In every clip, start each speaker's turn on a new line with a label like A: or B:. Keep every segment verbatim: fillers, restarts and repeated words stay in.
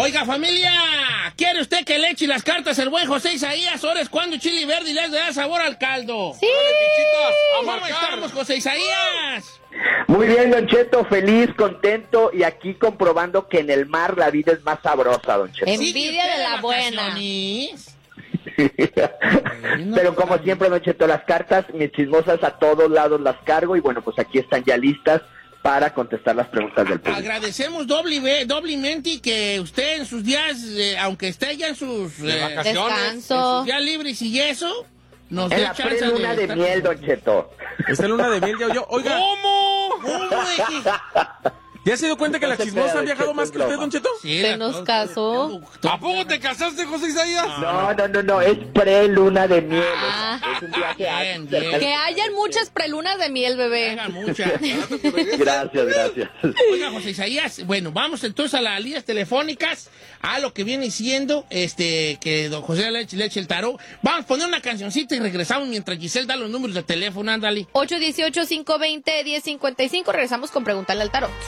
A: Oiga, familia, ¿quiere usted que le eche las cartas el buen José Isaías? Ahora es cuando chile verde y les da sabor al caldo.
B: ¡Sí!
A: ¿Cómo estamos, José Isaías?
C: Muy bien, Don Cheto, feliz, contento y aquí comprobando que en el mar la vida es más sabrosa, Don Cheto.
B: Envidia de la buena.
C: Pero como siempre, Don Cheto, las cartas, mis chismosas a todos lados las cargo y bueno, pues aquí están ya listas para contestar las preguntas del público.
A: Agradecemos doble, doblemente que usted en sus días, eh, aunque esté ya en sus
B: eh, vacaciones, descanso,
A: en sus días libres y eso, nos
C: en
A: dé
C: la
A: chance
C: de luna de, de miel, Don Cheto.
D: Es la luna de miel, ya yo, oiga.
A: ¿Cómo? ¿Cómo de que...
D: ¿Ya se dio cuenta que la chismosa ha viajado más que usted, Don Cheto?
B: Sí, se nos casó.
D: ¿A poco te casaste, José Isaías?
C: No, no, no, no, es pre-luna de miel.
B: Ah,
C: es un viaje
B: bien, bien. Que hayan muchas prelunas de miel, bebé.
A: Que hayan muchas.
C: Gracias, gracias.
A: Oiga, José Isaías, bueno, vamos entonces a las líneas telefónicas, a lo que viene siendo, este, que don José le eche, le eche el tarot. Vamos a poner una cancioncita y regresamos mientras Giselle da los números de teléfono, ándale.
B: ocho uno ocho, cinco dos cero, uno cero cinco cinco, regresamos con Preguntarle al Tarot.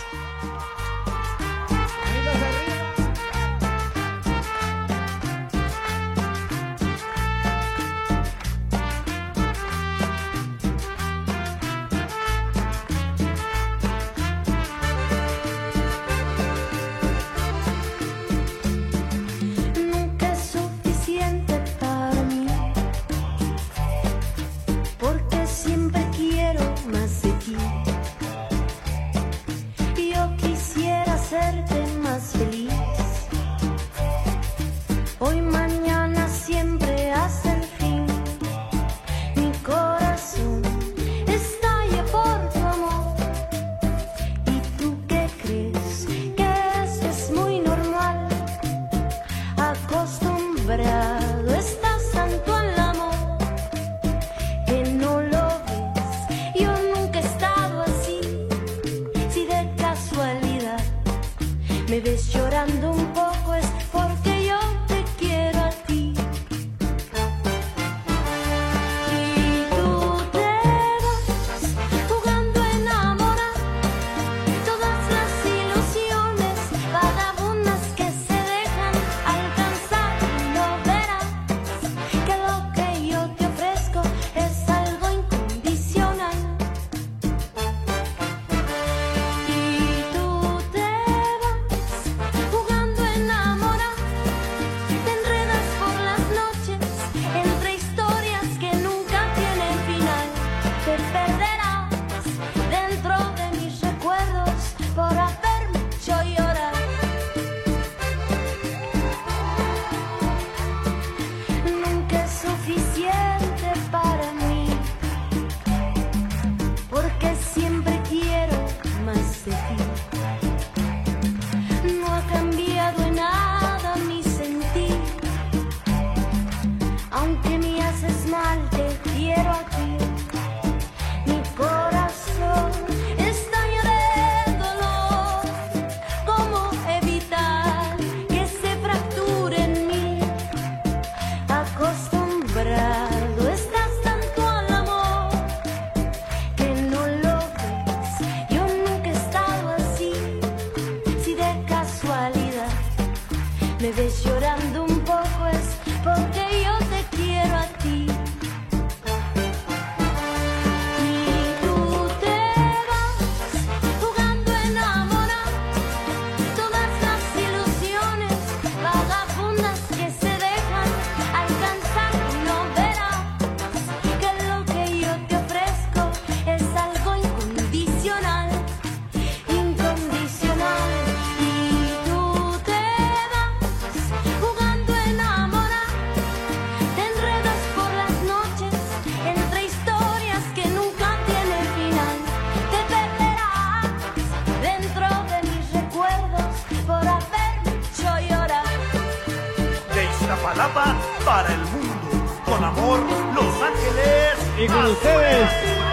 E: Para el mundo, con amor, Los Ángeles.
F: Y con ustedes,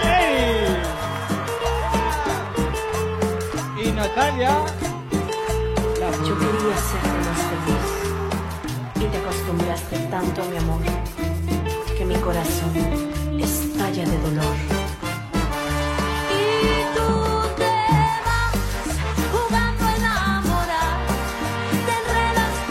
F: Eri. Y Natalia.
G: Yo quería hacerte más feliz y te acostumbraste tanto a mi amor que mi corazón estalla de dolor.
H: Te enredas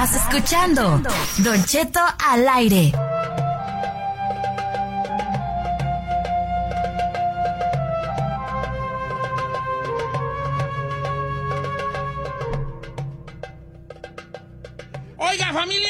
H: Estás escuchando Don Cheto al aire.
A: Oiga, familia.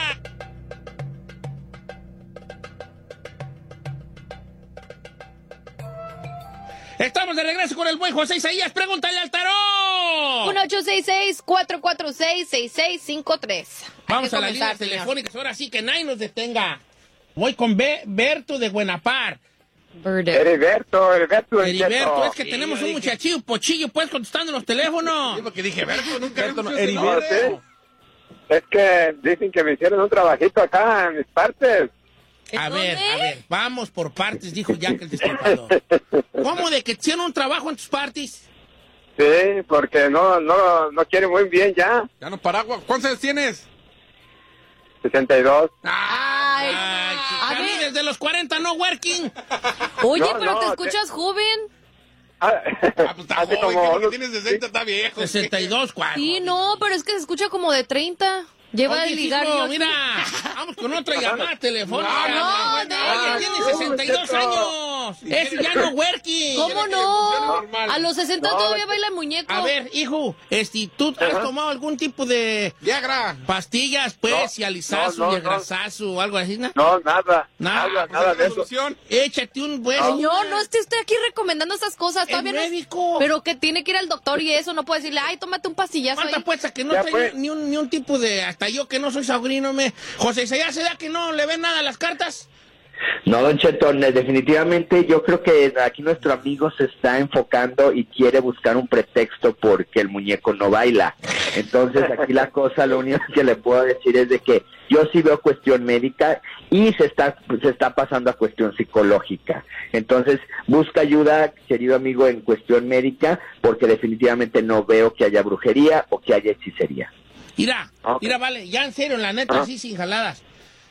A: Estamos de regreso con el buen José Isaías. Pregúntale al tarot.
B: uno ocho seis seis, cuatro cuatro seis, seis seis cinco tres.
A: Vamos a las líneas telefónicas. Ahora sí que nadie nos detenga. Voy con Be Berto de Buenapar.
I: Heriberto, Heriberto.
A: Heriberto, es que sí, tenemos un dije... muchachillo pochillo, pues, contestando los teléfonos.
D: Sí, porque dije, Berto, nunca Berto, no,
I: Heriberto. No, sí. Es que dicen que me hicieron un trabajito acá en mis partes.
A: A ver, a ver, vamos por partes, dijo Jack el Destripador. ¿Cómo de que hicieron un trabajo en tus partes?
I: Sí, porque no, no, no quiere muy bien ya.
D: Ya no paraguas. ¿Cuántos años tienes?
I: sesenta y dos.
A: Ay, ay, a mí desde los cuarenta no working.
B: Oye,
I: no,
B: pero
I: no,
B: te escuchas te... joven.
I: Ah,
D: ah, pues está joven, como unos... tienes sesenta, está viejo.
A: sesenta y dos, ¿cuál?
B: Sí, no, pero es que se escucha como de treinta. Lleva
A: Oye,
B: el ligar.
A: Hijo, mira, vamos con otra llamada telefónica.
B: No, no, no.
A: Oye, tiene sesenta y dos años. Es ya no working.
B: ¿Cómo no? A los sesenta no, todavía baila el muñeco.
A: A ver, hijo, este, ¿tú has uh-huh. tomado algún tipo de
D: Viagra,
A: pastillas, pues, no, cializazo, no, no, viagrazazo o algo así,
I: ¿no? No, nada.
A: Nada,
I: nada, nada de eso.
A: Échate un buen.
B: Señor, no esté usted aquí recomendando esas cosas. Todavía no es
A: médico.
B: Pero que tiene que ir al doctor y eso, no puede decirle, ay, tómate un pastillazo.
A: ¿Cuánta apuesta que no trae ni un, ni un tipo de, hasta yo que no soy sobrino, me. José Isaías, ¿se da que no le ven nada a las cartas?
C: No, don Cheto, definitivamente yo creo que aquí nuestro amigo se está enfocando y quiere buscar un pretexto porque el muñeco no baila. Entonces aquí la cosa, lo único que le puedo decir es de que yo sí veo cuestión médica y se está, se está pasando a cuestión psicológica. Entonces busca ayuda, querido amigo, en cuestión médica, porque definitivamente no veo que haya brujería o que haya hechicería.
A: Mira, okay. mira, vale, ya en serio, la neta, así
C: ¿Ah?
A: sin jaladas.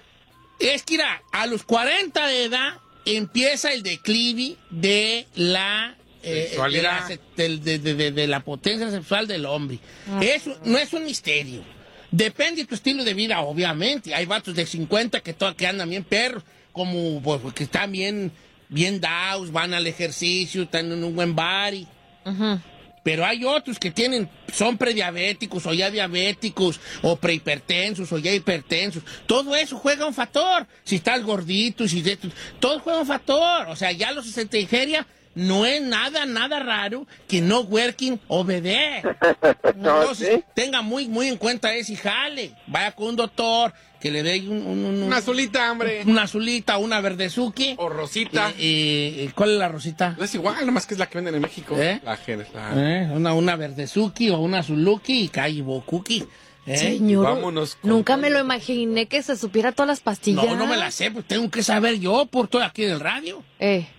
A: Es que, mira, a los cuarenta de edad empieza el declive de la, eh, de, la de, de, de, de la potencia sexual del hombre. Uh-huh. Eso no es un misterio. Depende de tu estilo de vida, obviamente. Hay vatos de cincuenta que, to- que andan bien perros, como pues, que están bien, bien dados, van al ejercicio, están en un buen body.
B: Uh-huh.
A: Pero hay otros que tienen, son prediabéticos o ya diabéticos, o prehipertensos o ya hipertensos. Todo eso juega un factor. Si estás gordito, si de, todo juega un factor. O sea, ya a los sesenta y feria no es nada, nada raro que no working o bebé. Entonces, ¿sí? tenga muy, muy en cuenta ese jale. Vaya con un doctor que le dé un, un, un,
D: una azulita, hombre.
A: Una azulita, una verdezuki.
D: O rosita.
A: Eh, eh, ¿Cuál es la rosita?
D: No es igual, nomás que es la que venden en México.
A: ¿Eh?
D: La, la...
A: Eh, una, una verdezuki o una azuluki y caibokuki. ¿Eh?
B: Señor,
D: vámonos con
B: nunca me lo imaginé que se supiera todas las pastillas.
A: No, no me las sé, pues tengo que saber yo por todo aquí en el radio.
B: Eh.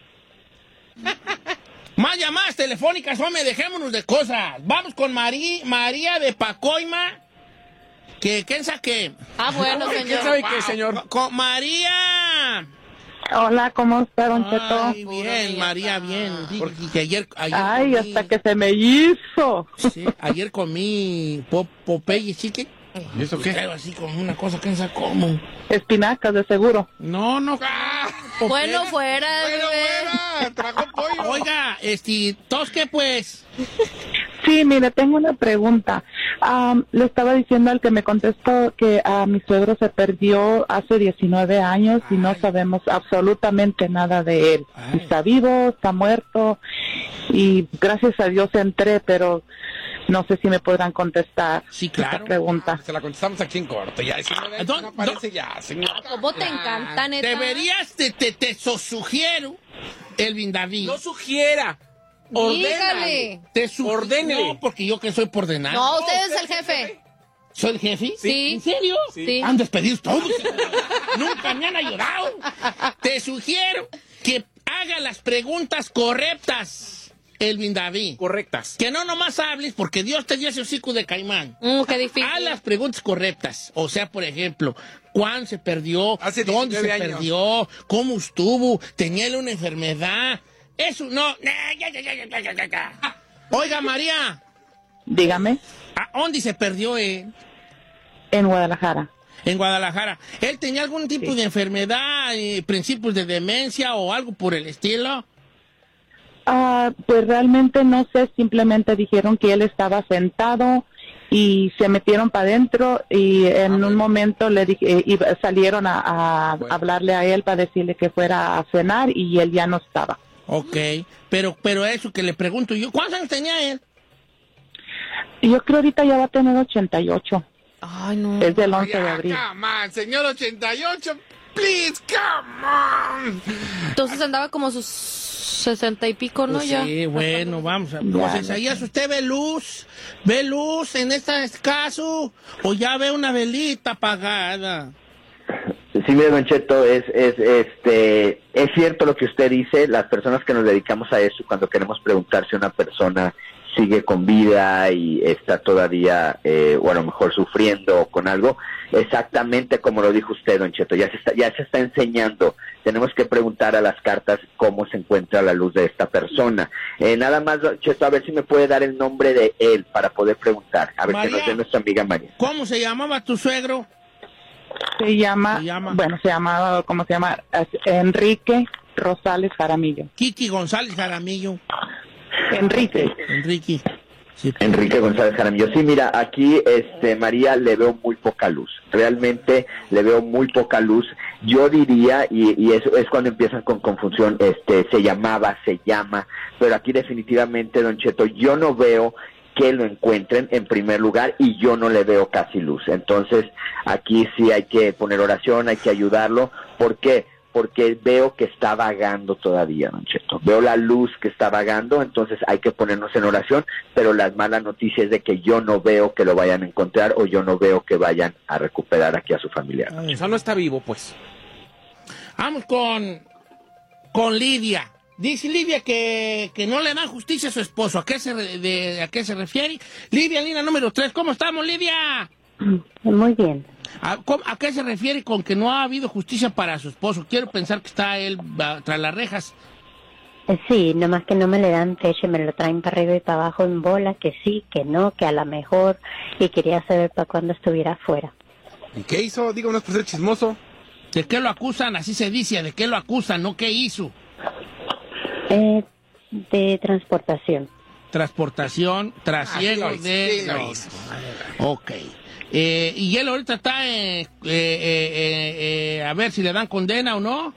A: Más llamadas telefónicas, hombre, dejémonos de cosas. Vamos con Marí, María de Pacoima. ¿Qué? ¿Quién sabe?
B: Ah, bueno, señor.
D: ¿Quién sabe qué, señor?
A: Con María.
J: Hola, ¿cómo está, don Cheto?
A: Ay, bien, María, bien. Porque que ayer, ayer
J: Ay,
A: comí,
J: hasta que se me hizo.
A: Sí, ayer comí pop, Popeye chicken.
D: ¿Y eso qué?
A: Algo así como una cosa, ¿quién sabe cómo?
J: Espinacas, de seguro.
A: No, no.
D: ¡Ah!
B: Bueno, fuera,
D: bueno, fuera. Trajo pollo.
A: Oiga, este, ¿tos qué, pues?
J: Sí, mire, tengo una pregunta. Um, le estaba diciendo al que me contestó que a uh, mi suegro se perdió hace diecinueve años y Ay. no sabemos absolutamente nada de él. Ay. Está vivo, está muerto y gracias a Dios entré, pero no sé si me podrán contestar
A: sí, claro.
J: esta pregunta.
D: Se la contestamos aquí en corto. Ya, diecinueve, no aparece ya, señor.
B: ¿Cómo te encanta, neta?
A: Deberías, te, te, te sugiero, Elvin David.
D: No sugiera.
B: Dígale.
A: Te su-
D: Ordénele.
A: No, porque yo que soy por ordenar.
B: No, usted es el jefe.
A: ¿Soy el jefe?
B: Sí.
A: ¿En serio?
B: Sí.
A: Han despedido todos. Nunca me han ayudado. Te sugiero que haga las preguntas correctas, Elvin David.
D: Correctas.
A: Que no nomás hables porque Dios te dio ese hocico de caimán.
B: Mm, qué difícil.
A: Haz las preguntas correctas. O sea, por ejemplo, ¿cuándo se perdió?
D: Hace
A: ¿Dónde se
D: años.
A: perdió? ¿Cómo estuvo? ¿Tenía una enfermedad? Eso no. Oiga, María.
J: Dígame.
A: ¿A dónde se perdió él?
J: En Guadalajara.
A: En Guadalajara. ¿Él tenía algún tipo
J: Sí.
A: de enfermedad, eh, principios de demencia o algo por el estilo?
J: Ah, pues realmente no sé, simplemente dijeron que él estaba sentado y se metieron para adentro y en un momento le dije, eh, iba- salieron a, a
D: Bueno.
J: hablarle a él para decirle que fuera a cenar y él ya no estaba.
A: Ok, pero, pero eso que le pregunto yo, ¿cuántos años tenía él?
J: Y yo creo ahorita ya va a tener ochenta y ocho.
B: Ay, no.
J: Es del once de
D: Ya,
J: abril.
D: come on, señor ochenta y ocho, please, come on.
B: Entonces andaba como sus sesenta y pico, ¿no?
A: Pues
B: Ya.
A: sí, bueno, vamos a...
J: Ya,
A: José
J: no.
A: Isaías, ¿usted ve luz? ¿Ve luz en este caso? ¿O ya ve una velita apagada?
C: Sí, mire, Don Cheto, es, es, este, es cierto lo que usted dice. Las personas que nos dedicamos a eso, cuando queremos preguntar si una persona sigue con vida y está todavía, eh, o a lo mejor sufriendo con algo, exactamente como lo dijo usted, Don Cheto, ya se está, ya se está enseñando. Tenemos que preguntar a las cartas cómo se encuentra la luz de esta persona. Eh, nada más, Don Cheto, a ver si me puede dar el nombre de él para poder preguntar. A ver,
A: María.
C: que nos dé nuestra amiga María.
A: ¿Cómo se llamaba tu suegro?
J: Se llama,
A: Se llama-
J: bueno, se llamaba, ¿cómo se llama? Es Enrique Rosales Jaramillo.
A: Kiki González Jaramillo.
J: Enrique.
A: Enrique. Sí.
C: Enrique González Jaramillo. Sí, mira, aquí, este, María, le veo muy poca luz. Realmente le veo muy poca luz. Yo diría, y, y eso es cuando empiezan con confusión, este, se llamaba, se llama, pero aquí definitivamente, Don Cheto, yo no veo que lo encuentren en primer lugar y yo no le veo casi luz. Entonces, aquí sí hay que poner oración, hay que ayudarlo. ¿Por qué? Porque veo que está vagando todavía, Don Cheto. Veo la luz que está vagando, entonces hay que ponernos en oración, pero las malas noticias es de que yo no veo que lo vayan a encontrar o yo no veo que vayan a recuperar aquí a su familiar.
D: O sea, no está vivo, pues.
A: Vamos con, con Lidia. Dice Lidia que, que no le dan justicia a su esposo. ¿A qué se, re- de, ¿a qué se refiere? Lidia, línea número tres. ¿Cómo estamos, Lidia?
K: Muy bien.
A: ¿A, cómo- a qué se refiere con que no ha habido justicia para su esposo? Quiero pensar que está él va, tras las rejas.
K: Eh, Sí, nomás que no me le dan fecha, me lo traen para arriba y para abajo en bola, que sí, que no, que a lo mejor, y quería saber para cuándo estuviera afuera.
D: ¿Y qué hizo? Díganos por ser chismoso.
A: ¿De qué lo acusan? Así se dice. ¿De qué lo acusan? ¿No qué hizo?
K: Eh, de transportación.
A: Transportación, trasiego
D: Ah, sí lo hizo,
A: de...
D: sí lo
A: no,
D: hizo.
A: Ok. Eh, y él ahorita está eh, eh, eh, eh, a ver si le dan condena o no.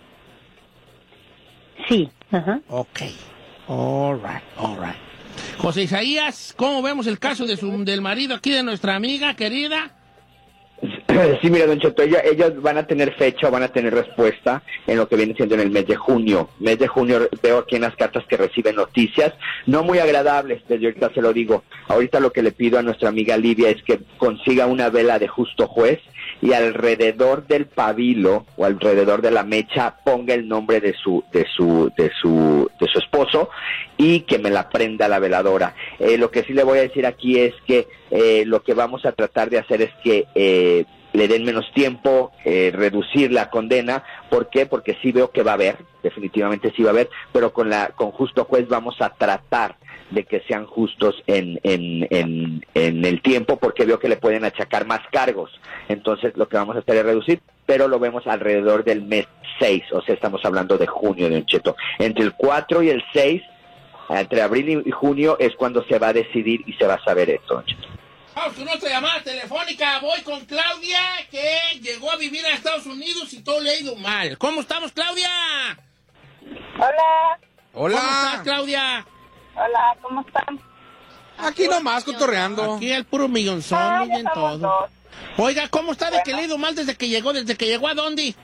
K: Sí, ajá.
A: Ok. All right, all right. José Isaías, ¿cómo vemos el caso de su, del marido aquí de nuestra amiga querida?
C: Sí, mira, Don Cheto, ella- ellos van a tener fecha o van a tener respuesta en lo que viene siendo en el mes de junio. Mes de junio veo aquí en las cartas que reciben noticias, no muy agradables, desde ahorita se lo digo. Ahorita lo que le pido a nuestra amiga Livia es que consiga una vela de justo juez y alrededor del pabilo o alrededor de la mecha ponga el nombre de su de su de su de su esposo y que me la prenda la veladora. Eh, lo que sí le voy a decir aquí es que eh, lo que vamos a tratar de hacer es que eh, le den menos tiempo, eh, reducir la condena. ¿Por qué? Porque sí veo que va a haber, definitivamente sí va a haber, pero con la con justo juez vamos a tratar de que sean justos en, en, en, en el tiempo, porque veo que le pueden achacar más cargos. Entonces lo que vamos a hacer es reducir, pero lo vemos alrededor del mes seis, o sea, estamos hablando de junio, Don Cheto. Entre el cuatro y el seis, entre abril y junio, es cuando se va a decidir y se va a saber esto, Don Cheto.
A: Vamos con otra llamada telefónica. Voy con Claudia, que llegó a vivir a Estados Unidos y todo le ha ido mal. ¿Cómo estamos, Claudia?
L: Hola.
D: Hola.
A: ¿Cómo estás, Claudia?
L: Hola, ¿cómo están?
D: Aquí nomás, cotorreando.
A: Aquí el puro millonzón,
L: Ah,
A: muy
L: ya
A: bien
L: somos
A: todo.
L: dos.
A: Oiga, ¿cómo está de que le ha ido mal desde que llegó? ¿Desde que llegó a dónde?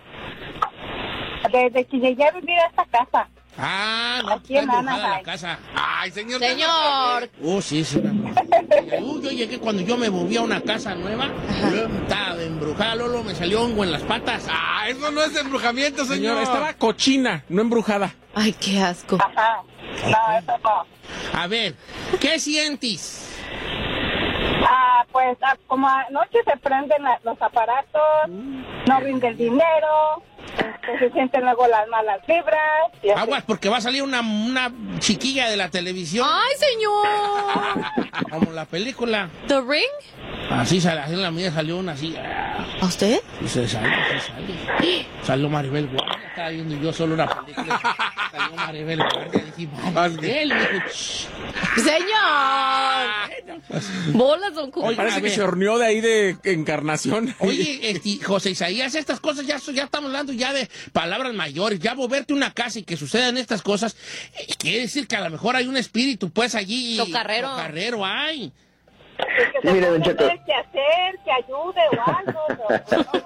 L: Desde que llegué a vivir a esta casa.
A: Ah, no,
L: Aquí
A: está
L: en
A: embrujada la
L: Anaheim.
A: casa.
D: Ay, señor.
B: Señor.
A: Oh, sí, sí. Uh, yo llegué cuando yo me moví a una casa nueva. Estaba embrujada, Lolo, me salió hongo en las patas.
D: Ah, eso no es embrujamiento, señor.
A: Señor.
D: Estaba cochina, no embrujada.
B: Ay, qué asco.
L: Ajá. No, eso no.
A: A ver, ¿qué sientes?
L: Ah, pues ah, como anoche se prenden la- los aparatos, no rinde el dinero, este, se sienten luego las malas vibras. Y así.
A: Aguas, porque va a salir una, una chiquilla de la televisión.
B: Ay, señor.
A: Como la película.
B: ¿The Ring?
A: Así sale, así la mía salió una así.
B: ¿A usted?
A: Y se sale, se sale. Salió Maribel Guardia, estaba viendo yo solo una película. Salió Maribel Guardia, dije, Maribel, me dijo,
B: ¡señor!
A: Bueno, pues,
B: bolas, don Cuco.
M: Oye, parece que se horneó de ahí de Encarnación.
A: Oye, este, José Isaías, estas cosas ya, ya estamos hablando ya de palabras mayores. Ya moverte una casa y que sucedan estas cosas, eh, quiere decir que a lo mejor hay un espíritu, pues allí.
B: Chocarrero.
A: Chocarrero hay.
L: Que
C: Sí, mire, don Cheto.
L: que hacer, que ayude o algo.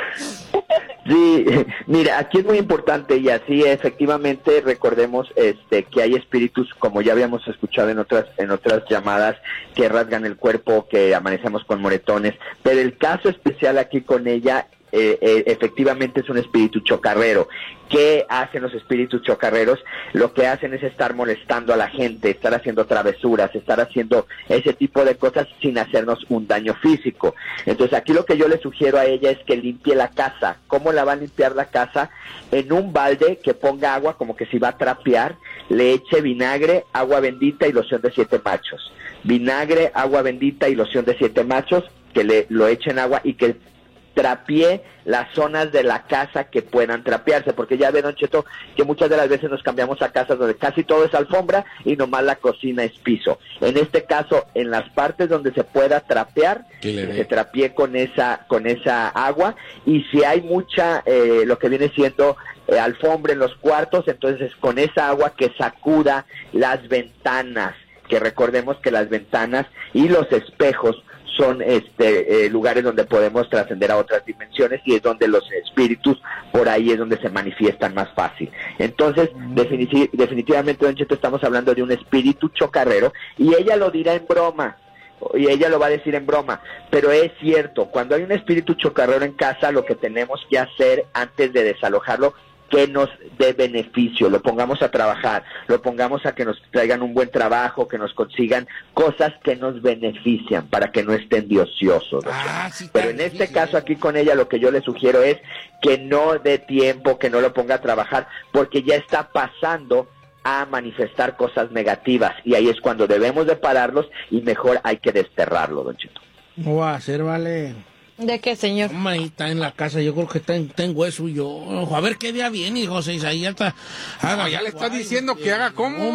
C: Sí, mira, aquí es muy importante y así efectivamente recordemos este que hay espíritus, como ya habíamos escuchado en otras en otras llamadas, que rasgan el cuerpo, que amanecemos con moretones, pero el caso especial aquí con ella eh, eh, efectivamente es un espíritu chocarrero. ¿Qué hacen los espíritus chocarreros? Lo que hacen es estar molestando a la gente, estar haciendo travesuras, estar haciendo ese tipo de cosas sin hacernos un daño físico. Entonces aquí lo que yo le sugiero a ella es que limpie la casa. ¿Cómo la va a limpiar la casa? En un balde que ponga agua, como que si va a trapear, le eche vinagre, agua bendita y loción de siete machos. Vinagre, agua bendita y loción de siete machos, que le lo eche en agua y que trapee las zonas de la casa que puedan trapearse, porque ya ve, don Cheto, que muchas de las veces nos cambiamos a casas donde casi todo es alfombra y nomás la cocina es piso. En este caso, en las partes donde se pueda trapear, que se trapee con esa con esa agua, y si hay mucha, eh, lo que viene siendo eh, alfombra en los cuartos, entonces con esa agua que sacuda las ventanas, que recordemos que las ventanas y los espejos son este eh, lugares donde podemos trascender a otras dimensiones y es donde los espíritus por ahí es donde se manifiestan más fácil. Entonces, definitiv- definitivamente, don Cheto, estamos hablando de un espíritu chocarrero y ella lo dirá en broma. Y ella lo va a decir en broma, pero es cierto, cuando hay un espíritu chocarrero en casa, lo que tenemos que hacer antes de desalojarlo, que nos dé beneficio, lo pongamos a trabajar, lo pongamos a que nos traigan un buen trabajo, que nos consigan cosas que nos benefician para que no estén de ociosos.
A: Ah, sí,
C: pero en este caso aquí con ella lo que yo le sugiero es que no dé tiempo, que no lo ponga a trabajar, porque ya está pasando a manifestar cosas negativas y ahí es cuando debemos de pararlos y mejor hay que desterrarlo, don Chito.
A: No va a ser, vale.
B: ¿De qué, señor?
A: Mamá, ahí está en la casa, yo creo que está en, está en hueso yo. A ver qué día viene, José Isaías. Está,
D: no, ya le está diciendo que haga como.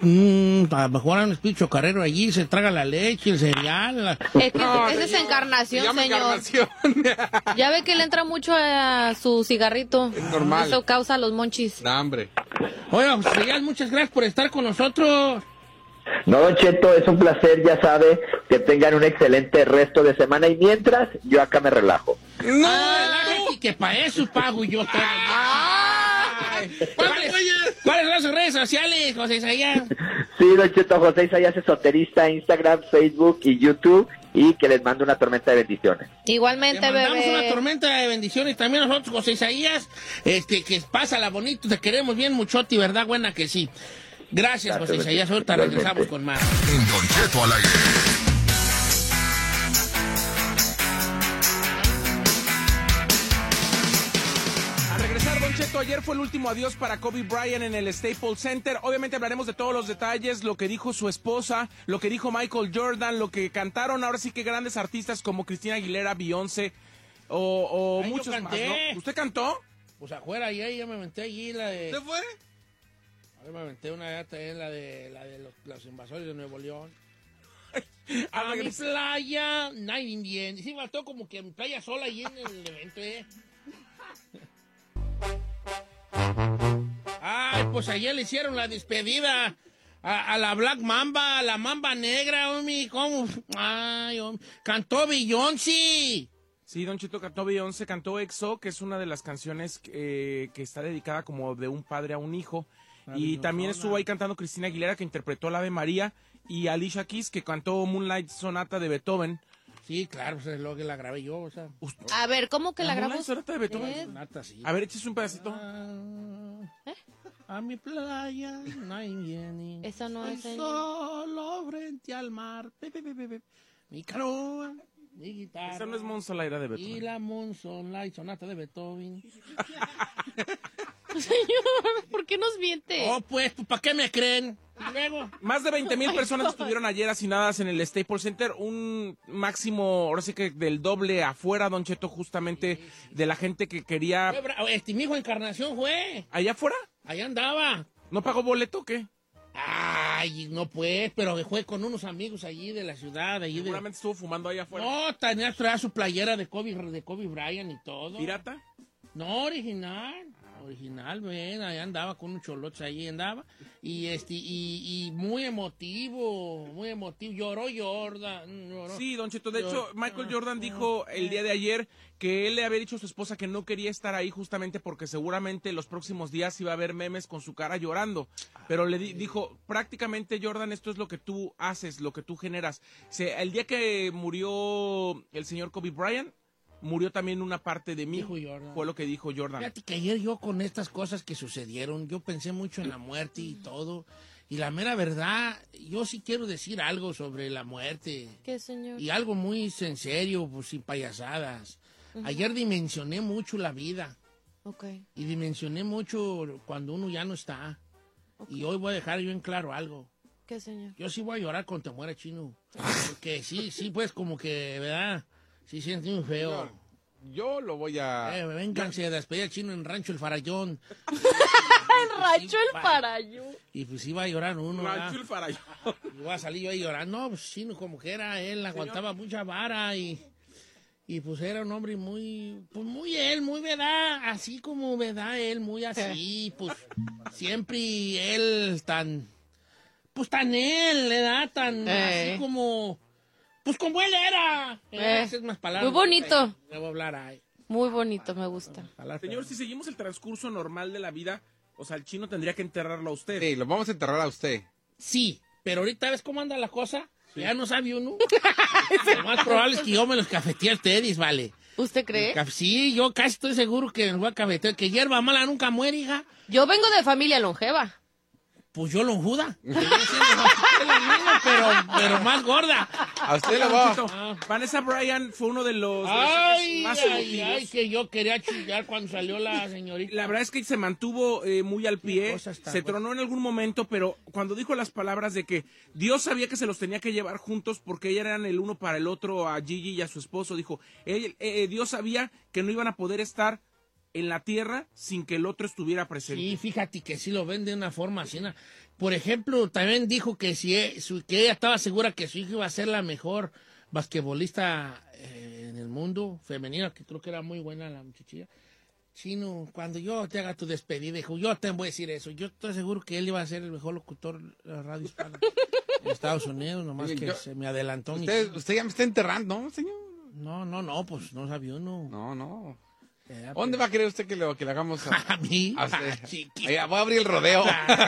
A: Mm, a lo mejor hay un espíritu carrero allí, se traga la leche, el cereal. La...
B: Es que no, esa es encarnación, señor. Encarnación. Ya ve que le entra mucho a su cigarrito.
D: Es normal.
B: Eso causa los monchis.
D: No, hombre.
A: Oiga, José Isaías, muchas gracias por estar con nosotros.
C: No, don Cheto, es un placer, ya sabe, que tengan un excelente resto de semana y mientras, yo acá me relajo.
A: ¡No! Ah, relájate, que para eso pago yo todo. ¿Cuáles, ¿Cuáles son sus redes sociales, José Isaías?
C: Sí, don Cheto, José Isaías Esoterista, Instagram, Facebook y YouTube, y que les mando una tormenta de bendiciones.
B: Igualmente,
A: bebé. Le mandamos
B: bebé.
A: una tormenta de bendiciones también nosotros, José Isaías, este, que pásala bonito, te queremos bien muchote, ¿verdad? Buena que sí. Gracias, José Isaías. Ahorita regresamos con más.
N: En Don Cheto al aire.
M: Al regresar, Don Cheto, ayer fue el último adiós para Kobe Bryant en el Staples Center. Obviamente hablaremos de todos los detalles, lo que dijo su esposa, lo que dijo Michael Jordan, lo que cantaron ahora sí que grandes artistas como Cristina Aguilera, Beyoncé o, o
A: Ay,
M: muchos más, ¿no? ¿Usted cantó?
A: Pues afuera, ahí, ahí, yo me menté allí la de...
D: ¿Se fue?
A: Yo me aventé una gata en la de, la de los, los invasores de Nuevo León.
M: A,
A: a mi playa, nadie bien. Y sí, faltó como que a mi playa sola ahí en el evento, ¿eh? Ay, pues ayer le hicieron la despedida a, a la Black Mamba, a la Mamba Negra, homie, ¿cómo? Ay, homie. Cantó Beyoncé.
M: Sí, Don Cheto cantó Beyoncé, cantó X O, que es una de las canciones eh, que está dedicada como de un padre a un hijo. Y también estuvo ahí cantando Cristina Aguilera, que interpretó la Ave María, y Alicia Keys, que cantó Moonlight Sonata de Beethoven.
A: Sí, claro, pues es lo que la grabé yo, o sea.
B: A ver, ¿cómo que la,
M: ¿La
B: grabó?
M: Moonlight Sonata de Beethoven?
B: ¿Eh?
A: Sonata, sí.
M: A ver, échese un pedacito.
A: ¿Eh? A mi playa, nadie viene.
B: Eso no es el...
A: Solo frente al mar. Pe, pe, pe, pe, pe. Mi canoa, mi guitarra.
M: Esa no es Monsolera de Beethoven.
A: Y la Moonlight Sonata de Beethoven.
B: Señor, ¿por qué nos miente?
A: Oh, pues, ¿para qué me creen? Y luego.
M: Más de veinte mil personas estuvieron ayer hacinadas en el Staples Center, un máximo, ahora sí que del doble afuera, Don Cheto, justamente de la gente que quería...
A: Este, mi hijo Encarnación fue.
M: ¿Allá afuera?
A: Allá andaba.
M: ¿No pagó boleto o qué?
A: Ay, no pues, pero fue con unos amigos allí de la ciudad. Allí
M: Seguramente
A: de...
M: estuvo fumando allá afuera.
A: No, tenía traía su playera de Kobe, de Kobe Bryant y todo.
M: ¿Pirata?
A: No, original. Original, ven, ahí andaba con un cholotes, ahí andaba, y este, y, y muy emotivo, muy emotivo, lloró Jordan. Lloró.
M: Sí, Don Cheto, de hecho, Michael Jordan dijo el día de ayer que él le había dicho a su esposa que no quería estar ahí justamente porque seguramente los próximos días iba a haber memes con su cara llorando, pero le di dijo, prácticamente Jordan, esto es lo que tú haces, lo que tú generas. O sea, el día que murió el señor Kobe Bryant, murió también una parte de mí, fue lo que dijo Jordan.
A: Fíjate que ayer yo con estas cosas que sucedieron, yo pensé mucho en la muerte y todo, y la mera verdad, yo sí quiero decir algo sobre la muerte.
B: ¿Qué, señor?
A: Y algo muy en serio, pues sin payasadas. Uh-huh. Ayer dimensioné mucho la vida.
B: Okay.
A: Y dimensioné mucho cuando uno ya no está. Okay. Y hoy voy a dejar yo en claro algo.
B: ¿Qué, señor?
A: Yo sí voy a llorar cuando te muera, Chino. Porque sí, sí, pues como que, ¿verdad? Sí, siente muy feo.
D: Yo, yo lo voy a...
A: Eh, vénganse a despedir al Chino en Rancho El Farallón.
B: En Rancho El Farallón.
A: Y pues iba a llorar uno.
M: Rancho
A: ¿verdad?
M: El Farallón.
A: Y voy a salir yo ahí llorando. No, pues Chino como que era, él aguantaba Señor. mucha vara y... Y pues era un hombre muy, pues muy él, muy verdad, así como verdad él, muy así, pues siempre él tan, pues tan él, ¿verdad? Tan eh. así como... Pues como él era.
B: Eh,
A: es más palabras.
B: Muy bonito.
A: Debo hablar ahí.
B: Muy bonito, me gusta.
M: Señor, si seguimos el transcurso normal de la vida, o sea, el Chino tendría que enterrarlo a usted.
D: Sí, lo vamos a enterrar a usted.
A: Sí, pero ahorita ves cómo anda la cosa. Sí. Ya no sabe uno. Lo más probable es que yo me los cafeteé a ustedes, vale.
B: ¿Usted cree?
A: Sí, yo casi estoy seguro que me voy a cafetear. Que hierba mala nunca muere, hija.
B: Yo vengo de familia longeva.
A: Pues yo lonjuda. Pero, pero más gorda.
D: A usted lo va.
M: Ah. Vanessa Bryan fue uno de los
A: ay,
M: más
A: ay, ay, que yo quería chillar cuando salió la señorita.
M: La verdad es que se mantuvo eh, muy al pie. Se tronó en algún momento, pero cuando dijo las palabras de que Dios sabía que se los tenía que llevar juntos porque ellos eran el uno para el otro, a Gigi y a su esposo, dijo, eh, eh, Dios sabía que no iban a poder estar en la tierra sin que el otro estuviera presente.
A: Sí, fíjate que sí lo ven de una forma así. ¿no? Por ejemplo, también dijo que si su, que ella estaba segura que su hija iba a ser la mejor basquetbolista eh, en el mundo femenina, que creo que era muy buena la muchachilla. Chino, cuando yo te haga tu despedida, dijo, yo te voy a decir eso. Yo estoy seguro que él iba a ser el mejor locutor de la radio hispana en Estados Unidos, nomás Oye, que yo, se me adelantó.
D: Usted, usted ya me está enterrando, ¿no, señor?
A: No, no, no, pues no sabía uno.
D: No, no. ¿Dónde va a querer usted que le, que le hagamos a,
A: a mí?
D: A Oiga, voy a abrir el rodeo.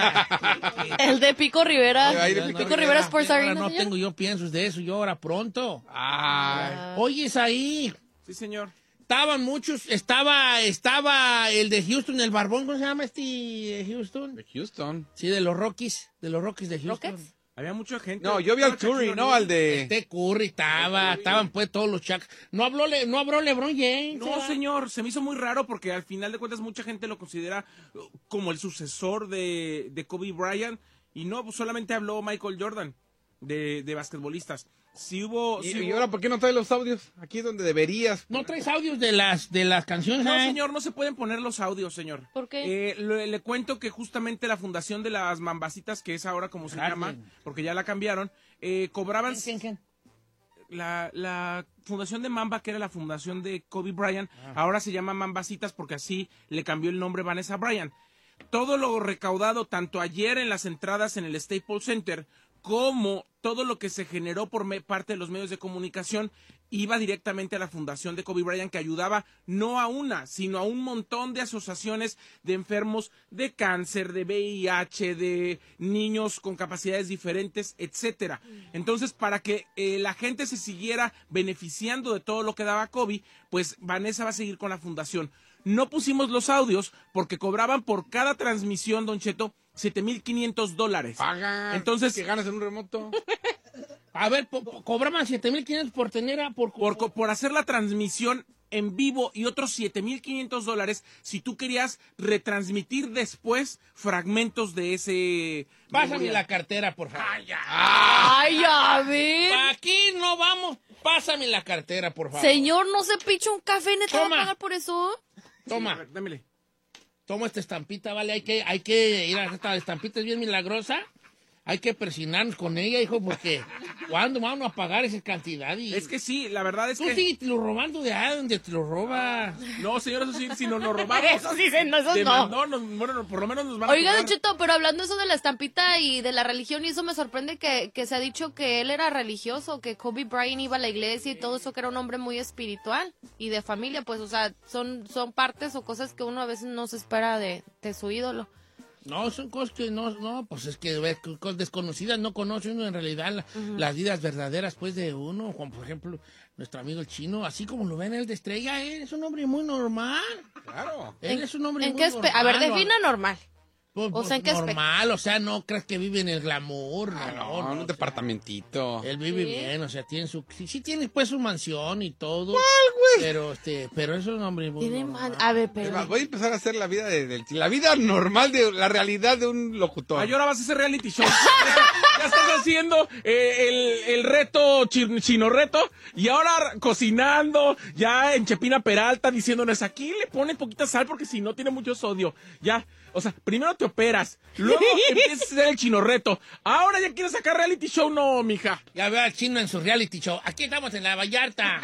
B: El de Pico Rivera.
A: Ay,
B: de
A: no,
B: Pico
A: Rivera,
B: Rivera Sports Arena.
A: No tengo yo piensos de eso, yo ahora pronto.
D: Ay.
A: Oye, es ahí.
M: Sí, señor.
A: Estaban muchos, estaba, estaba el de Houston, el barbón, ¿cómo se llama este de Houston?
D: De Houston.
A: Sí, de los Rockies, de los Rockies de Houston.
B: ¿Rockets?
M: Había mucha gente.
D: No, yo vi al Curry, no al de...
A: Este Curry estaba, Curry. Estaban pues todos los Chucks. No habló, Le, no habló LeBron James.
M: No, ¿verdad? Señor, se me hizo muy raro porque al final de cuentas mucha gente lo considera como el sucesor de, de Kobe Bryant y no, pues solamente habló Michael Jordan de, de basquetbolistas. Si hubo,
D: ¿Y,
M: si
D: ¿Y
M: hubo...
D: ahora por qué no trae los audios? Aquí es donde deberías.
A: ¿No traes audios de las de las canciones?
M: No,
A: ¿eh?
M: señor, no se pueden poner los audios, señor.
B: ¿Por qué?
M: Eh, le, le cuento que justamente la fundación de las Mambacitas, que es ahora como se
A: Gracias.
M: llama, porque ya la cambiaron, eh, cobraban...
A: ¿Quién, quién, quién?
M: La, la fundación de Mamba, que era la fundación de Kobe Bryant, ah. ahora se llama Mambacitas porque así le cambió el nombre Vanessa Bryan. Todo lo recaudado, tanto ayer en las entradas en el Staples Center, como todo lo que se generó por me, parte de los medios de comunicación, iba directamente a la fundación de Kobe Bryant, que ayudaba no a una, sino a un montón de asociaciones de enfermos de cáncer, de V I H, de niños con capacidades diferentes, etcétera. Entonces, para que eh, la gente se siguiera beneficiando de todo lo que daba Kobe, pues Vanessa va a seguir con la fundación. No pusimos los audios porque cobraban por cada transmisión, Don Cheto, siete mil quinientos dólares.
D: Paga.
M: Entonces,
D: ¿qué ganas en un remoto?
A: A ver, po, po, cobraban siete mil quinientos por tener a... Por,
M: por, por hacer la transmisión en vivo y otros siete mil quinientos dólares si tú querías retransmitir después fragmentos de ese...
A: Pásame la cartera, por favor.
B: Ay, Ay a ver.
A: Aquí no vamos. Pásame la cartera, por favor.
B: Señor, no se picha un café, ¿neta va a pagar por eso?
A: Toma.
M: Sí, ver, dámele.
A: Toma esta estampita, vale. Hay que, hay que ir a esta estampita, es bien milagrosa. Hay que presionarnos con ella, hijo, porque ¿cuándo vamos a pagar esa cantidad? Y...
M: Es que sí, la verdad es
A: Tú
M: que...
A: Tú sí, te lo robando de ahí donde te lo roba.
M: No, señor, eso sí, si nos lo robamos.
B: Eso sí, no, eso
M: demandó, no. Nos, bueno, por lo menos nos van a
B: Oiga,
M: cobrar.
B: Don Cheto, pero hablando eso de la estampita y de la religión, y eso me sorprende que, que se ha dicho que él era religioso, que Kobe Bryant iba a la iglesia y todo eso, que era un hombre muy espiritual y de familia, pues, o sea, son, son partes o cosas que uno a veces no se espera de, de su ídolo.
A: No, son cosas que no, no, pues es que ves, cosas desconocidas, no conoce uno en realidad la, uh-huh. las vidas verdaderas, pues, de uno, como por ejemplo, nuestro amigo el chino, así como lo ven él de estrella, él es un hombre muy normal.
M: Claro.
A: Él
B: ¿En,
A: es un hombre
B: ¿en
A: muy
B: qué
A: normal.
B: A ver, defina normal.
A: Pues,
B: o sea, ¿en qué
A: normal,
B: aspecto?
A: o sea, no crees que vive en el glamour,
N: ah,
A: no,
N: no,
A: no,
N: un
A: no
N: departamentito.
A: O sea, él vive ¿Sí? bien, o sea, tiene su, sí, sí tiene pues su mansión y todo.
N: ¿Cuál, güey?
A: Pero este, pero es un hombre muy normal.
B: A ver, pero
N: voy a empezar a hacer la vida de, de, la vida normal de la realidad de un locutor.
M: Ay, ahora vas a hacer reality show. Ya estás haciendo eh, el, el reto chino, chino reto y ahora cocinando, ya en Chepina Peralta diciéndonos aquí le ponen poquita sal porque si no tiene mucho sodio. Ya, o sea, primero te operas, luego empiezas a hacer el chino reto. Ahora ya quieres sacar reality show, no, mija.
A: Ya veo al chino en su reality show. Aquí estamos en la Vallarta.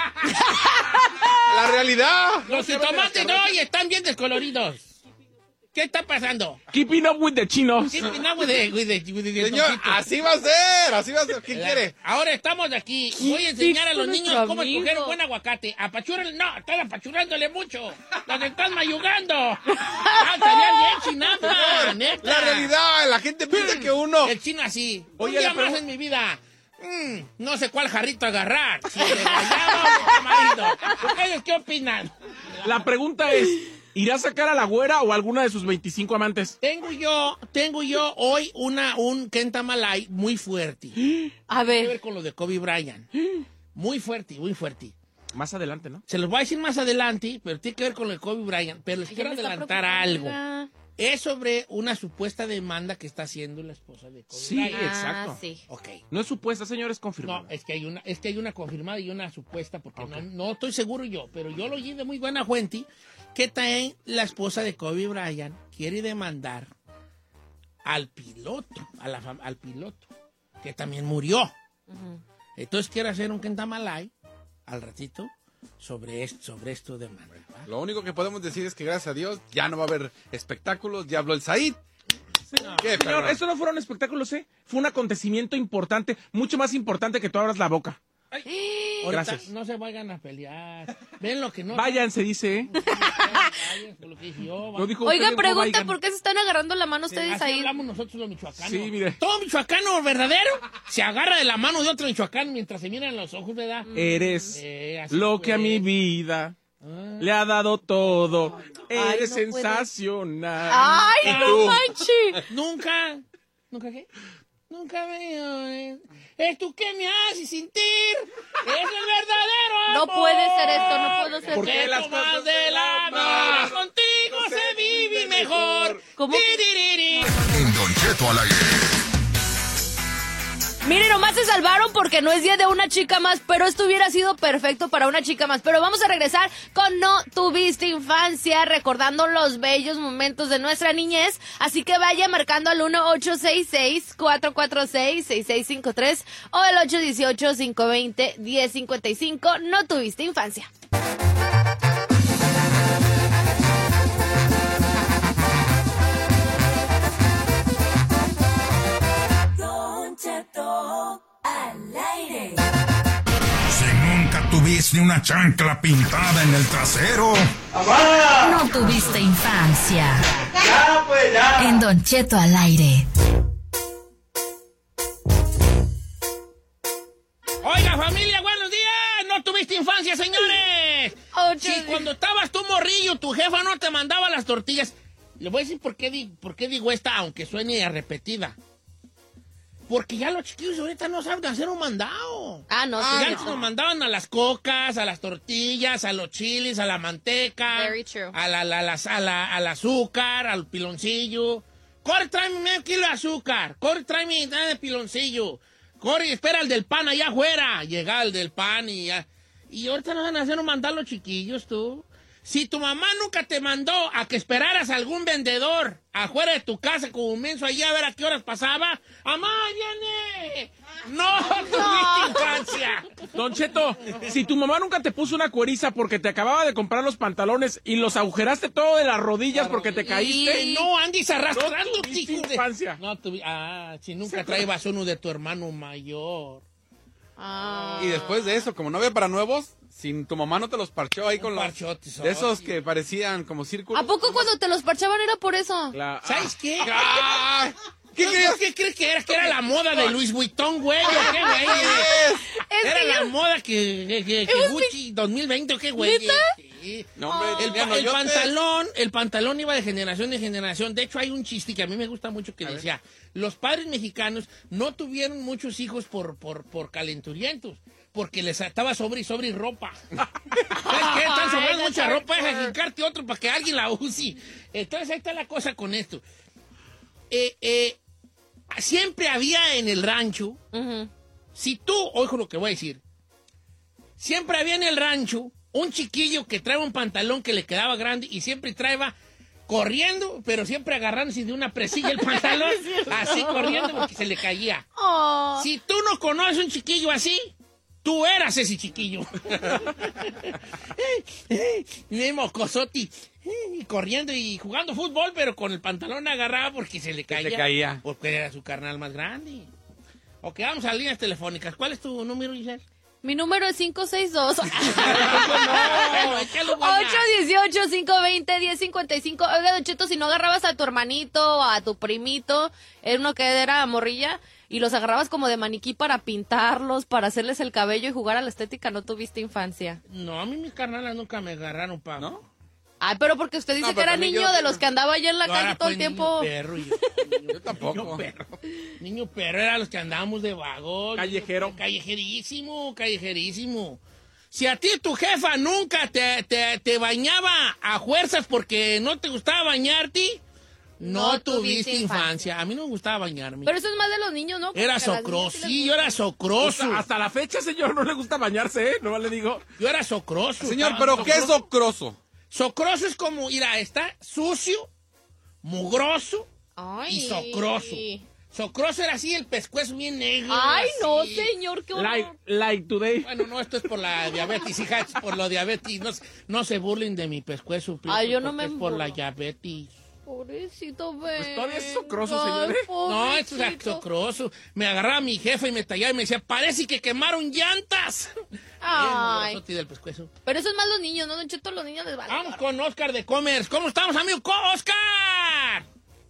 N: La realidad.
A: Los jitomates no, y están bien descoloridos. ¿Qué está pasando?
M: Keeping up with the chinos.
A: Keeping up with the, with the, with the
N: Señor,
A: tonquitos.
N: así va a ser, así va a ser. ¿Qué
A: La,
N: quiere?
A: Ahora estamos aquí. Voy a enseñar a los niños cómo escoger un buen aguacate. Apachúrale, no, están apachurándole mucho. Los están mayugando. Ah, estaría bien chinamba, neta.
N: La realidad, la gente piensa que uno...
A: El chino así.
M: Oye,
A: un día
M: pero...
A: más en mi vida. Mm, no sé cuál jarrito agarrar. Si de guayaba o de tamarindo. ¿Ustedes qué opinan?
M: La pregunta es... ¿Irá a sacar a la güera o a alguna de sus veinticinco amantes?
A: Tengo yo, tengo yo hoy una, un Kenta Malay muy fuerte.
B: A ver.
A: Tiene que ver con lo de Kobe Bryant. Muy fuerte, muy fuerte.
M: Más adelante, ¿no?
A: Se los voy a decir más adelante, pero tiene que ver con lo de Kobe Bryant. Pero les Ay, quiero adelantar algo. Es sobre una supuesta demanda que está haciendo la esposa de Kobe
M: sí,
A: Bryant.
M: Ah, exacto.
B: Sí.
A: Okay.
M: No es supuesta, señor, es confirmada.
A: No, es que hay una, es que hay una confirmada y una supuesta, porque
M: okay.
A: no, no estoy seguro yo, pero yo lo oí de muy buena fuente que también la esposa de Kobe Bryant quiere demandar al piloto, a la, al piloto, que también murió. Uh-huh. Entonces quiere hacer un Kenta Malay al ratito sobre esto, sobre esto de demanda.
N: Lo único que podemos decir es que gracias a Dios ya no va a haber espectáculos, ya habló el Said.
M: No, ¿Qué, señor, esto no fueron espectáculos, ¿eh? Fue un acontecimiento importante, mucho más importante que tú abras la boca.
A: Ay, gracias. No se vayan a pelear. Ven lo que no.
M: Váyanse, dice, ¿eh?
A: Vayan, por lo que dije yo,
M: no dijo
B: Oiga,
M: usted,
B: pregunta,
M: no
B: ¿por qué se están agarrando la mano ustedes
A: así
B: ahí?
A: Hablamos nosotros los michoacanos.
M: Sí, mire.
A: Todo michoacano verdadero se agarra de la mano de otro michoacano mientras se miran los ojos, ¿verdad?
M: Eres
A: eh,
M: lo
A: fue.
M: que a mi vida ah. le ha dado todo. Ay, Eres no sensacional.
B: ¡Ay, no manches!
A: Nunca, ¿nunca qué? Nunca veo. Eh. Es tú que me haces sentir. Es el verdadero amor.
B: No puede ser esto, no puedo ser.
A: Porque las cosas de la vida contigo no se vive mejor.
B: ¿Cómo?
O: En Don Cheto al aire.
B: Miren, nomás se salvaron porque no es día de una chica más, pero esto hubiera sido perfecto para una chica más. Pero vamos a regresar con No Tuviste Infancia, recordando los bellos momentos de nuestra niñez. Así que vaya marcando al uno ocho seis seis, cuatro cuatro seis, seis seis cinco tres o el ocho uno ocho, cinco dos cero, uno cero cinco cinco. No Tuviste Infancia.
H: Al aire.
O: Si nunca tuviste una chancla pintada en el trasero,
H: ¡Amá! No tuviste infancia.
E: Ya, pues ya.
H: En Don Cheto al aire.
A: Oiga, familia, buenos días. No tuviste infancia, señores. Si sí, cuando estabas tú morrillo, tu jefa no te mandaba las tortillas. Le voy a decir por qué, di, por qué digo esta, aunque suene repetida. Porque ya los chiquillos ahorita no saben hacer un mandado.
B: Ah, no, sí.
A: Ya
B: no.
A: antes nos mandaban a las cocas, a las tortillas, a los chiles, a la manteca.
B: Very true.
A: A la, la, la- a la- al azúcar, al piloncillo. Corre, tráeme medio kilo de azúcar. Corre, tráeme de piloncillo. Corre, espera el del pan allá afuera. Llega el del pan y ya. Y ahorita no van a hacer un mandado los chiquillos, tú. Si tu mamá nunca te mandó a que esperaras a algún vendedor afuera de tu casa como un menso allá a ver a qué horas pasaba, ¡mamá, viene! ¡No tuviste infancia!
M: Don Cheto, si tu mamá nunca te puso una cueriza porque te acababa de comprar los pantalones y los agujeraste todo de las rodillas porque te caíste.
A: Y no andes arrastrando,
M: No tuviste
A: hijo de-
M: infancia.
A: No tuvi- Ah, si nunca traías uno de tu hermano mayor.
B: Ah.
N: Y después de eso, como no había para nuevos, si tu mamá no te los parchó ahí con los...
A: parchote,
N: De esos que parecían como círculos.
B: ¿A poco cuando te los parchaban era por eso?
M: La-
A: ¿Sabes qué?
N: ¡Ay!
A: ¿Qué crees? ¿Qué crees que era? ¿Que era la moda de Luis Vuitton, güey? ¿O qué, güey?
B: Es
A: Era
B: que
A: la
B: yo-
A: moda que, que, que- que Gucci dos mil veinte, ¿o qué, güey?
B: ¿Neta?
A: Sí.
N: No, hombre,
A: El,
N: ya no,
A: el
N: yo te-
A: pantalón, el pantalón iba de generación en generación. De hecho, hay un chiste que a mí me gusta mucho que decía, los padres mexicanos no tuvieron muchos hijos por, por, por calenturientos, porque les estaba sobre y sobre y ropa. ¿Sabes qué? Están sobrando
B: Ay,
A: mucha
B: that's
A: ropa, deja
B: hardcore.
A: jincarte otro para que alguien la use. Entonces, ahí está la cosa con esto. Eh, eh, siempre había en el rancho,
B: Ujú.
A: si tú, ojo lo que voy a decir, siempre había en el rancho un chiquillo que trae un pantalón que le quedaba grande y siempre traeba corriendo, pero siempre agarrándose de una presilla el pantalón, así corriendo porque se le caía.
B: Oh.
A: Si tú no conoces un chiquillo así, tú eras ese chiquillo. Bien mocosoti. Y corriendo y jugando fútbol, pero con el pantalón agarrado porque se le caía.
N: le caía.
A: Porque era su carnal más grande. Ok, vamos a las líneas telefónicas. ¿Cuál es tu número, Giselle?
B: Mi número es cinco seis dos.
A: No, échalo, buena.
B: ocho uno ocho, cinco dos cero, uno cero cinco cinco. Oiga, Don Cheto, si no agarrabas a tu hermanito o a tu primito, era uno que era morrilla, y los agarrabas como de maniquí para pintarlos, para hacerles el cabello y jugar a la estética, no tuviste infancia.
A: No, a mí mis carnalas nunca me agarraron pa.
N: ¿No?
B: Ay, pero porque usted dice
N: No,
B: que
N: pero
B: era
N: también
B: niño
N: yo-
B: de los que andaba allá en la
A: Yo
B: calle
A: era,
B: todo
A: pues,
B: el tiempo.
A: Niño perro, yo,
N: Yo tampoco.
A: Niño perro. Niño perro era los que andábamos de vagón.
M: Callejero.
A: Callejerísimo, callejerísimo. Si a ti tu jefa nunca te, te, te bañaba a fuerzas porque no te gustaba bañarte, no,
B: No
A: tuviste
B: tuviste
A: infancia.
B: infancia.
A: A mí no me gustaba bañarme.
B: Pero eso es más de los niños, ¿no? Como
A: Era
B: que a las niñas
A: socroso,
B: sí les
A: sí, yo
B: gusta.
A: era socroso.
M: Hasta, hasta la fecha, señor, no le gusta bañarse, ¿eh? No le digo.
A: Yo era socroso.
N: Señor,
A: estaba
N: ¿pero qué es ocroso?
A: Socroso es como, mira, está sucio, mugroso
B: Ay.
A: y socroso. Socroso era así, el pescuezo bien negro.
B: Ay, no,
A: así.
B: señor, qué horror.
M: Like, like today.
A: Bueno, no, esto es por la diabetes, hija, es por la diabetes. No, se- no se burlen de mi pescuezo.
B: Ay, yo no
A: porque
B: me
A: es por la
B: burlo.
A: diabetes.
B: Pobrecito, ven.
M: Pues todavía es socroso, señor, ¿eh?
A: No, esto es
B: pobrecito.
A: socroso. Me agarraba mi jefa y me tallaba y me decía, parece que quemaron llantas.
B: Ay.
A: Bien mugrosote del pescuezo.
B: Pero eso es más los niños, ¿no? Don Cheto, los niños les vale.
A: Vamos con Oscar de Commerce. ¿Cómo estamos, amigo? Co- ¡Oscar!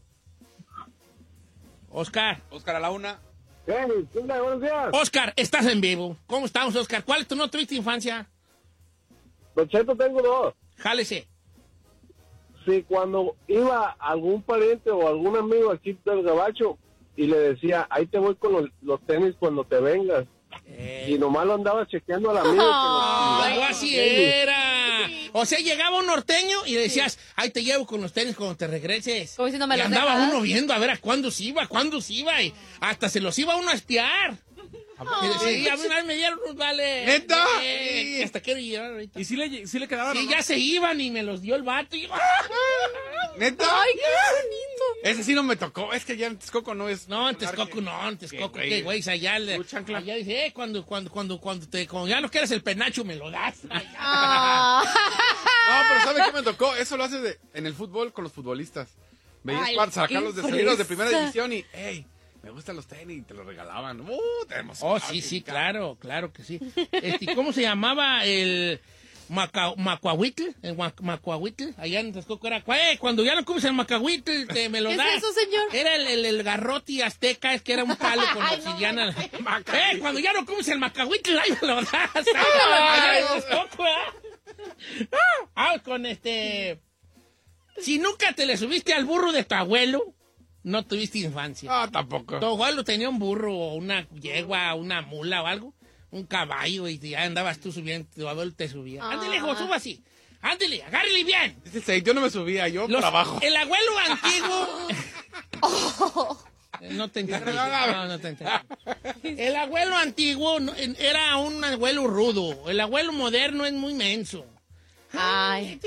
A: Oscar.
N: Oscar a la una.
I: buenos días.
A: Oscar, estás en vivo. ¿Cómo estamos, Oscar? ¿Cuál es tu no tuviste infancia?
I: Don Cheto, tengo dos.
A: Jálese.
I: Si cuando iba algún pariente o algún amigo aquí del gabacho y le decía, ahí te voy con los, los tenis cuando te vengas. Y nomás lo andaba chequeando al amigo. que los-
A: Algo así era. O sea, llegaba un norteño y decías, ahí te llevo con los tenis cuando te regreses.
B: Como diciendo, me
A: y
B: los
A: andaba
B: dejas.
A: uno viendo a ver a cuándo se iba, cuándo se iba. Y hasta se los iba uno a espiar. Y decía, a mí una vez me dieron unos vale.
N: ¿Neta?
A: Eh,
N: Sí.
A: hasta quiero llevar ahorita.
M: ¿Y si le, sí le quedaban?
A: Sí,
M: o no?
A: ya se iban y me los dio el vato. Y...
N: ¿Neta?
B: Ay, qué bonito.
N: Ese sí no me tocó. Es que ya en Texcoco no es...
A: No, en Texcoco no, en Texcoco,
N: Qué güey.
A: qué güey, allá, le-
M: Tu chancla.
A: allá dice, eh, cuando, cuando, cuando, cuando te, cuando ya no quieres el penacho, me lo das.
B: Ah.
N: No, pero ¿sabe qué me tocó? Eso lo haces de, en el fútbol con los futbolistas. Veías
B: Ay,
N: para sacarlos
B: qué
N: de salirlos de primera
B: fresa.
N: división y, hey, me gustan los tenis, y te los regalaban. Uh, te
A: Oh,
N: emocionaba.
A: sí, sí, claro, claro que sí. Este, ¿cómo se llamaba el maca, macuahuitl? El guac- macuahuitl, allá en Texcoco era, eh, cuando ya no comes el macahuitl, te me lo
B: ¿Qué es
A: das.
B: eso, señor?
A: Era el, el, el garroti azteca, es que era un palo con
B: Ay, no,
A: obsidiana.
B: no,
A: eh, cuando ya no comes el macahuitl, ahí me lo das. Allá en Texcoco, ¿eh? Ah, con este... Si nunca te le subiste al burro de tu abuelo, no tuviste infancia.
N: Ah, tampoco.
A: Tu abuelo tenía un burro, o una yegua, una mula o algo, un caballo, y ya andabas tú subiendo, tu abuelo te subía.
B: Ah.
A: Ándale, hijo, suba así. Ándale, agárrele bien.
N: Dice, yo no me subía, yo
A: Los-
N: por abajo.
A: El abuelo antiguo... No te entendí. No, no te entendí. El abuelo antiguo no- era un abuelo rudo. El abuelo moderno es muy menso.
B: Ay.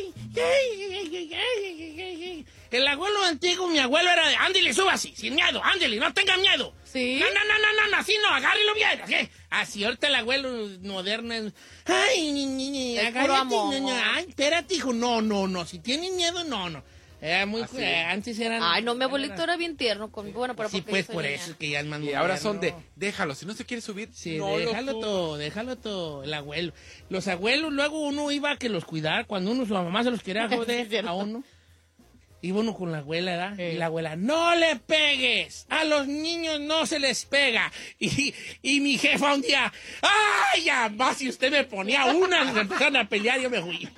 A: El abuelo antiguo, mi abuelo era de, ándele, suba así, sin miedo, ándele, no tenga miedo.
B: ¿Sí?
A: No, no, no, no, no, así no, agárrelo bien. Así, así ahorita el abuelo moderno es, ay, ni, ni, ni,
B: Es
A: agárrate,
B: puro amor.
A: no, no, ay, espérate, hijo, no, no, no, si tienes miedo, no, no. Era muy,
N: Así.
A: eh, antes eran...
B: Ay, no, mi abuelito era bien tierno conmigo. Bueno, pero
A: Sí,
B: porque
A: pues
B: yo soy
A: por
B: niña.
A: eso es que ya es más
N: Y ahora son de,
A: moderno.
N: déjalo, si no se quiere subir,
A: Sí,
N: no lo
A: déjalo
N: suba.
A: todo, déjalo todo, el abuelo. Los abuelos, luego uno iba a que los cuidar, cuando uno, su mamá se los quería
B: Sí,
A: joder
B: cierto.
A: a uno. Iba uno con la abuela, ¿verdad? Y la abuela, no le pegues, a los niños no se les pega. Y, y mi jefa un día, ¡ay, ya más! Si usted me ponía una, y se empezaron a pelear, yo me fui.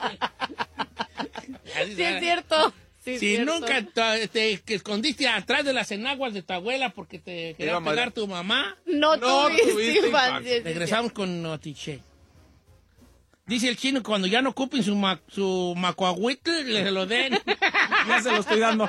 A: Así
B: Sí,
A: era.
B: es cierto. Sí, es
A: Si
B: cierto.
A: nunca te, te- que escondiste atrás de las enaguas de tu abuela porque te quería
N: iba a madre-
A: pegar tu mamá,
B: No,
N: No
B: tuviste,
N: tuviste
B: infancia.
N: infancia.
B: sí,
A: regresamos con Notiche. Dice el chino que cuando ya no ocupen su, ma, su macuahuitl, le lo den.
M: Ya se lo estoy dando.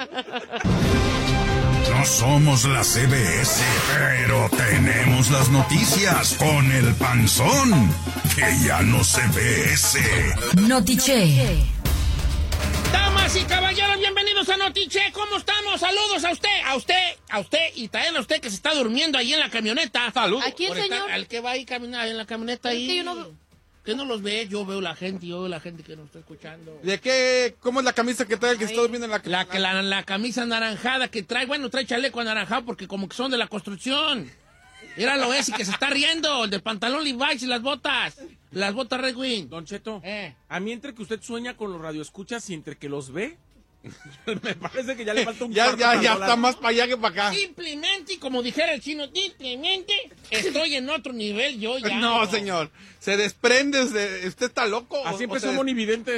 O: No somos la C B S, pero tenemos las noticias con el panzón, que ya no se ve ese.
H: Notiche.
A: Damas y caballeros, bienvenidos a Notiche. ¿Cómo estamos? Saludos a usted, a usted, a usted y también a usted que se está durmiendo ahí en la camioneta. Saludos.
B: ¿A quién,
A: Por estar-
B: señor?
A: Al que va ahí caminando en la camioneta
B: Es
A: ahí.
B: que yo no-
A: Que no los ve, yo veo la gente, yo veo la gente que nos está escuchando.
N: ¿De qué? ¿Cómo es la camisa que trae el que
A: Ay,
N: está durmiendo en la
A: La, que la, la camisa anaranjada que trae, bueno, trae chaleco anaranjado porque como que son de la construcción. Míralo ese que se está riendo, el del pantalón Levi's y las botas. Las botas Red Wing.
M: Don Cheto,
A: Eh.
M: a mí entre que usted sueña con los radioescuchas y entre que los ve, me parece que ya le falta un
N: Ya,
M: cuarto
N: ya,
M: para
N: ya
M: volar.
N: está más para allá que para acá.
A: Simplemente, y como dijera el chino, simplemente estoy en otro nivel yo ya.
N: No, señor. Se desprende. se- ¿Usted está loco? o-
M: Así
N: o
M: empezó
N: se-
M: Monividente.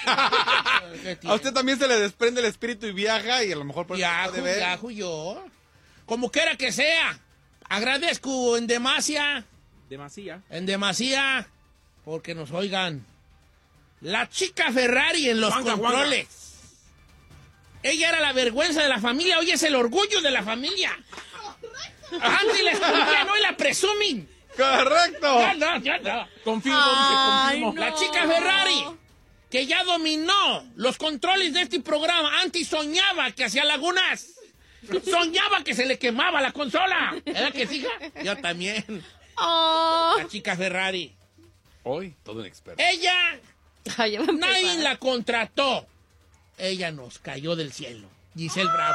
A: ¿Qué
N: A usted también se le desprende el espíritu y viaja y a lo mejor por eso
A: Viajo,
N: puede ver.
A: viajo yo. Como quiera que sea. Agradezco en demasia,
M: Demasía.
A: en demasía, porque nos oigan. La chica Ferrari en los
M: Guanga,
A: controles. Ella era la vergüenza de la familia, hoy es el orgullo de la familia. Antes la escondían, hoy la presumen.
N: ¡Correcto!
A: Ya no, ya no.
M: Confirmo,
B: Ay,
M: dice, confirmo.
B: no.
A: La chica Ferrari, que ya dominó los controles de este programa. Antes soñaba que hacía lagunas. Soñaba que se le quemaba la consola. ¿Verdad que sí, hija? Yo también.
B: Oh.
A: La chica Ferrari.
N: Hoy, todo un experto.
A: Ella,
B: Ay, ya me
A: nadie
B: empezaron.
A: la contrató. Ella nos cayó del cielo. Giselle Bravo.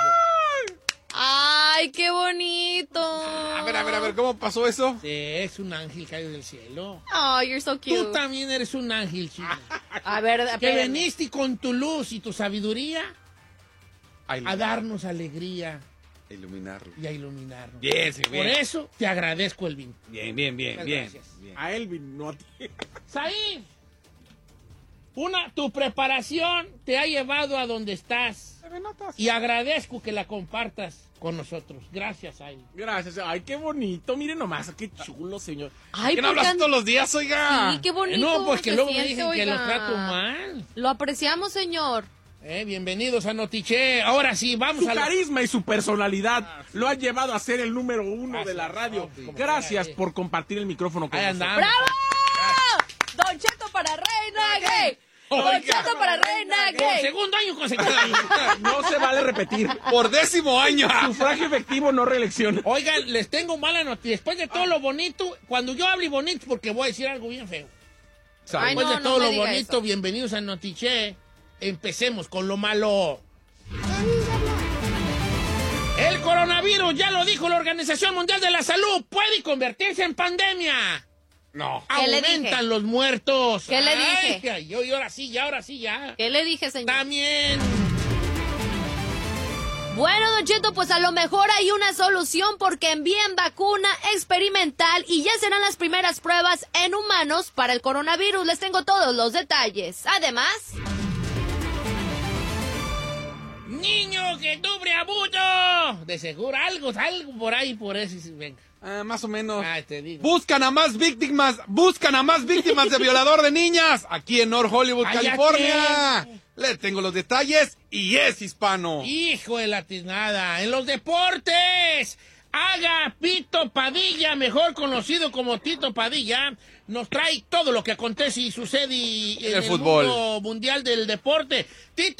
B: Ay, qué bonito.
N: A ver, a ver, a ver, ¿cómo pasó eso?
A: Sí, es un ángel caído del cielo.
B: Oh, you're so cute.
A: Tú también eres un ángel, chica.
B: A ver,
A: Que
B: espérame.
A: veniste con tu luz y tu sabiduría
N: A,
A: a
N: iluminar-
A: darnos alegría
N: a iluminarlo.
A: y a iluminarnos.
N: Bien, sí, bien.
A: Por eso te agradezco, Elvin.
N: Bien, bien, bien,
A: Muchas
N: bien.
A: gracias.
N: bien.
M: A Elvin, no a ti.
A: Said, una, tu preparación te ha llevado a donde estás. Y agradezco que la compartas con nosotros. Gracias, Said.
M: Gracias. Ay, qué bonito. Miren nomás, qué chulo, señor.
B: Ay,
N: ¿Qué no
B: ¿por qué
N: hablas
B: an-
N: todos los días, oiga?
B: Sí, qué bonito.
A: No, pues que
B: se
A: luego me
B: siente,
A: dicen que
B: oiga.
A: los trato mal.
B: Lo apreciamos, señor.
A: Eh, bienvenidos a Notiche. Ahora sí, vamos
M: Su
A: a... la-
M: carisma y su personalidad lo ha llevado a ser el número uno de la radio.
A: Gracias, papi.
M: Gracias
A: Ahí.
M: por compartir el micrófono con
A: Ahí
M: nosotros.
A: andamos.
B: ¡Bravo! Don Cheto para Reina Gay. Don
A: Oiga.
B: Cheto para Reina
A: Por
B: Gay.
A: segundo año consecutivo.
M: No se vale repetir.
N: Por décimo año.
M: Sufragio efectivo, no reelección.
A: Oigan, les tengo mala noticia. Después de todo lo bonito, cuando yo hable bonito, porque voy a decir algo bien feo.
B: Ay,
A: Después
B: no,
A: de
B: no
A: todo
B: me
A: lo
B: diga
A: bonito,
B: eso.
A: bienvenidos a Notiche. Empecemos con lo malo. El coronavirus, ya lo dijo la Organización Mundial de la Salud, puede convertirse en pandemia.
N: No.
B: ¿Qué le
A: Aumentan
B: dije?
A: los muertos.
B: ¿Qué le
A: Ay,
B: dije?
A: ay, yo, y ahora sí, ya, ahora sí, ya.
B: ¿Qué le dije, señor?
A: También.
B: Bueno, Don Cheto, pues a lo mejor hay una solución porque envían vacuna experimental y ya serán las primeras pruebas en humanos para el coronavirus. Les tengo todos los detalles. Además,
A: Niño que sufre abuso. de seguro, algo, algo por ahí, por eso, venga.
N: Ah, más o menos.
A: Ah, te digo.
N: Buscan a más víctimas, buscan a más víctimas de violador de niñas aquí en North Hollywood,
A: Ay,
N: California. Le tengo los detalles y es hispano.
A: Hijo de la tiznada. En los deportes, Agapito Padilla, mejor conocido como Tito Padilla, nos trae todo lo que acontece y sucede en
N: el
A: el
N: fútbol
A: mundo mundial del deporte. Tito.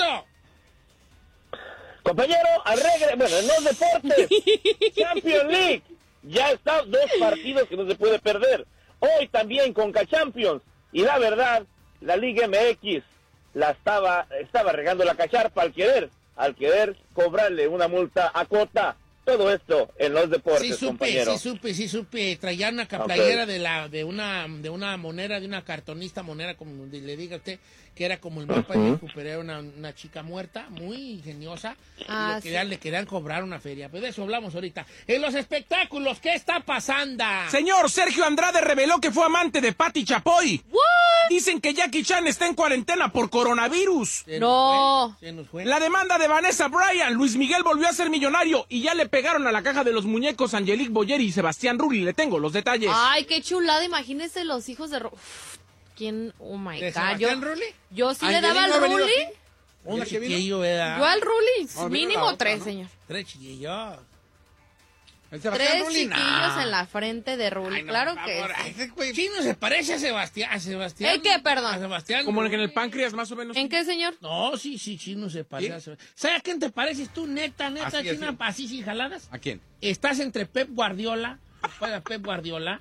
P: Compañero, arregle, bueno, en los deportes, Champions League, ya están dos partidos que no se puede perder. Hoy también Conca Champions, y la verdad, la Liga M X la estaba, estaba regando la cacharpa al querer, al querer cobrarle una multa a Cota. Todo esto en los deportes,
A: sí supe,
P: compañero.
A: Sí supe, sí supe. Traían una
P: Okay.
A: playera de la de una de una monera, de una cartonista monera, como le diga usted, que era como el mapa de México, pero era una, una chica muerta, muy ingeniosa.
B: Ah,
A: y le, querían,
B: sí.
A: le querían cobrar una feria. Pero de eso hablamos ahorita. En los espectáculos, ¿qué está pasando?
M: Señor, Sergio Andrade reveló que fue amante de Patti Chapoy.
B: ¿What?
M: Dicen que Jackie Chan está en cuarentena por coronavirus.
A: Se
B: No.
A: nos fue, se nos fue.
M: La demanda de Vanessa Bryan, Luis Miguel volvió a ser millonario y ya le pegaron a la caja de los muñecos Angelique Boyer y Sebastián Rulli. Le tengo los detalles.
B: Ay, qué chulada. Imagínese los hijos de... Ru- Uf, ¿quién? Oh, my
A: ¿De
B: God. Yo,
A: Sebastián Rulli?
B: yo sí le
N: Angelique
B: daba al
N: no ha venido
B: Rulli.
N: aquí.
A: Un
N: ¿Ya que vino?
A: chiquillo, ¿verdad?
B: Yo al Rulli.
N: No, vino
B: Mínimo
N: la otra,
B: tres,
N: ¿no?
B: señor.
A: Tres chiquillos.
N: El Sebastián
B: Tres
N: Rulli,
B: chiquillos
N: nah.
B: en la frente de Rulli.
N: Ay, no,
B: claro
N: por
B: que
N: favor,
B: sí.
N: ay, ese güey-
A: Chino se parece a Sebastián. A Sebastián.
B: ¿El qué, perdón?
A: A Sebastián.
M: Como en el páncreas, más o menos.
B: ¿En qué, señor?
A: No, sí, sí, Chino se parece
N: ¿Sí?
A: a Sebastián. ¿Sabes a quién te pareces tú, neta, neta,
N: Así,
A: China?
N: así.
A: Así sin jaladas.
N: ¿A quién?
A: Estás entre Pep Guardiola, juega Pep Guardiola,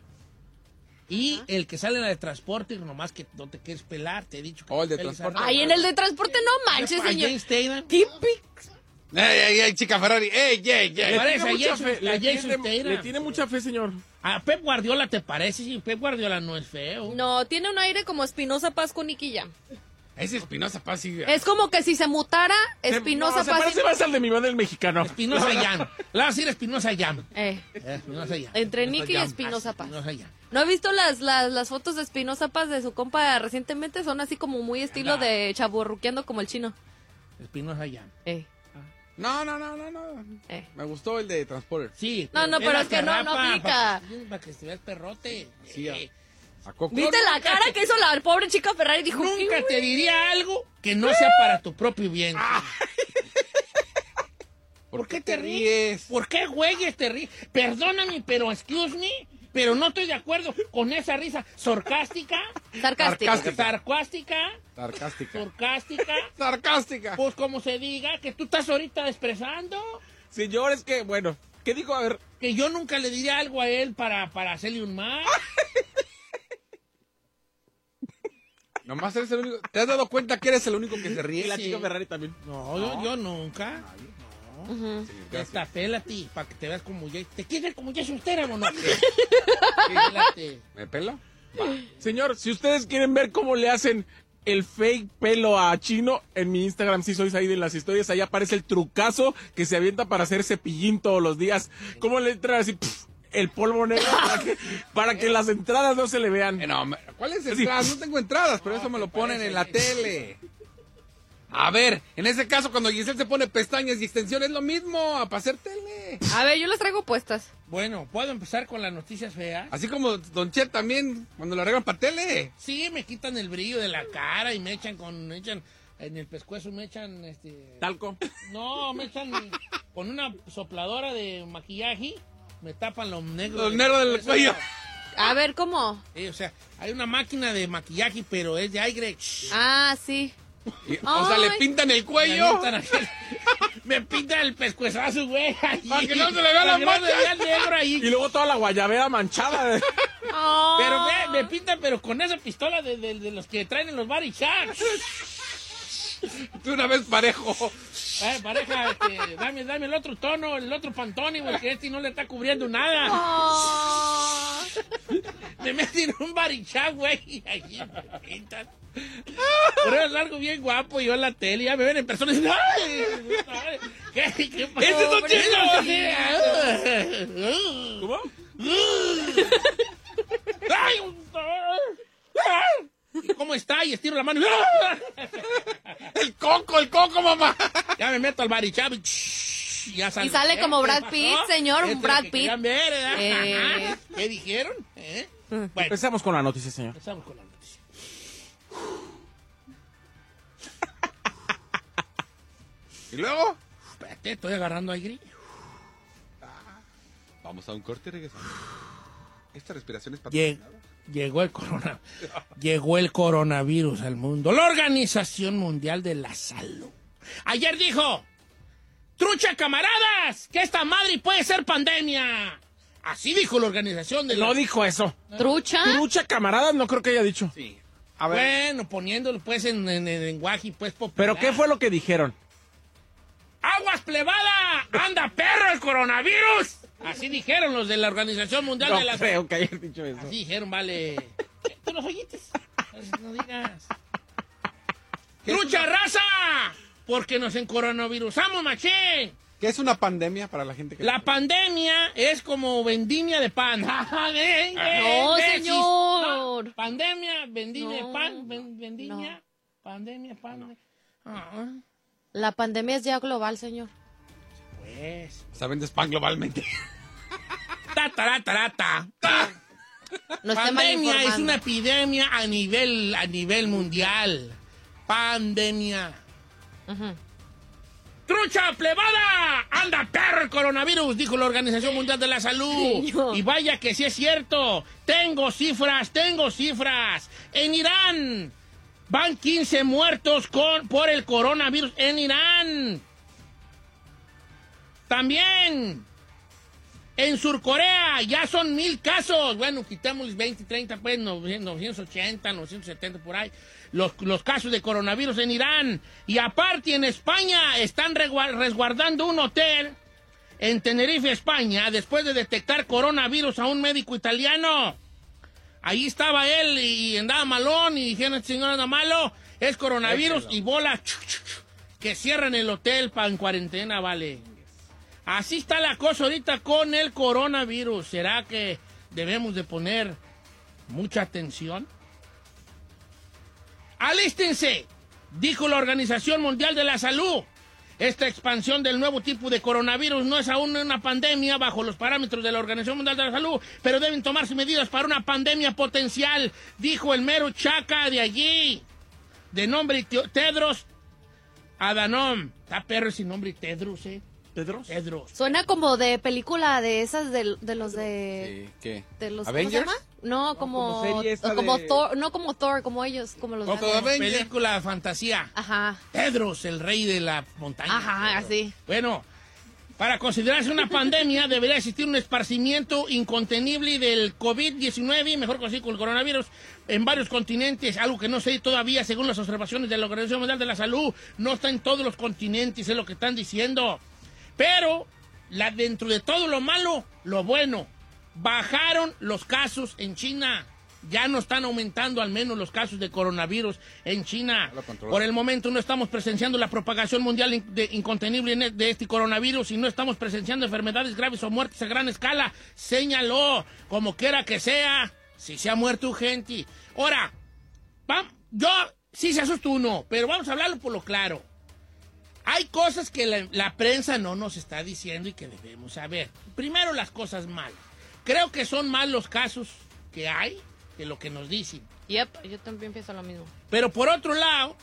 A: y el que sale en la de transporte, nomás que no te quieres pelar, te he dicho que
N: Oh, el
A: te
N: de
A: peles
N: transporte.
A: a-
B: Ay, en el de transporte no manches,
A: a
B: señor.
A: James Tatum.
B: Típico.
N: ¡Ey, ey, ey, chica Ferrari! ¡Ey, ey,
A: ¿Te
N: ey!
A: parece a
M: mucha
A: Jason,
M: fe,
A: a
M: le,
A: Jason
M: tiene,
A: Tatum?
M: le tiene mucha fe, señor.
A: A Pep Guardiola te parece, sí, Pep Guardiola no es feo.
B: No, tiene un aire como Espinosa Paz con Nicky Jam.
N: Ese Espinosa Paz sí.
B: Es como que si se mutara, Espinosa
M: no, se
B: Paz...
M: parece más al de mi madre el mexicano.
A: Espinosa Jam. Le vamos a decir Espinosa Jam.
B: Eh,
A: Eh, Espinosa Jam.
B: entre
A: Espinosa
B: Nicky y
A: Jam.
B: Espinosa Paz.
A: Espinosa Jam.
B: ¿No ha visto las, las, las fotos de Espinosa Paz de su compa recientemente? Son así como muy estilo
A: Anda.
B: de chaburruqueando como el chino.
A: Espinosa Jam.
B: Eh,
N: No, no, no, no, no.
B: eh.
N: Me gustó el de Transporter.
A: Sí.
B: No, no, pero
A: la
B: es que no, no
A: rapa,
B: aplica.
A: Para, para que te veas perrote.
N: Sí,
A: Eh,
N: A Coco.
B: ¿Viste la cara que hizo la pobre chica Ferrari? Dijo,
A: Nunca
B: "¿Qué,
A: te
B: güey?".
A: diría algo que no sea para tu propio bien. ¿Por qué te ríes? ¿Por qué, güeyes, te ríes? Perdóname, pero excuse me, pero no estoy de acuerdo con esa risa sarcástica.
B: Sarcástica.
A: Sarcástica.
N: Sarcástica.
A: Sarcástica.
N: Sarcástica.
A: Pues como se diga, que tú estás ahorita expresando.
M: Señor, es que, bueno, ¿qué dijo? A ver.
A: Que yo nunca le diría algo a él para, para hacerle un mal.
N: Nomás eres el único. ¿Te has dado cuenta que eres el único que se ríe?
M: Y la
A: Sí.
M: chica Ferrari también.
A: No, yo, yo nunca.
B: Ujú.
A: Esta, pélate, para que te veas como ya. ¿Te quieres ver como ya soltera, mono? Pélate.
N: ¿Me pelo?
M: Señor, si ustedes quieren ver cómo le hacen el fake pelo a Chino, en mi Instagram, si sois ahí de las historias, ahí aparece el trucazo que se avienta para hacer cepillín todos los días. ¿Cómo le entra así pf, el polvo negro para que, para que las entradas no se le vean?
N: Eh, no, me- ¿cuáles
M: Sí.
N: entradas? No tengo entradas, pero eso me lo ponen en la tele. A ver, en ese caso, cuando Giselle se pone pestañas y extensiones, es lo mismo, para hacer tele.
B: A ver, yo las traigo puestas.
A: Bueno, ¿puedo empezar con las noticias feas?
N: Así como Don Chet también, cuando lo arreglan para tele.
A: Sí, me quitan el brillo de la cara y me echan con... Me echan en el pescuezo, me echan este...
M: Talco.
A: No, me echan con una sopladora de maquillaje, me tapan los negros.
N: Los negros del
A: pescuezo.
N: cuello.
B: A ver, ¿cómo?
A: Sí, o sea, hay una máquina de maquillaje, pero es de aire.
B: Ah, sí.
N: Y- o sea, le
B: Ay.
N: pintan el
A: Me
N: cuello.
A: avientan aquí. Me pintan el pescuezazo, güey. ahí.
N: Para que no se le vea
A: Para
N: la
A: que no se
N: mancha.
A: vea el negro ahí.
M: Y luego toda la guayabera manchada.
B: Oh.
A: Pero ve, me pintan, pero con esa pistola de, de- de los que traen en los bar y chats.
N: De una vez parejo.
A: Ay, pareja, este, dame, dame el otro tono, el otro pantone, porque este no le está cubriendo nada.
B: Oh.
A: Me meten en un barichá, güey, y allí me pintan. Pero es algo bien guapo, y yo en la tele, ya me ven en persona y dicen, ¡ay! ay, ¿Qué, qué pasó?
N: ¡Ese es Don
A: Cheto!
M: ¿Cómo?
A: ¡Ay! ¿Y ¿Cómo está? Y estiro la mano.
N: El coco, el coco, mamá.
A: Ya me meto al barichá. ya sale.
B: Y sale como Brad
A: ¿Qué
B: Pitt,
A: pasó?
B: señor,
A: Este
B: Brad
A: que
B: Pitt.
A: querían ver, ¿verdad?
B: Eh.
A: ¿Qué dijeron? ¿Eh? Bueno,
M: Empezamos con la noticia, señor.
A: empezamos con la noticia.
N: ¿Y luego?
A: Espérate, estoy agarrando aire.
N: Vamos a un corte y regresamos. Esta respiración es para...
A: Lleg- llegó el corona, llegó el coronavirus al mundo. La Organización Mundial de la Salud ayer dijo: ¡trucha, camaradas! ¡Que esta madre puede ser pandemia! Así dijo la organización de la...
M: No dijo eso.
B: ¿Trucha?
M: Trucha, camaradas, no creo que haya dicho.
N: Sí.
M: A ver.
A: Bueno, poniéndolo pues en, en, en lenguaje pues popular.
M: ¿Pero qué fue lo que dijeron?
A: ¡Aguas, plebada! ¡Anda, perro, el coronavirus! Así dijeron los de la Organización Mundial
M: No
A: de la
M: creo que hayan dicho eso.
A: Así dijeron, vale. ¿Tú los oyites? No digas. ¡Trucha, raza! Porque nos encoronavirusamos, machín.
N: ¿Qué es una pandemia para la gente que...
A: La pandemia es como vendimia de pan.
B: No,
A: Imbécil.
B: señor.
A: No, pandemia, vendimia
B: No.
A: de pan, ven- vendimia, pandemia, pan. Ah,
B: La pandemia es ya global, señor.
A: pues.
N: O sea, vendes pan globalmente.
A: Ta, ta, ta, ta, ta.
B: No esté mal
A: Pandemia es
B: informando.
A: una epidemia a nivel, a nivel mundial. Pandemia.
B: Ujú.
A: ¡Trucha, plebada! ¡Anda, perro, el coronavirus! Dijo la Organización Mundial de la Salud.
B: Señor.
A: Y vaya que sí es cierto. Tengo cifras, tengo cifras. En Irán van quince muertos con, por el coronavirus en Irán. También en Surcorea ya son mil casos. Bueno, quitamos veinte, treinta, pues novecientos ochenta, novecientos setenta por ahí. Los, los casos de coronavirus en Irán. Y aparte en España están regua- resguardando un hotel en Tenerife, España, después de detectar coronavirus a un médico italiano. Ahí estaba él y andaba malón y dijeron, este señor anda malo, es coronavirus y bola chu, chu, chu, que cierran el hotel para en cuarentena, vale. Así está la cosa ahorita con el coronavirus. ¿Será que debemos de poner mucha atención? ¡Alístense! Dijo la Organización Mundial de la Salud. Esta expansión del nuevo tipo de coronavirus no es aún una pandemia bajo los parámetros de la Organización Mundial de la Salud, pero deben tomarse medidas para una pandemia potencial, dijo el mero chaca de allí, de nombre Teo- Tedros Adhanom. Está perro ese nombre, Tedros, ¿eh?
M: ¿Tedros?
A: Tedros.
B: Suena como de película de esas de, de los de...
N: Sí, ¿qué?
B: de los, ¿cómo se
N: ¿Avengers?
B: llama? No, como...
M: como serie esta
B: como
M: de-
B: Thor, no como Thor, como ellos, como los...
N: No,
B: de-
N: como Avengers.
A: Película de fantasía.
B: Ajá,
A: Tedros, el rey de la montaña.
B: ajá, así.
A: Bueno, para considerarse una pandemia debería existir un esparcimiento incontenible del COVID diecinueve, mejor conocido como el coronavirus, en varios continentes, algo que no sé todavía según las observaciones de la Organización Mundial de la Salud. No está en todos los continentes, es lo que están diciendo. Pero, la, dentro de todo lo malo, lo bueno, bajaron los casos en China. Ya no están aumentando al menos los casos de coronavirus en China. Por el momento no estamos presenciando la propagación mundial in- de- incontenible de este coronavirus y no estamos presenciando enfermedades graves o muertes a gran escala. Señaló, como quiera que sea, si se ha muerto gente. Ahora, vam- yo sí se asusta uno, pero vamos a hablarlo por lo claro. Hay cosas que la, la prensa no nos está diciendo y que debemos saber. Primero, las cosas malas. Creo que son más los casos que hay que lo que nos dicen.
B: Yep, yo también pienso lo mismo.
A: Pero por otro lado,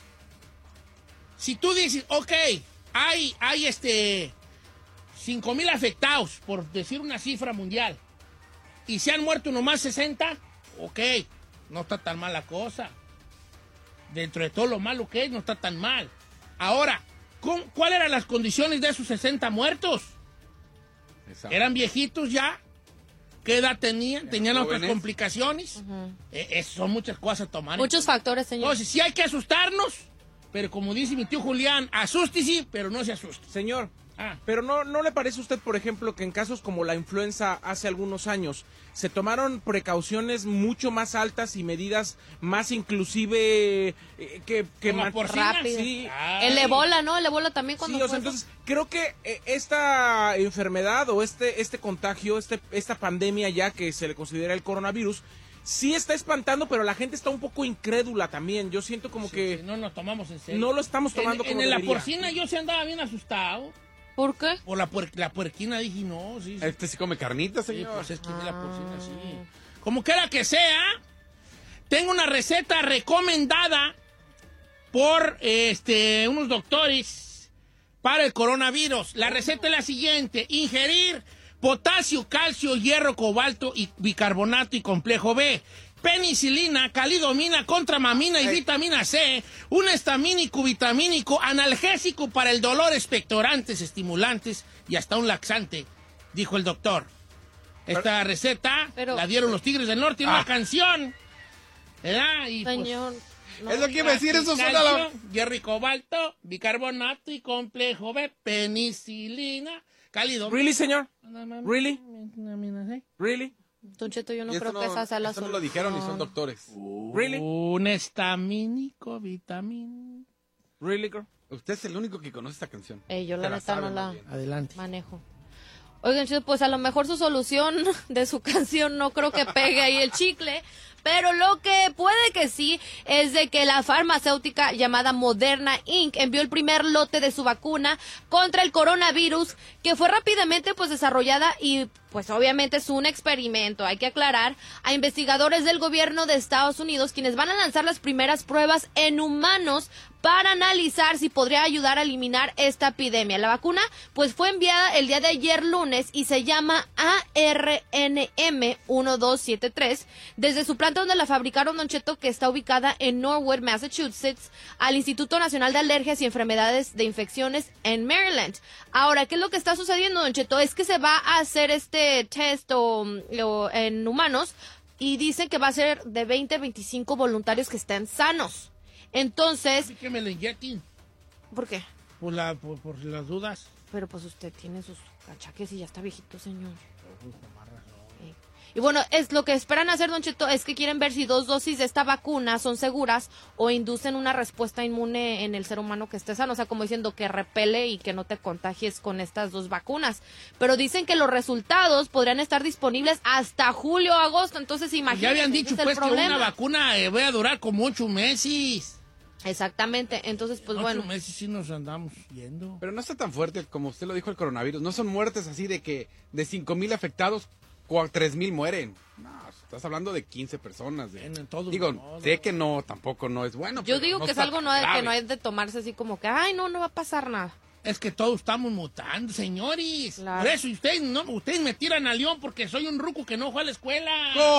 A: si tú dices, ok, hay, hay este cinco mil afectados, por decir una cifra mundial, y se han muerto nomás sesenta, ok, no está tan mal la cosa. Dentro de todo lo malo que es, no está tan mal. Ahora, ¿cómo- ¿cuáles eran las condiciones de esos sesenta muertos?
N: Exacto.
A: ¿Eran viejitos ya? ¿Qué edad tenían? ¿Tenían otras
N: jóvenes.
A: complicaciones?
B: Ujú.
A: Eh, eh, son muchas cosas a tomar. en
B: Muchos factores, señor.
A: Entonces, sí hay que asustarnos, pero como dice mi tío Julián, asústese, pero no se asuste.
M: Señor,
A: Ah.
M: pero no, ¿no le parece a usted, por ejemplo, que en casos como la influenza hace algunos años se tomaron precauciones mucho más altas y medidas más inclusive eh, que, que
A: Como la
M: man-
A: porcina.
B: Rápido.
M: Sí,
A: Ay.
B: El ébola, ¿no? El ébola también cuando
M: sí, o sea,
B: fue-
M: entonces creo que eh, esta enfermedad o este, este contagio, este, esta pandemia ya que se le considera el coronavirus, sí está espantando, pero la gente está un poco incrédula también. Yo siento como
A: Sí,
M: que
A: sí, no nos tomamos en serio.
M: no lo estamos tomando
A: en,
M: como
A: en la
M: debería.
A: porcina yo sí andaba bien asustado.
B: ¿Por qué?
A: Por la, puer la puerquina, dije, no, sí. sí.
N: Este sí come carnitas, señor.
A: Sí, pues es que ah. la porcina, sí. Como quiera que sea, tengo una receta recomendada por este unos doctores para el coronavirus. La receta es la siguiente: ingerir potasio, calcio, hierro, cobalto y bicarbonato y complejo B, penicilina, calidomina, contramamina y Ay. vitamina C, un estamínico, vitamínico, analgésico para el dolor, expectorantes, estimulantes y hasta un laxante, dijo el doctor. Esta pero, receta pero, la dieron los Tigres del Norte en ah. una canción, ¿verdad? Y
B: señor...
A: Pues,
N: no, es lo que iba a decir, eso suena la...
A: hierro y cobalto, bicarbonato y complejo B, penicilina, calidomina.
M: ¿Really, señor? ¿Really? ¿Really?
B: Don Cheto, yo no creo no, que esa sea la
N: solución. No lo dijeron y son doctores.
A: Uh, ¿Really? Un estamínico, vitamín.
M: ¿Really, girl?
N: Usted es el único que conoce esta canción.
B: Eh, yo la neta no la
A: Adelante.
B: manejo. Oigan, Cheto, pues a lo mejor su solución de su canción no creo que pegue ahí el chicle, pero lo que puede que sí es de que la farmacéutica llamada Moderna incorporated envió el primer lote de su vacuna contra el coronavirus, que fue rápidamente pues desarrollada y pues obviamente es un experimento, hay que aclarar, a investigadores del gobierno de Estados Unidos, quienes van a lanzar las primeras pruebas en humanos para analizar si podría ayudar a eliminar esta epidemia. La vacuna pues fue enviada el día de ayer lunes y se llama A R N M uno dos siete tres desde su planta donde la fabricaron, Don Cheto, que está ubicada en Norwood, Massachusetts, al Instituto Nacional de Alergias y Enfermedades de Infecciones en Maryland. Ahora, ¿qué es lo que está sucediendo, Don Cheto? Es que se va a hacer este test o, o en humanos y dicen que va a ser de veinte a veinticinco voluntarios que estén sanos. Entonces...
A: ¿Por qué me lo inyecten?
B: ¿Por qué?
A: Por, la, por, por las dudas.
B: Pero pues usted tiene sus cachaques y ya está viejito, señor. Sí. Y bueno, es lo que esperan hacer, Don Cheto, es que quieren ver si dos dosis de esta vacuna son seguras o inducen una respuesta inmune en el ser humano que esté sano. O sea, como diciendo que repele y que no te contagies con estas dos vacunas. Pero dicen que los resultados podrían estar disponibles hasta julio o agosto. Entonces, imagínense.
A: Ya habían dicho pues que una vacuna eh, va a durar como ocho meses.
B: Exactamente, entonces pues
A: Ocho
B: bueno.
A: Ocho meses sí nos andamos yendo.
N: Pero no está tan fuerte como usted lo dijo el coronavirus. No son muertes así de que de cinco mil afectados, tres mil mueren. No, estás hablando de quince personas. De...
A: En todos
N: digo,
A: modos.
N: Sé que no, tampoco no es bueno.
B: Yo digo
N: no
B: que es algo no de, que no hay
N: es
B: de tomarse así como que, ay, no, no va a pasar nada.
A: Es que todos estamos mutando, señores.
B: Claro.
A: Por eso ustedes, no, ustedes me tiran a León porque soy un ruco que no fue a la escuela.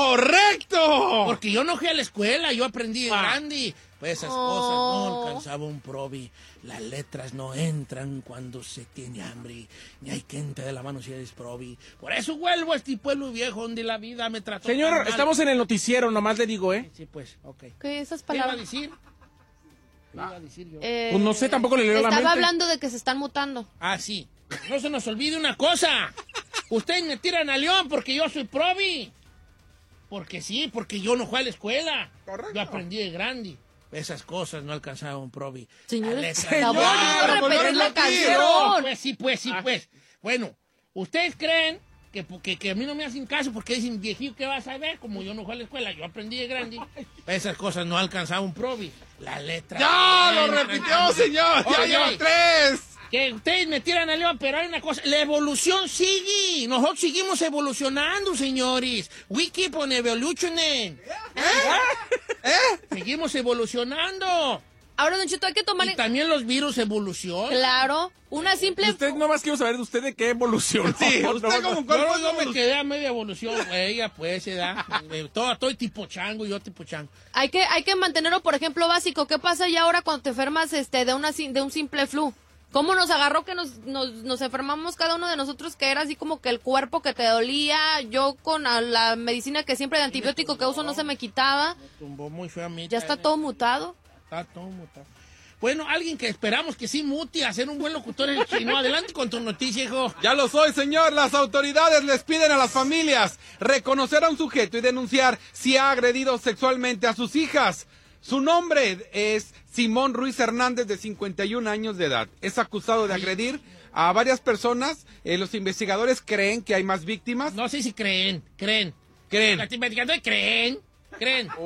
N: ¡Correcto!
A: Porque yo no fui a la escuela, yo aprendí de
N: ah.
A: grande. Pues esas oh. cosas no alcanzaba un probi. Las letras no entran cuando se tiene hambre. Ni hay que entrar de la mano si eres probi. Por eso vuelvo a este pueblo viejo donde la vida me trató.
M: Señor, estamos en el noticiero, nomás le digo, ¿eh?
A: Sí, pues, ok.
B: ¿Qué esas
A: ¿Qué iba a
B: palabras?
A: decir? ¿Qué iba a decir yo?
B: Eh,
M: pues no sé, tampoco le leo la mente.
B: Estaba hablando de que se están mutando.
A: Ah, sí. No se nos olvide una cosa. Ustedes me tiran a León porque yo soy probi. Porque sí, porque yo no fui a la escuela.
N: Correcto.
A: Yo aprendí de grande. Esas cosas no alcanzaba un probi.
B: Señores,
A: señor,
B: no repetir la canción.
A: Pues sí, pues sí, pues. Bueno, ¿ustedes creen que, que, que a mí no me hacen caso porque dicen, viejillo, ¿qué vas a ver? Como yo no fui a la escuela, yo aprendí de grande. Esas cosas no alcanzaba un probi. La letra...
N: ¡Ya lo repitió, señor! ¡Ya lleva tres!
A: Que ustedes me tiran a León, pero hay una cosa, la evolución sigue. Nosotros seguimos evolucionando, señores. We keep on evolutioning. ¿Eh? ¿Eh? Seguimos evolucionando.
B: Ahora, Don Cheto, hay que tomar...
A: Y también los virus evolucionan.
B: Claro, una simple...
M: Usted nomás quiero saber de usted de qué evolución.
N: Sí,
M: no,
N: usted
M: no,
N: como
A: no,
N: cuerpo
A: no, no me quedé a media evolución, güey, ya pues, se da. Todo, estoy tipo chango, yo tipo chango.
B: Hay que, hay que mantenerlo, por ejemplo, básico. ¿Qué pasa ya ahora cuando te enfermas este, de, una, de un simple flu? ¿Cómo nos agarró que nos, nos, nos enfermamos cada uno de nosotros, que era así como que el cuerpo que te dolía? Yo con la medicina que siempre de antibiótico que uso no se me quitaba.
A: Me tumbó muy feamente.
B: Ya está todo mutado.
A: Está todo mutado. Bueno, alguien que esperamos que sí mute a ser un buen locutor en el chino. Adelante con tu noticia, hijo.
N: Ya lo soy, señor. Las autoridades les piden a las familias reconocer a un sujeto y denunciar si ha agredido sexualmente a sus hijas. Su nombre es Simón Ruiz Hernández, de cincuenta y un años de edad. Es acusado de agredir a varias personas. Eh, los investigadores creen que hay más víctimas.
A: No sé si creen, creen.
N: Creen.
A: Los investigadores creen, creen.
N: Oh,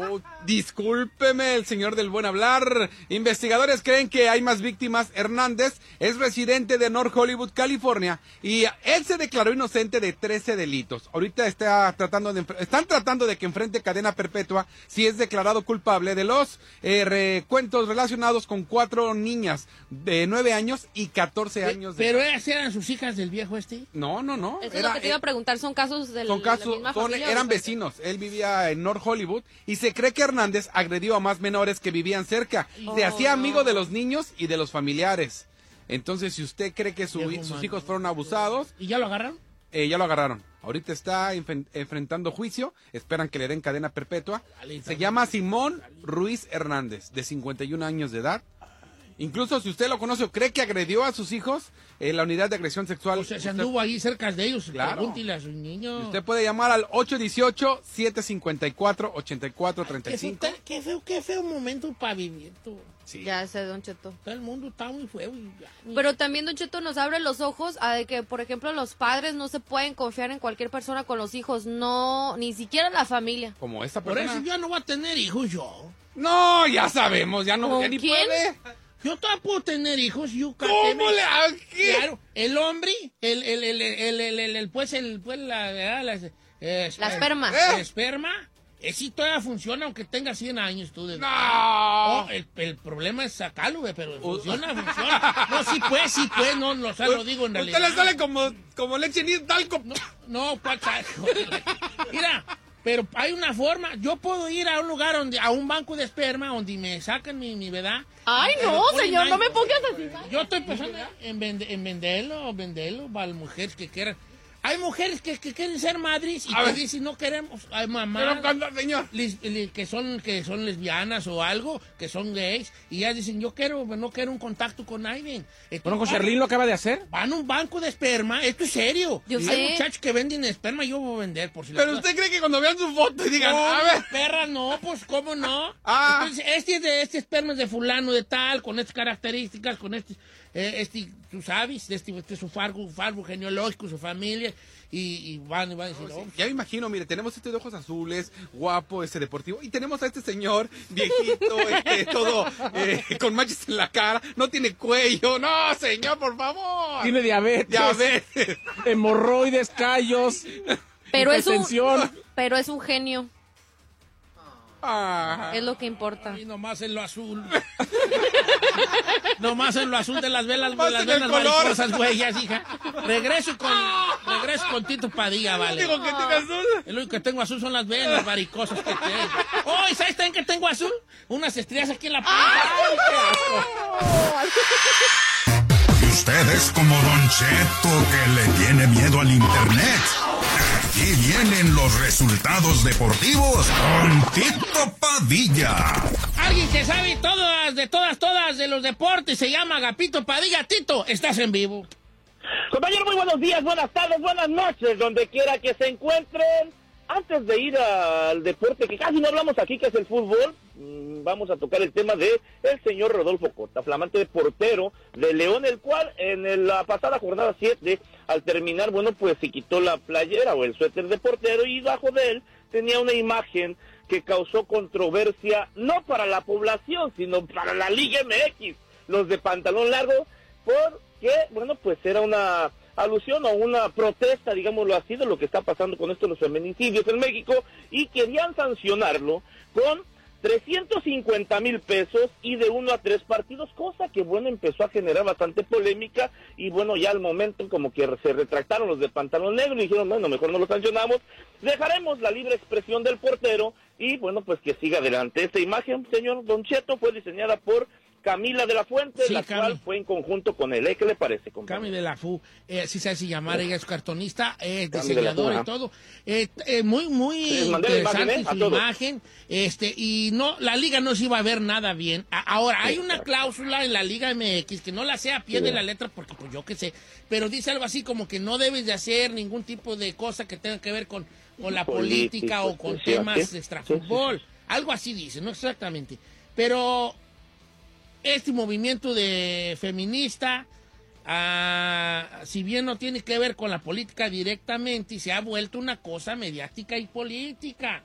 N: Discúlpeme, el señor del buen hablar. Investigadores creen que hay más víctimas. Hernández es residente de North Hollywood, California, y él se declaró inocente de trece delitos. Ahorita está tratando de, están tratando de que enfrente cadena perpetua si es declarado culpable de los eh, recuentos relacionados con cuatro niñas de nueve años y catorce años. De
A: ¿Pero ellas eran sus hijas del viejo este?
N: No, no, no.
B: Eso es lo que te iba a preguntar, ¿son casos de
N: Son
B: la
N: casos,
B: misma
N: son,
B: familia?
N: eran vecinos. Él vivía en North Hollywood y se cree que Hernández agredió a más menores que vivían cerca.
B: Oh,
N: se hacía
B: no.
N: amigo de los niños y de los familiares. Entonces, si usted cree que su,
A: Viejo
N: sus
A: man.
N: hijos fueron abusados...
A: ¿Y ya lo agarraron?
N: Eh, ya lo agarraron. Ahorita está enf- enfrentando juicio. Esperan que le den cadena perpetua. Se llama Simón Ruiz Hernández, de cincuenta y un años de edad. Incluso si usted lo conoce o cree que agredió a sus hijos en la unidad de agresión sexual.
A: O sea, se anduvo ahí cerca de ellos.
N: Claro.
A: Pregúntele a sus niños.
N: Usted puede llamar al ocho uno ocho, siete cinco cuatro, ocho cuatro tres
A: Qué feo,
N: cinco.
A: qué feo, qué feo momento para vivir tú.
N: Sí.
B: Ya sé, Don Cheto.
A: Todo el mundo está muy feo. y ya.
B: Pero también, Don Cheto, nos abre los ojos a de que, por ejemplo, los padres no se pueden confiar en cualquier persona con los hijos, no, ni siquiera la familia.
N: Como esta
A: Por
N: persona.
A: eso ya no voy a tener hijos yo.
N: No, ya sabemos, ya no
B: ¿Con
N: ya ni
B: quién?
N: puede.
A: Yo todavía puedo tener hijos. Yo
N: ¿Cómo le a qué?
A: Claro, el hombre, el, el, el, el, el, el, el, pues, el, pues, la, la, la, eh,
B: La esperma.
A: El esperma, eh, sí todavía funciona aunque tenga cien años tú. De...
N: No.
A: Oh, el, el problema es sacarlo, güey, pero funciona, funciona. No, sí pues, sí pues, no, no, o sea, lo digo en realidad.
N: Usted le sale como, como leche ni talco.
A: No, no, ¿cuál tal? Mira, pero hay una forma. Yo puedo ir a un lugar, donde a un banco de esperma, donde me sacan mi, mi verdad.
B: Ay,
A: Me
B: no,
A: lo ponen
B: señor,
A: ahí.
B: no me pongas así.
A: Yo estoy pensando en, vende- en venderlo, venderlo para las mujeres que quieran. Hay mujeres que, que quieren ser madres y
N: A
A: que
N: ver.
A: dicen no queremos, hay mamás
N: Pero cuando, señor.
A: lis- li- que son que son lesbianas o algo, que son gays y ellas dicen yo quiero, no quiero un contacto con alguien. Entonces,
M: Bueno, José
A: van-
M: Arlín lo acaba de hacer.
A: Van a un banco de esperma, esto es serio.
B: Yo
A: Hay
B: sé.
A: muchachos que venden esperma, yo voy a vender por si la
N: Pero
A: cosa-
N: usted cree que cuando vean su foto y digan,
A: no,
N: a ver.
A: perra, no, pues, ¿cómo no?
N: Ah.
A: Entonces, este es de este esperma es de fulano de tal, con estas características, con este, eh, este, tú sabes, de este, este su fargo, fargo genealógico, su familia, y, y van, y van a decir, oh,
N: Ya me imagino, mire, tenemos este de ojos azules, guapo, este deportivo, y tenemos a este señor viejito, este, todo eh, con manchas en la cara, no tiene cuello, no, señor, por favor.
M: Tiene diabetes,
N: Diabetes.
M: hemorroides, callos,
B: Pero es un,
M: hipertensión.
B: pero es un genio,
N: Ah.
B: es lo que importa.
A: y nomás en lo azul. Nomás en lo azul de las velas,
N: Nomás
A: de las
N: en el
A: venas
N: color.
A: mariposas, güeyas, hija. Regreso con, regreso con Tito Padilla, vale.
N: Digo que tiene azul.
A: El único que tengo azul son las venas varicosas que tengo. Oh, ¿y sabes también que tengo azul? Unas estrías aquí en la panza. ¡Ay, qué asco!
O: Y usted es como Don Cheto que le tiene miedo al internet. Aquí vienen los resultados deportivos con Tito Padilla.
A: Alguien que sabe todas, de todas, todas de los deportes se llama Agapito Padilla. Tito, estás en vivo.
P: Compañeros, muy buenos días, buenas tardes, buenas noches, donde quiera que se encuentren. Antes de ir al deporte que casi no hablamos aquí, que es el fútbol, mmm, vamos a tocar el tema de el señor Rodolfo Cota, flamante portero de León, el cual en el- la pasada jornada siete, al terminar, bueno, pues se quitó la playera o el suéter de portero y bajo de él tenía una imagen que causó controversia, no para la población, sino para la Liga M X, los de pantalón largo, porque, bueno, pues era una alusión o una protesta, digámoslo así, de lo que está pasando con esto de los feminicidios en México, y querían sancionarlo con trescientos cincuenta mil pesos y de uno a tres partidos, cosa que, bueno, empezó a generar bastante polémica, y bueno, ya al momento como que se retractaron los de pantalón negro y dijeron, bueno, mejor no lo sancionamos, dejaremos la libre expresión del portero, y bueno, pues que siga adelante. Esta imagen, señor Don Cheto, fue diseñada por Camila de la Fuente,
A: Sí,
P: la
A: Cami.
P: cual fue en conjunto con él. ¿Eh? ¿Qué le parece, compañero?
A: Cami de la F U, eh, sí se hace llamar, ella es cartonista, es
P: Cami de la F U,
A: diseñadora y
P: ajá.
A: todo. Eh, eh, muy, muy
P: Sí, les mandé la
A: interesante
P: imagen, ¿eh? A
A: su
P: todos.
A: imagen. Este, y no, la liga no se iba a ver nada bien. A- ahora, hay una cláusula en la Liga M X que no la sé a pie
P: Sí.
A: de la letra, porque pues yo qué sé, pero dice algo así como que no debes de hacer ningún tipo de cosa que tenga que ver con, con la política
P: Político,
A: o con
P: sí, sí,
A: temas
P: sí.
A: extrafútbol. Algo así dice, no exactamente. Pero este movimiento de feminista, ah, si bien no tiene que ver con la política directamente, y se ha vuelto una cosa mediática y política.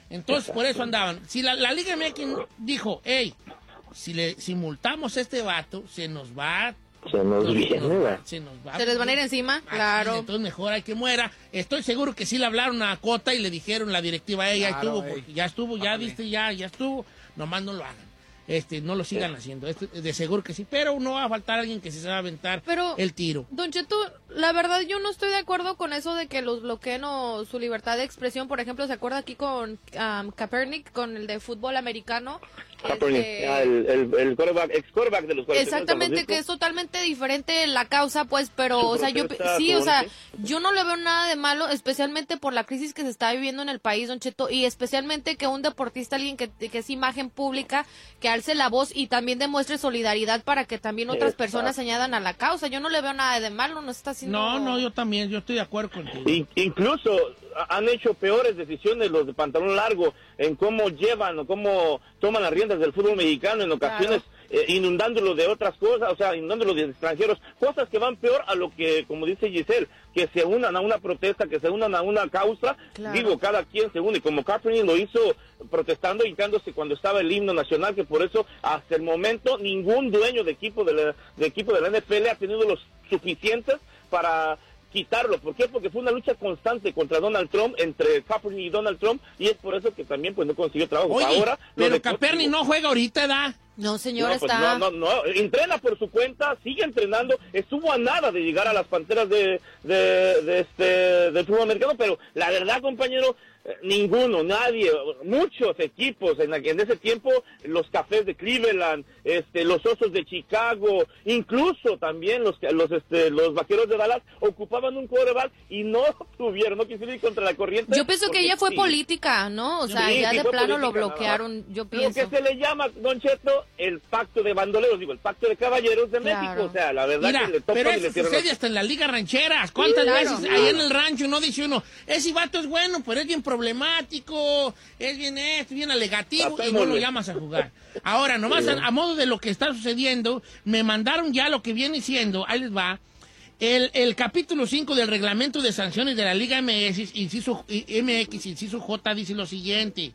A: Entonces, por eso andaban. Si la, la Liga M X dijo, hey, si le si multamos a este vato, se nos va...
P: Se nos viene, ¿verdad?
A: Se nos va.
B: ¿Se les van a ir encima? Claro.
A: Entonces mejor hay que muera. Estoy seguro que sí le hablaron a Cota y le dijeron la directiva, ella ya
N: Claro,
A: estuvo, porque ya estuvo, ya viste, ya, ya estuvo, nomás no lo hagan. Este, no lo sigan haciendo. Este, de seguro que sí, pero no va a faltar alguien que se sabe aventar
B: pero,
A: el tiro.
B: Don Cheto, la verdad yo no estoy de acuerdo con eso de que los bloqueen o su libertad de expresión. Por ejemplo, ¿se acuerda aquí con um, Kaepernick, con el de fútbol americano?
P: Kaepernick,
B: Este,
P: ah, el, el, el quarterback, ex quarterback de los cuarenta y tres
B: exactamente, que es totalmente diferente la causa, pues, pero,
P: Su
B: o sea, yo,
P: protesta,
B: sí,
P: todo,
B: o sea,
P: sí.
B: yo no le veo nada de malo, especialmente por la crisis que se está viviendo en el país, Don Cheto, y especialmente que un deportista, alguien que, que es imagen pública, que alce la voz y también demuestre solidaridad para que también otras
P: Exacto.
B: personas se añadan a la causa. Yo no le veo nada de malo, no está haciendo...
A: No, no, yo también, yo estoy de acuerdo contigo.
P: In- incluso a- han hecho peores decisiones los de pantalón largo en cómo llevan o cómo toman las riendas del fútbol mexicano en ocasiones, eh, inundándolo de otras cosas, o sea, inundándolo de extranjeros, cosas que van peor a lo que, como dice Giselle, que se unan a una protesta, que se unan a una causa.
B: Claro.
P: Digo, cada quien se une, como Kaepernick lo hizo protestando, hincándose cuando estaba el himno nacional, que por eso hasta el momento ningún dueño de equipo de la, de equipo de la N F L ha tenido los suficientes para quitarlo. ¿Por qué? Porque fue una lucha constante contra Donald Trump, entre Kaepernick y Donald Trump, y es por eso que también pues no consiguió trabajo.
A: Oye,
P: Ahora, lo
A: pero
P: de
A: Kaepernick no juega ahorita, ¿da?
B: No, señor,
P: no, pues,
B: está...
P: no, no, no, entrena por su cuenta, sigue entrenando, estuvo a nada de llegar a las Panteras de, de, de este, del fútbol americano, pero la verdad, compañero, eh, ninguno, nadie, muchos equipos en, en ese tiempo, los Cafés de Cleveland, este, los Osos de Chicago, incluso también los, los, este, los Vaqueros de Dallas ocupaban un quarterback y no tuvieron, no quisieron ir contra la corriente.
B: Yo pienso que ella fue
P: sí.
B: política, ¿no? O sea,
P: Sí,
B: ya
P: sí
B: de
P: fue
B: plano lo
P: política,
B: bloquearon,
P: nada.
B: yo
P: Lo
B: pienso.
P: que se le llama, Don Cheto, el pacto de bandoleros, digo, el pacto de caballeros de
B: Claro.
P: México, o sea, la verdad
A: Mira,
P: que le tocan
A: pero
P: y le
A: eso
P: cierran
A: sucede
P: los-
A: hasta en las ligas rancheras. ¿Cuántas
B: Sí, claro.
A: veces ahí en el rancho no dice uno, ese vato es bueno, pero es bien problemático, es bien esto, bien alegativo, y no lo
P: Patémosle.
A: llamas a jugar? Ahora, nomás
P: Sí.
A: a, a modo de lo que está sucediendo, me mandaron ya lo que viene siendo, ahí les va, el, el capítulo cinco del reglamento de sanciones de la Liga M S, inciso, M X, inciso J, dice lo siguiente: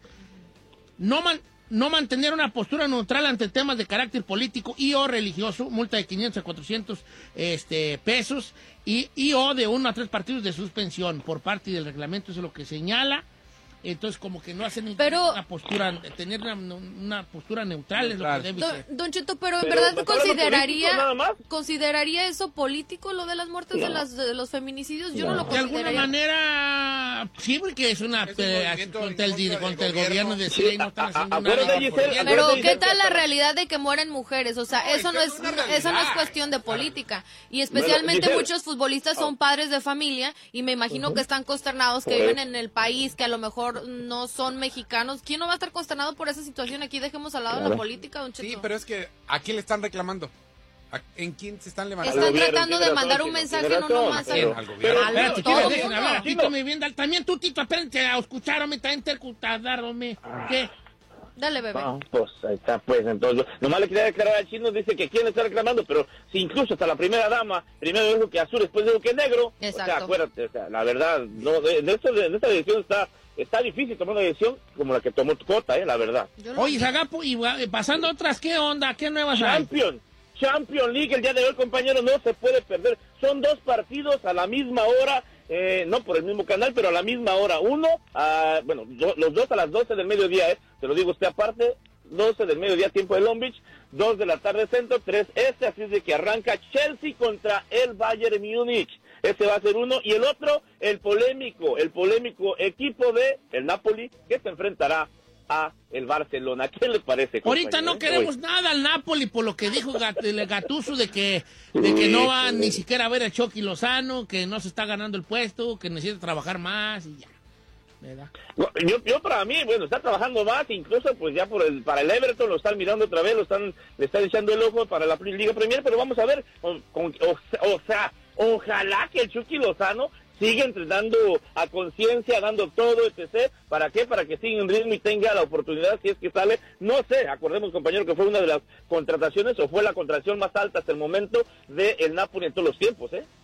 A: no man- no mantener una postura neutral ante temas de carácter político y o religioso, multa de quinientos a cuatrocientos este, pesos, y, y o de uno a tres partidos de suspensión por parte del reglamento, eso es lo que señala. Entonces, como que no hacen
B: Pero-
A: una postura, tener una, una postura neutral,
N: Neutral.
A: es lo que debe
B: Don,
A: ser.
B: Don Cheto, pero en
P: Pero,
B: verdad
P: ¿me está hablando
B: consideraría
P: político nada más?
B: consideraría eso político, lo de las muertes de,
P: No.
B: las, de los feminicidios. Yo no, lo
A: De alguna
B: consideraría.
A: manera, sí, porque es una
N: Es un
A: pelea
N: movimiento
A: contra el,
N: en
A: di-
N: contra
A: contra el
N: del
A: gobierno
N: gobierno.
A: de Siria y no están
P: Sí,
A: haciendo
P: a-
A: nada.
P: acuérdate,
A: por
P: Giselle,
A: ella.
B: Pero
P: Acuérdate,
B: ¿qué
P: Giselle,
B: tal la
P: que-
B: realidad de que mueren mujeres? O sea,
N: No,
B: eso
N: es
B: no
N: que
B: es
N: es una
B: eso no es
N: realidad.
B: cuestión de política. Y especialmente
P: Giselle.
B: muchos futbolistas son padres de familia y me imagino que están consternados, que
P: Por
B: viven
P: eso.
B: en el país, que a lo mejor no son mexicanos. ¿Quién no va a estar consternado por esa situación? Aquí dejemos al lado la
P: Claro.
B: política, Don Cheto.
N: Sí, pero es que ¿a quién le están reclamando? ¿A- ¿En quién se están levantando?
B: Están
P: Al gobierno,
B: tratando
P: tiene
B: de
P: razón,
B: mandar un
P: Chino,
B: mensaje,
P: tiene
B: no
P: razón.
B: nomás a...
N: Pero- al gobierno.
B: Al-
A: Espérate,
B: todo
A: Chino,
B: mundo.
A: dejen hablar a
P: Chino.
A: Tito, me bien, dal- también tú, Tito, espérate a escucharme, también te darme. ¿Qué?
B: Dale, bebé.
P: Ah, pues ahí está, pues entonces, nomás le quería declarar al Chino, dice que quién está reclamando, pero si incluso hasta la primera dama, primero dijo que azul, después dijo que negro,
B: Exacto.
P: o sea, acuérdate, o sea, la verdad, no, de, de, esto- de, de esta decisión está, está difícil tomar una decisión como la que tomó Cota, eh, la verdad.
B: Yo lo-
A: Oye, Zagapo, y va- pasando a otras, ¿qué onda? ¿Qué nuevas hay?
P: Champion, Champion League, el día de hoy, compañero, no se puede perder. Son dos partidos a la misma hora, eh, no por el mismo canal, pero a la misma hora. Uno, a, bueno, do- los dos a las doce del mediodía, eh, te lo digo usted aparte, doce del mediodía, tiempo de Long Beach, dos de la tarde centro, tres este, así es de que arranca Chelsea contra el Bayern Múnich. Ese va a ser uno, y el otro, el polémico, el polémico equipo de el Napoli, que se enfrentará a el Barcelona. ¿Qué le parece,
A: Ahorita
P: compañero?
A: no queremos
P: Hoy.
A: nada al Napoli por lo que dijo Gat- el Gattuso de que, de que no va ni siquiera a ver a Chucky Lozano, que no se está ganando el puesto, que necesita trabajar más y ya. ¿Verdad?
P: No, Yo, yo para mí, bueno, está trabajando más, incluso pues ya por el para el Everton lo están mirando otra vez, lo están le están echando el ojo para la Liga Premier, pero vamos a ver, con- con- o, o sea, ojalá que el Chucky Lozano siga entrenando a conciencia, dando todo, etcétera. ¿Para qué? Para que siga en ritmo y tenga la oportunidad, si es que sale, no sé, acordemos, compañero, que fue una de las contrataciones, o fue la contratación más alta hasta el momento del Napoli en todos los tiempos, ¿eh?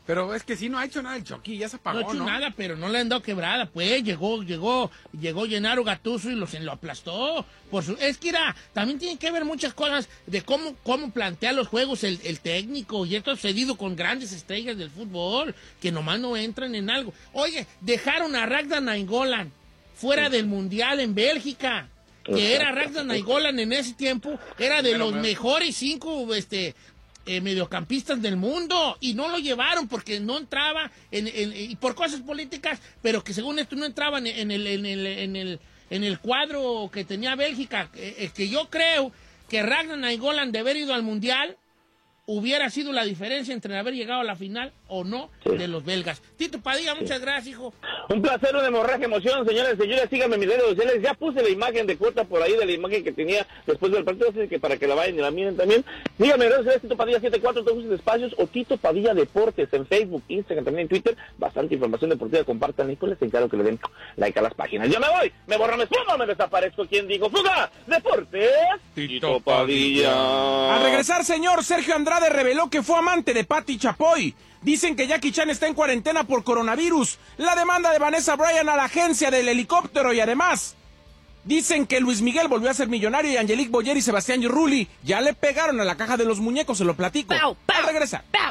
N: Pero es que sí no ha hecho nada el Chucky, ya se apagó,
A: No ha hecho
N: ¿no?
A: nada, pero no le han dado quebrada. Pues llegó, llegó, llegó Gennaro Gattuso y los, lo aplastó. Por su, es que era, también tiene que ver muchas cosas de cómo, cómo plantea los juegos el, el técnico. Y esto ha sucedido con grandes estrellas del fútbol, que nomás no entran en algo. Oye, dejaron a Ragnar Nainggolan fuera del Mundial en Bélgica. Que era Ragnar Nainggolan en ese tiempo, era de los mejores cinco, este... Eh, mediocampistas del mundo, y no lo llevaron porque no entraba en, en, y por cosas políticas, pero que según esto no entraban en el en el en el en el cuadro que tenía Bélgica. Eh, eh, que yo creo que Ragnar Nainggolan de haber ido al Mundial hubiera sido la diferencia entre haber llegado a la final o no sí. de los belgas. Tito Padilla, sí. muchas gracias, hijo.
P: Un placer, una hemorragia, emoción, señores y señores. Síganme en mis redes sociales. Ya puse la imagen de cuota por ahí de la imagen que tenía después del partido, así que para que la vayan y la miren también. Síganme en redes sociales, Tito Padilla setenta y cuatro, todos sus espacios, o Tito Padilla Deportes en Facebook, Instagram, también en Twitter. Bastante información deportiva, compartan y pues les encargo que le den like a las páginas. Yo me voy, me borro, me esfumo, me desaparezco. ¿Quién dijo? ¡Fuga! Deportes, Tito Padilla.
M: Al regresar, señor, Sergio Andrade reveló que fue amante de Pati Chapoy. Dicen que Jackie Chan está en cuarentena por coronavirus. La demanda de Vanessa Bryan a la agencia del helicóptero y además dicen que Luis Miguel volvió a ser millonario y Angelique Boyer y Sebastián Rulli ya le pegaron a la caja de los muñecos, se lo platico.
B: Pau, pau,
M: Al regresar.
B: Pau.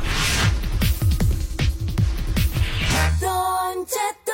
H: Don Cheto.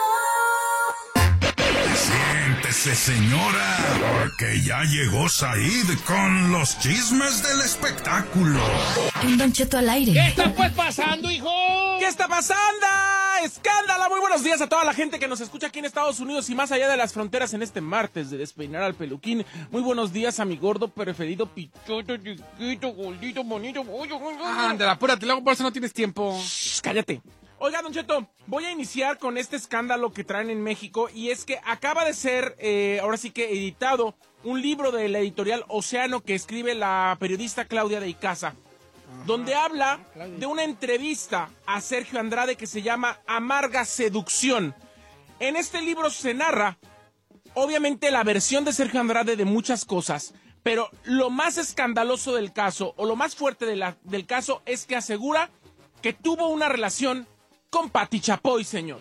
O: Siéntese, señora, porque ya llegó Said con los chismes del espectáculo.
H: En Don Cheto al aire.
A: ¿Qué está pues pasando, hijo?
M: ¿Qué está pasando? ¡Escándalo! Muy buenos días a toda la gente que nos escucha aquí en Estados Unidos y más allá de las fronteras en este martes de despeinar al peluquín. Muy buenos días a mi gordo preferido, pichoto, chiquito, gordito, bonito.
N: Ándale, apúrate, luego por eso no tienes tiempo.
M: Shh, cállate. Oiga, Don Cheto, voy a iniciar con este escándalo que traen en México y es que acaba de ser, eh, ahora sí que editado, un libro de la editorial Océano que escribe la periodista Claudia de Icaza, ajá, donde habla de una entrevista a Sergio Andrade que se llama Amarga Seducción. En este libro se narra, obviamente, la versión de Sergio Andrade de muchas cosas, pero lo más escandaloso del caso, o lo más fuerte de la, del caso, es que asegura que tuvo una relación con Pati Chapoy, señor.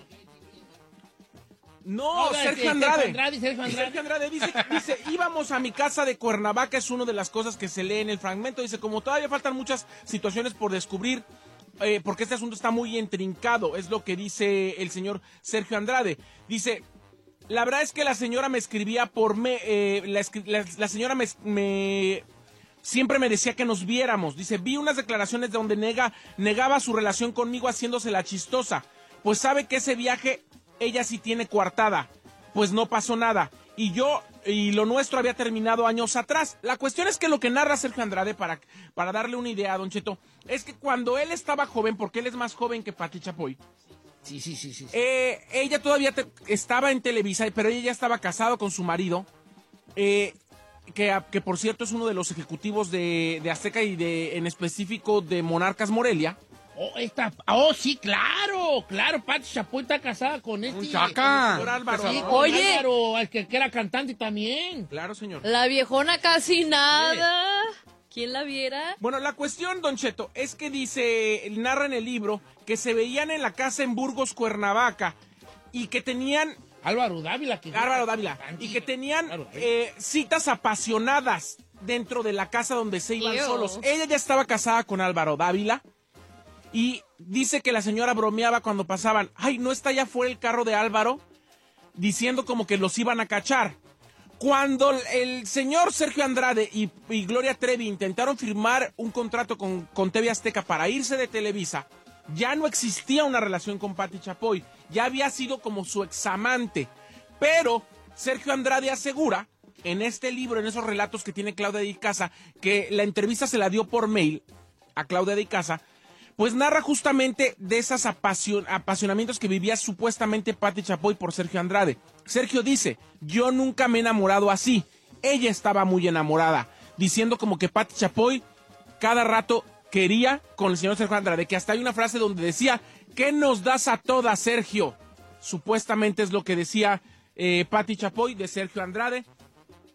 M: No,
A: no
M: Sergio Andrade.
A: Sergio Andrade, Sergio Andrade.
M: Sergio Andrade dice, dice, íbamos a mi casa de Cuernavaca, es una de las cosas que se lee en el fragmento. Dice, como todavía faltan muchas situaciones por descubrir, eh, porque este asunto está muy intrincado, es lo que dice el señor Sergio Andrade. Dice, la verdad es que la señora me escribía por... Me, eh, la, la, la señora me... me siempre me decía que nos viéramos. Dice, vi unas declaraciones donde nega, negaba su relación conmigo haciéndose la chistosa. Pues sabe que ese viaje ella sí tiene coartada. Pues no pasó nada. Y yo, y lo nuestro había terminado años atrás. La cuestión es que lo que narra Sergio Andrade, para, para darle una idea a Don Cheto, es que cuando él estaba joven, porque él es más joven que Pati Chapoy.
A: Sí, sí, sí, sí. sí.
M: Eh, ella todavía te, estaba en Televisa, pero ella ya estaba casado con su marido. Eh... Que, que por cierto es uno de los ejecutivos de, de Azteca y de en específico de Monarcas Morelia.
A: Oh, esta, oh, sí, claro, claro, Pati Chapoy está casada con este...
N: Chaca.
A: El, el,
M: Álvaro.
A: Sí, con
B: Oye.
A: Álvaro, el que, que era cantante también.
M: Claro, señor.
B: La viejona casi nada. ¿Quién la viera?
M: Bueno, la cuestión, Don Cheto, es que dice, narra en el libro, que se veían en la casa en Burgos, Cuernavaca, y que tenían...
A: Álvaro Dávila. Que
M: Álvaro Dávila. Y que tenían eh, citas apasionadas dentro de la casa donde se iban
B: Dios.
M: solos. Ella ya estaba casada con Álvaro Dávila y dice que la señora bromeaba cuando pasaban. Ay, ¿no está allá fuera el carro de Álvaro? Diciendo como que los iban a cachar. Cuando el señor Sergio Andrade y, y Gloria Trevi intentaron firmar un contrato con, con T V Azteca para irse de Televisa, ya no existía una relación con Pati Chapoy, ya había sido como su examante, pero Sergio Andrade asegura, en este libro, en esos relatos que tiene Claudia de Icaza, que la entrevista se la dio por mail a Claudia de Icaza, pues narra justamente de esos apasion- apasionamientos que vivía supuestamente Pati Chapoy por Sergio Andrade. Sergio dice, yo nunca me he enamorado así, ella estaba muy enamorada, diciendo como que Pati Chapoy cada rato quería con el señor Sergio Andrade, que hasta hay una frase donde decía, ¿qué nos das a todas, Sergio? Supuestamente es lo que decía eh, Pati Chapoy de Sergio Andrade.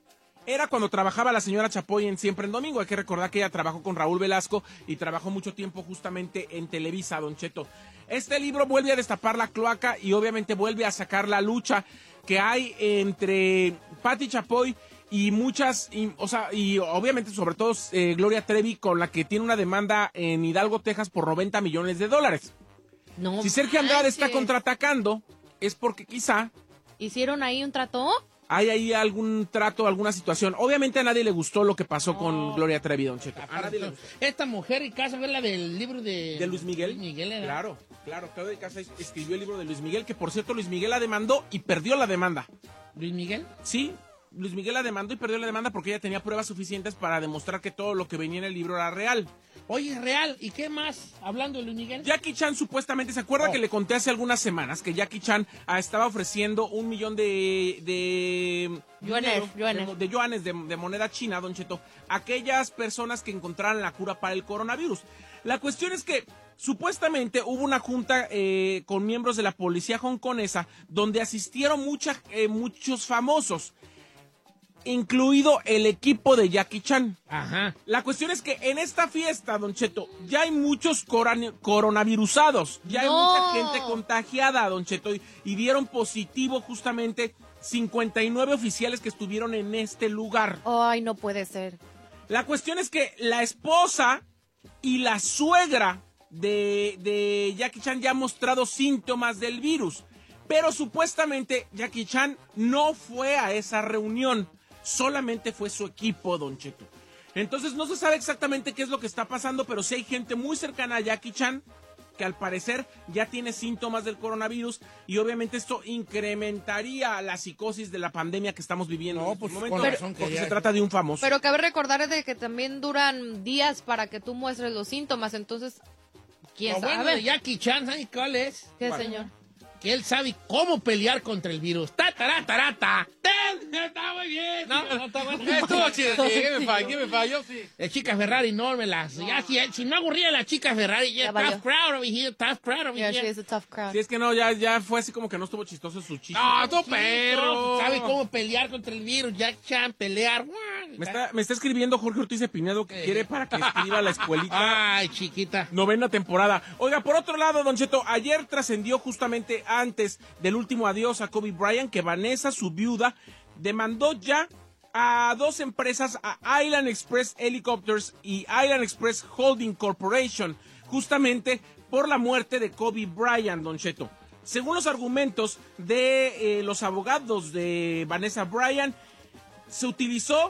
M: era cuando trabajaba la señora Chapoy en Siempre en Domingo. Hay que recordar que ella trabajó con Raúl Velasco y trabajó mucho tiempo justamente en Televisa, Don Cheto. Este libro vuelve a destapar la cloaca y obviamente vuelve a sacar la lucha que hay entre Pati Chapoy y muchas, y, o sea, y obviamente sobre todo eh, Gloria Trevi, con la que tiene una demanda en Hidalgo, Texas por noventa millones de dólares.
B: No
M: si Sergio Andrade
B: manches.
M: está contraatacando, es porque quizá
B: ¿hicieron ahí un trato?
M: hay ahí algún trato, alguna situación. Obviamente a nadie le gustó lo que pasó no. con Gloria Trevi, Don Cheto. A nadie le gustó.
A: Esta mujer y casa fue la del libro de...
M: ¿De Luis Miguel?
A: Luis Miguel era.
M: Claro, claro. Claudia de Casa escribió el libro de Luis Miguel, que por cierto Luis Miguel la demandó y perdió la demanda.
A: ¿Luis Miguel?
M: Sí, Luis Miguel la demandó y perdió la demanda porque ella tenía pruebas suficientes para demostrar que todo lo que venía en el libro era real.
A: Oye, es real. ¿Y qué más? Hablando de Luis Miguel.
M: Jackie Chan supuestamente, ¿se acuerda oh. que le conté hace algunas semanas que Jackie Chan ah, estaba ofreciendo un millón de... de
B: yuanes,
M: de, de yuanes de, de moneda china, Don Cheto, a aquellas personas que encontraran la cura para el coronavirus? La cuestión es que supuestamente hubo una junta eh, con miembros de la policía hongkonesa donde asistieron mucha, eh, muchos famosos, incluido el equipo de Jackie Chan.
A: Ajá.
M: La cuestión es que en esta fiesta, Don Cheto, ya hay muchos coron- coronavirusados, ya hay
B: no.
M: mucha gente contagiada, Don Cheto, y, y dieron positivo justamente cincuenta y nueve oficiales que estuvieron en este lugar.
B: Ay, no puede ser.
M: La cuestión es que la esposa y la suegra de, de Jackie Chan ya han mostrado síntomas del virus, pero supuestamente Jackie Chan no fue a esa reunión. Solamente fue su equipo, Don Cheto. Entonces no se sabe exactamente qué es lo que está pasando, pero sí hay gente muy cercana a Jackie Chan que al parecer ya tiene síntomas del coronavirus y obviamente esto incrementaría la psicosis de la pandemia que estamos viviendo
A: no,
M: en
A: pues,
M: este momento,
A: razón,
M: porque
A: ya...
M: se trata de un famoso.
B: Pero cabe recordar de que también duran días para que tú muestres los síntomas, entonces, ¿quién
A: Lo
B: sabe?
A: bueno de Jackie Chan, ¿sabes cuál es?
B: ¿Qué,
A: ¿Cuál?
B: señor?
A: Que él sabe cómo pelear contra el virus. ¡Ta, ta, ta, ta, ta! Está muy bien. No, no está bueno.
N: Estuvo chido, sí. ¿Qué me falló? ¿Qué me falló? Sí.
A: La chica Ferrari, no me las... Ya, si, si no aburría la chica Ferrari, ya,
B: Ya
A: tough crowd over here, tough crowd over
B: Yeah,
A: here.
B: she is a tough crowd.
M: Sí, es que no, ya, ya fue así como que no estuvo chistoso su chiste.
A: ¡No, tu perro! Sabe cómo pelear contra el virus. Jack Chan, pelear.
M: Me está, me está escribiendo Jorge Ortiz de Pinedo que quiere para que escriba la escuelita.
A: Ay, chiquita.
M: Novena temporada. Oiga, por otro lado, Don Cheto, ayer trascendió justamente antes del último adiós a Kobe Bryant que Vanessa, su viuda, demandó ya a dos empresas, a Island Express Helicopters y Island Express Holding Corporation, justamente por la muerte de Kobe Bryant, Don Cheto. Según los argumentos de eh, los abogados de Vanessa Bryant, se utilizó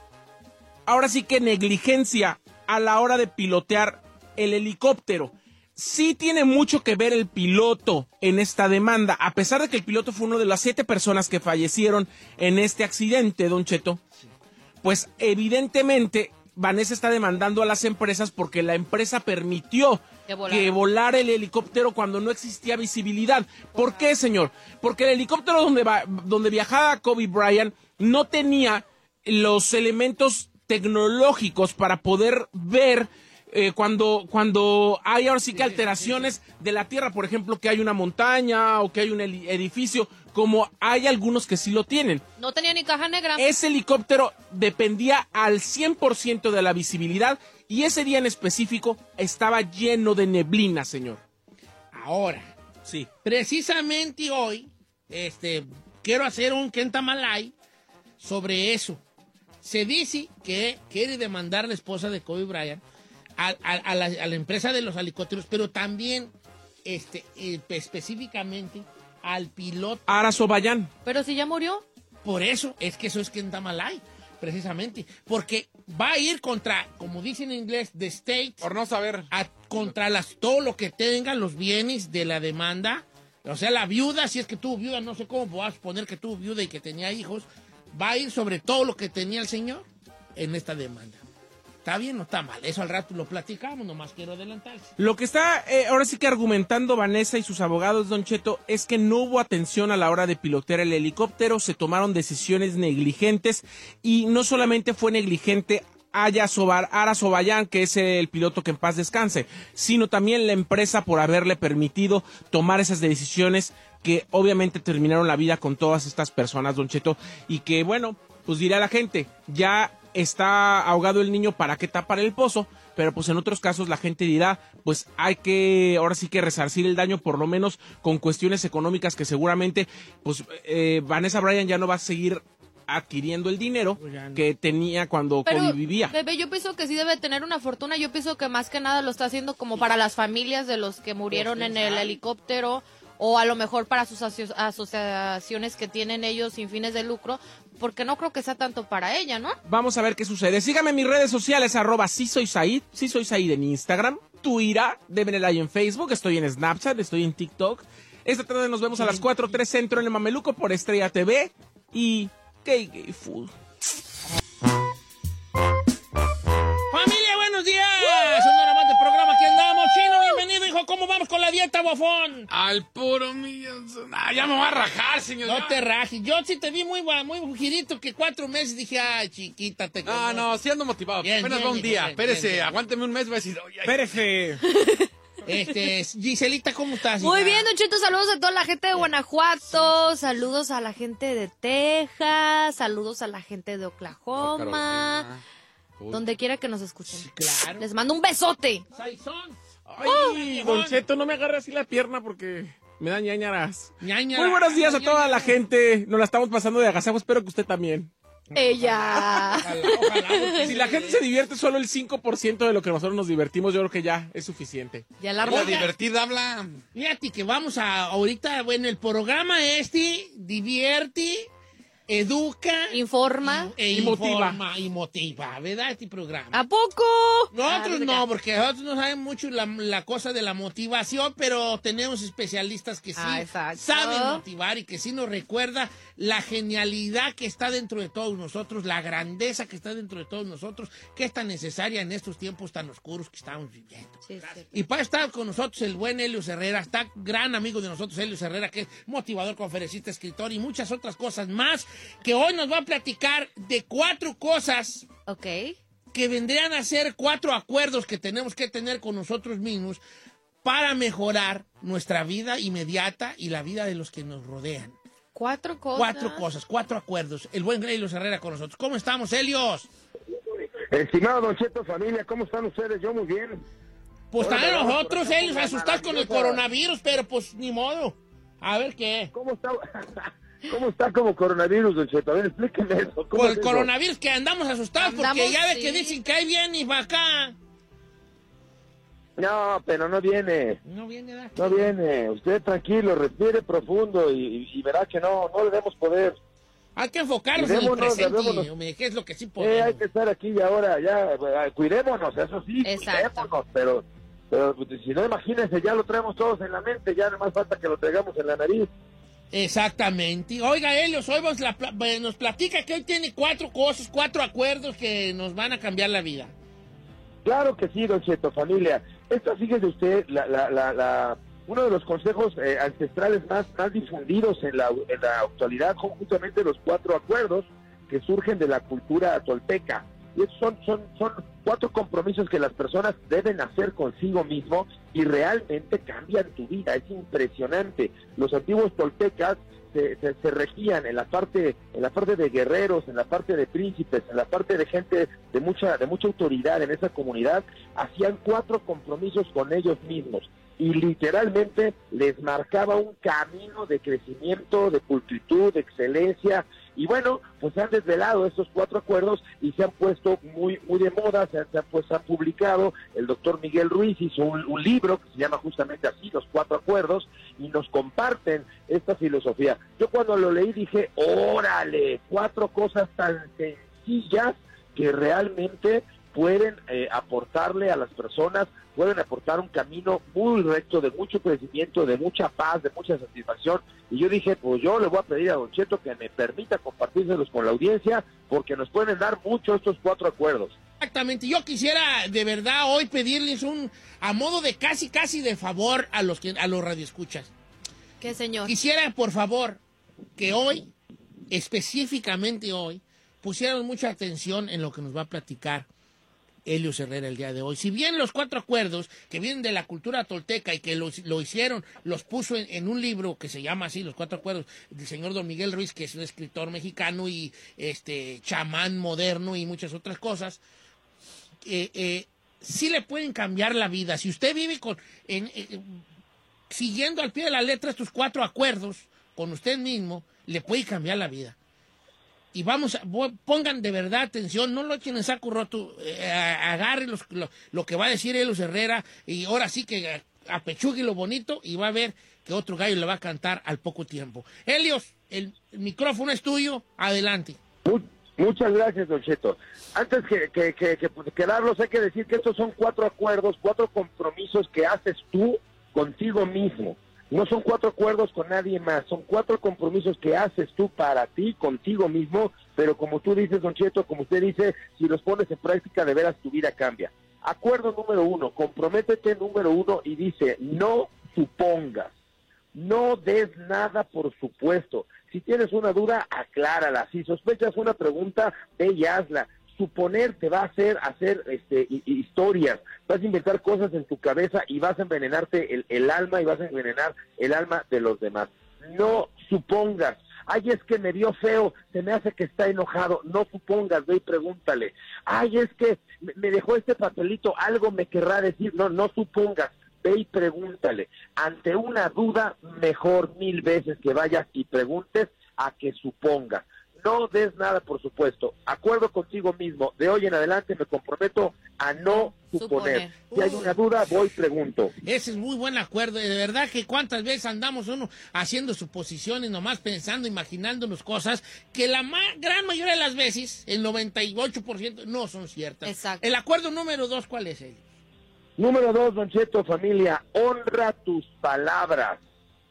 M: ahora sí que negligencia a la hora de pilotear el helicóptero. Sí tiene mucho que ver el piloto en esta demanda, a pesar de que el piloto fue uno de las siete personas que fallecieron en este accidente, Don Cheto. Pues evidentemente Vanessa está demandando a las empresas porque la empresa permitió que volara, que volara el helicóptero cuando no existía visibilidad. ¿Por qué, señor? Porque el helicóptero donde, va, donde viajaba Kobe Bryant no tenía los elementos tecnológicos para poder ver eh, cuando, cuando hay ahora sí que alteraciones de la tierra, por ejemplo, que hay una montaña o que hay un edificio, como hay algunos que sí lo tienen.
B: No tenía ni caja negra.
M: Ese helicóptero dependía al cien por ciento de la visibilidad y ese día en específico estaba lleno de neblina, señor.
A: Ahora,
M: sí,
A: precisamente hoy, este, quiero hacer un Kentamalay sobre eso. Se dice que quiere demandar a la esposa de Kobe Bryant a, a, a, la, a la empresa de los helicópteros, pero también este, eh, específicamente al piloto.
M: Arazo Bayán.
B: Pero si ya murió.
A: Por eso, es que eso es Kentamalay, precisamente. Porque va a ir contra, como dicen en inglés, the state.
N: Por no saber.
A: A, contra las, todo lo que tengan los bienes de la demanda. O sea, la viuda, si es que tuvo viuda, no sé cómo vas a suponer que tuvo viuda y que tenía hijos. Va a ir sobre todo lo que tenía el señor en esta demanda. ¿Está bien o está mal? Eso al rato lo platicamos, nomás quiero adelantarse.
M: Lo que está eh, ahora sí que argumentando Vanessa y sus abogados, Don Cheto, es que no hubo atención a la hora de pilotear el helicóptero, se tomaron decisiones negligentes y no solamente fue negligente Arazo Bayán, que es el piloto que en paz descanse, sino también la empresa por haberle permitido tomar esas decisiones que obviamente terminaron la vida con todas estas personas, Don Cheto, y que bueno, pues dirá la gente, ya está ahogado el niño, ¿para qué tapar el pozo? Pero pues en otros casos la gente dirá, pues hay que, ahora sí que resarcir el daño, por lo menos con cuestiones económicas que seguramente, pues eh, Vanessa Bryan ya no va a seguir adquiriendo el dinero que tenía cuando
B: Pero,
M: Kobe vivía.
B: Bebé, yo pienso que sí debe tener una fortuna. Yo pienso que más que nada lo está haciendo como para las familias de los que murieron en el helicóptero, o a lo mejor para sus aso- asociaciones que tienen ellos sin fines de lucro, porque no creo que sea tanto para ella, ¿no?
M: Vamos a ver qué sucede. Síganme en mis redes sociales, arroba sí soy Said, sí soy Said en Instagram, Twitter, denme like en Facebook, estoy en Snapchat, estoy en TikTok. Esta tarde nos vemos a las cuatro tres Centro en el Mameluco por Estrella T V y Gay Gay Food.
A: Familia, buenos días. Un hora más de programa, aquí andamos. Chino, bienvenido, hijo. ¿Cómo vamos con la dieta, bofón?
D: Al puro millón. Ah, ya me voy a rajar, señor.
A: No
D: ya.
A: te rajes. Yo sí te vi muy, gua- muy girito que cuatro meses dije, ay, chiquita, te
N: No,
A: conozco.
N: no, sí ando motivado.
A: Bien,
N: Apenas
A: bien,
N: va un
A: bien,
N: día.
A: bien,
N: Espérese,
A: bien.
N: aguánteme un mes, voy a decir, oye,
M: Espérese.
A: Este, Giselita, ¿cómo estás?
B: Muy
A: hija?
B: bien, Don Cheto, saludos a toda la gente de Guanajuato, saludos a la gente de Texas, saludos a la gente de Oklahoma, donde quiera que nos escuchen.
A: Claro.
B: Les mando un besote.
A: Saizón.
M: Ay, Don Cheto, no me agarre así la pierna porque me da ñañaras.
A: Ñañaras.
M: Muy buenos días a toda la gente. Nos la estamos pasando de agasajo. Espero que usted también.
B: Ella.
M: Si la gente se divierte solo el cinco por ciento de lo que nosotros nos divertimos, yo creo que ya es suficiente.
B: Ya la
D: La divertida habla.
A: Fíjate que vamos a, ahorita, bueno, el programa este divierte, educa,
B: informa
A: e
M: y motiva.
A: informa y motiva, ¿verdad? Este programa.
B: ¿A poco?
A: Nosotros
B: Ah,
A: no, porque nosotros no sabemos mucho la, la cosa de la motivación, pero tenemos especialistas que sí
B: Ah, exacto.
A: saben motivar y que sí nos recuerda la genialidad que está dentro de todos nosotros, la grandeza que está dentro de todos nosotros, que es tan necesaria en estos tiempos tan oscuros que estamos viviendo.
B: Sí, sí.
A: Y para estar con nosotros el buen Helio Herrera, está gran amigo de nosotros Helio Herrera, que es motivador, conferencista, escritor y muchas otras cosas más, que hoy nos va a platicar de cuatro cosas
B: Ok.
A: que vendrían a ser cuatro acuerdos que tenemos que tener con nosotros mismos para mejorar nuestra vida inmediata y la vida de los que nos rodean.
B: Cuatro cosas.
A: Cuatro cosas, cuatro acuerdos. El buen Helios Herrera con nosotros. ¿Cómo estamos, Helios?
I: Estimado Don Cheto, familia, ¿cómo están ustedes? Yo muy bien.
A: Pues
I: Hola,
A: también
I: vamos
A: nosotros,
I: por acá
A: Helios,
I: con la
A: asustados con el
I: maravillosa-
A: coronavirus, pero pues ni modo. A ver qué.
I: ¿Cómo está? ¿Cómo está como coronavirus, Don Cheto? A ver, explíquenme eso. ¿Cómo
A: Por
I: es
A: el
I: eso?
A: coronavirus que andamos asustados porque
B: Andamos,
A: ya ve
B: sí.
A: que dicen que ahí viene y va acá.
I: No, pero no viene.
A: No viene, ¿verdad?
I: No viene. Usted tranquilo, respire profundo y, y verá que no, no le demos poder.
A: Hay que enfocarnos en el
I: Cuidémonos,
A: presente,
I: cuidémonos.
A: hombre, que es lo que sí
I: Eh,
A: podemos.
I: hay que estar aquí y ahora, ya, eh, cuidémonos, eso sí,
B: Exacto.
I: cuidémonos, pero, pero pues, si no, imagínense, ya lo traemos todos en la mente, ya nada más falta que lo traigamos en la nariz.
A: Exactamente. Oiga, Helios, hoy vamos la pla- eh, nos platica que hoy tiene cuatro cosas, cuatro acuerdos que nos van a cambiar la vida.
I: Claro que sí, Don Cheto, familia. Esto, fíjese usted, la, la, la, la, uno de los consejos eh, ancestrales más, más difundidos en la, en la actualidad son justamente los cuatro acuerdos que surgen de la cultura tolteca. Y estos son, son, son cuatro compromisos que las personas deben hacer consigo mismo y realmente cambian tu vida. Es impresionante. Los antiguos toltecas se, se, se regían en la parte en la parte de guerreros, en la parte de príncipes, en la parte de gente de mucha de mucha autoridad en esa comunidad. Hacían cuatro compromisos con ellos mismos y literalmente les marcaba un camino de crecimiento, de pulcritud, de excelencia. Y bueno, pues se han desvelado estos cuatro acuerdos y se han puesto muy muy de moda, se han, se han, pues, se han publicado. El doctor Miguel Ruiz hizo un, un libro que se llama justamente así, Los Cuatro Acuerdos, y nos comparten esta filosofía. Yo cuando lo leí dije, órale, cuatro cosas tan sencillas que realmente pueden eh, aportarle a las personas, pueden aportar un camino muy recto, de mucho crecimiento, de mucha paz, de mucha satisfacción. Y yo dije, pues yo le voy a pedir a Don Cheto que me permita compartírselos con la audiencia, porque nos pueden dar mucho estos cuatro acuerdos.
A: Exactamente. Yo quisiera de verdad hoy pedirles un, a modo de casi casi de favor a los que a los radioescuchas.
B: ¿Qué, señor?
A: Quisiera, por favor, que hoy, específicamente hoy, pusieran mucha atención en lo que nos va a platicar Helios Herrera el día de hoy. Si bien los cuatro acuerdos que vienen de la cultura tolteca y que lo, lo hicieron, los puso en, en un libro que se llama así, Los Cuatro Acuerdos, del señor Don Miguel Ruiz, que es un escritor mexicano y este chamán moderno y muchas otras cosas, eh, eh, sí le pueden cambiar la vida. Si usted vive con en, eh, siguiendo al pie de la letra estos cuatro acuerdos con usted mismo, le puede cambiar la vida. Y vamos, a, pongan de verdad atención, no lo echen en saco roto, eh, agarren los, lo, lo que va a decir Helios Herrera y ahora sí que apechugue lo bonito y va a ver que otro gallo le va a cantar al poco tiempo. Helios, el, el micrófono es tuyo, adelante.
I: Muchas gracias, Don Cheto. Antes que, que, que, que, que darlos, hay que decir que estos son cuatro acuerdos, cuatro compromisos que haces tú contigo mismo. No son cuatro acuerdos con nadie más, son cuatro compromisos que haces tú para ti, contigo mismo, pero como tú dices, Don Cheto, como usted dice, si los pones en práctica, de veras tu vida cambia. Acuerdo número uno, comprométete número uno y dice, no supongas, no des nada por supuesto. Si tienes una duda, aclárala. Si sospechas una pregunta, ve y hazla. Suponer te va a hacer hacer este, historias, vas a inventar cosas en tu cabeza y vas a envenenarte el, el alma y vas a envenenar el alma de los demás. No supongas. Ay, es que me vio feo, se me hace que está enojado. No supongas, ve y pregúntale. Ay, es que me dejó este papelito, algo me querrá decir. No, no supongas, ve y pregúntale. Ante una duda, mejor mil veces que vayas y preguntes a que supongas. No des nada, por supuesto. Acuerdo contigo mismo. De hoy en adelante me comprometo a no suponer. suponer. Si hay una duda, voy y pregunto.
A: Ese es muy buen acuerdo. De verdad que cuántas veces andamos uno haciendo suposiciones, nomás pensando, imaginándonos cosas que la ma gran mayoría de las veces, el noventa y ocho por ciento, no son ciertas.
B: Exacto.
A: El acuerdo número dos, ¿cuál es, Helios?
I: Número dos, Don Cheto, familia, honra tus palabras.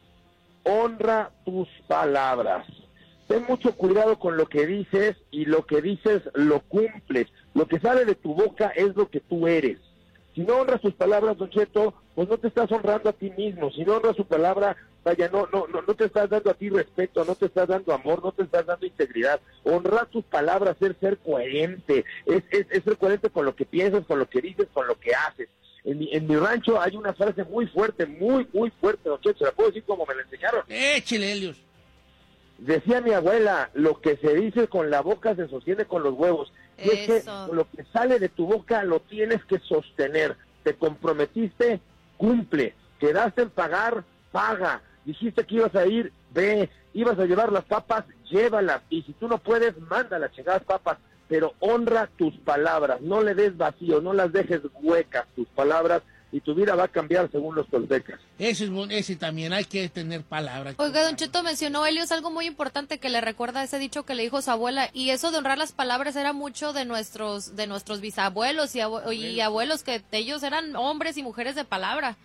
I: Honra tus palabras. Ten mucho cuidado con lo que dices y lo que dices lo cumples. Lo que sale de tu boca es lo que tú eres. Si no honras tus palabras, Don Cheto, pues no te estás honrando a ti mismo. Si no honras tu palabra, vaya, no, no, no, no te estás dando a ti respeto, no te estás dando amor, no te estás dando integridad. Honrar tus palabras es ser coherente, es, es, es ser coherente con lo que piensas, con lo que dices, con lo que haces. En mi, en mi rancho hay una frase muy fuerte, muy, muy fuerte, Don Cheto, se la puedo decir como me la enseñaron.
A: Échale, Helios.
I: Decía mi abuela, lo que se dice con la boca se sostiene con los huevos. Y es que lo que sale de tu boca lo tienes que sostener. Te comprometiste, cumple. Quedaste en pagar, paga. Dijiste que ibas a ir, ve. Ibas a llevar las papas, llévalas. Y si tú no puedes, manda las chingadas papas. Pero honra tus palabras. No le des vacío, no las dejes huecas tus palabras. Y tu vida va a cambiar según los toltecas.
A: Ese es bon ese también, hay que tener palabras.
B: Oiga, Don Cheto, mencionó Helios algo muy importante que le recuerda ese dicho que le dijo su abuela, y eso de honrar las palabras era mucho de nuestros de nuestros bisabuelos y, abue y abuelos, que ellos eran hombres y mujeres de palabra.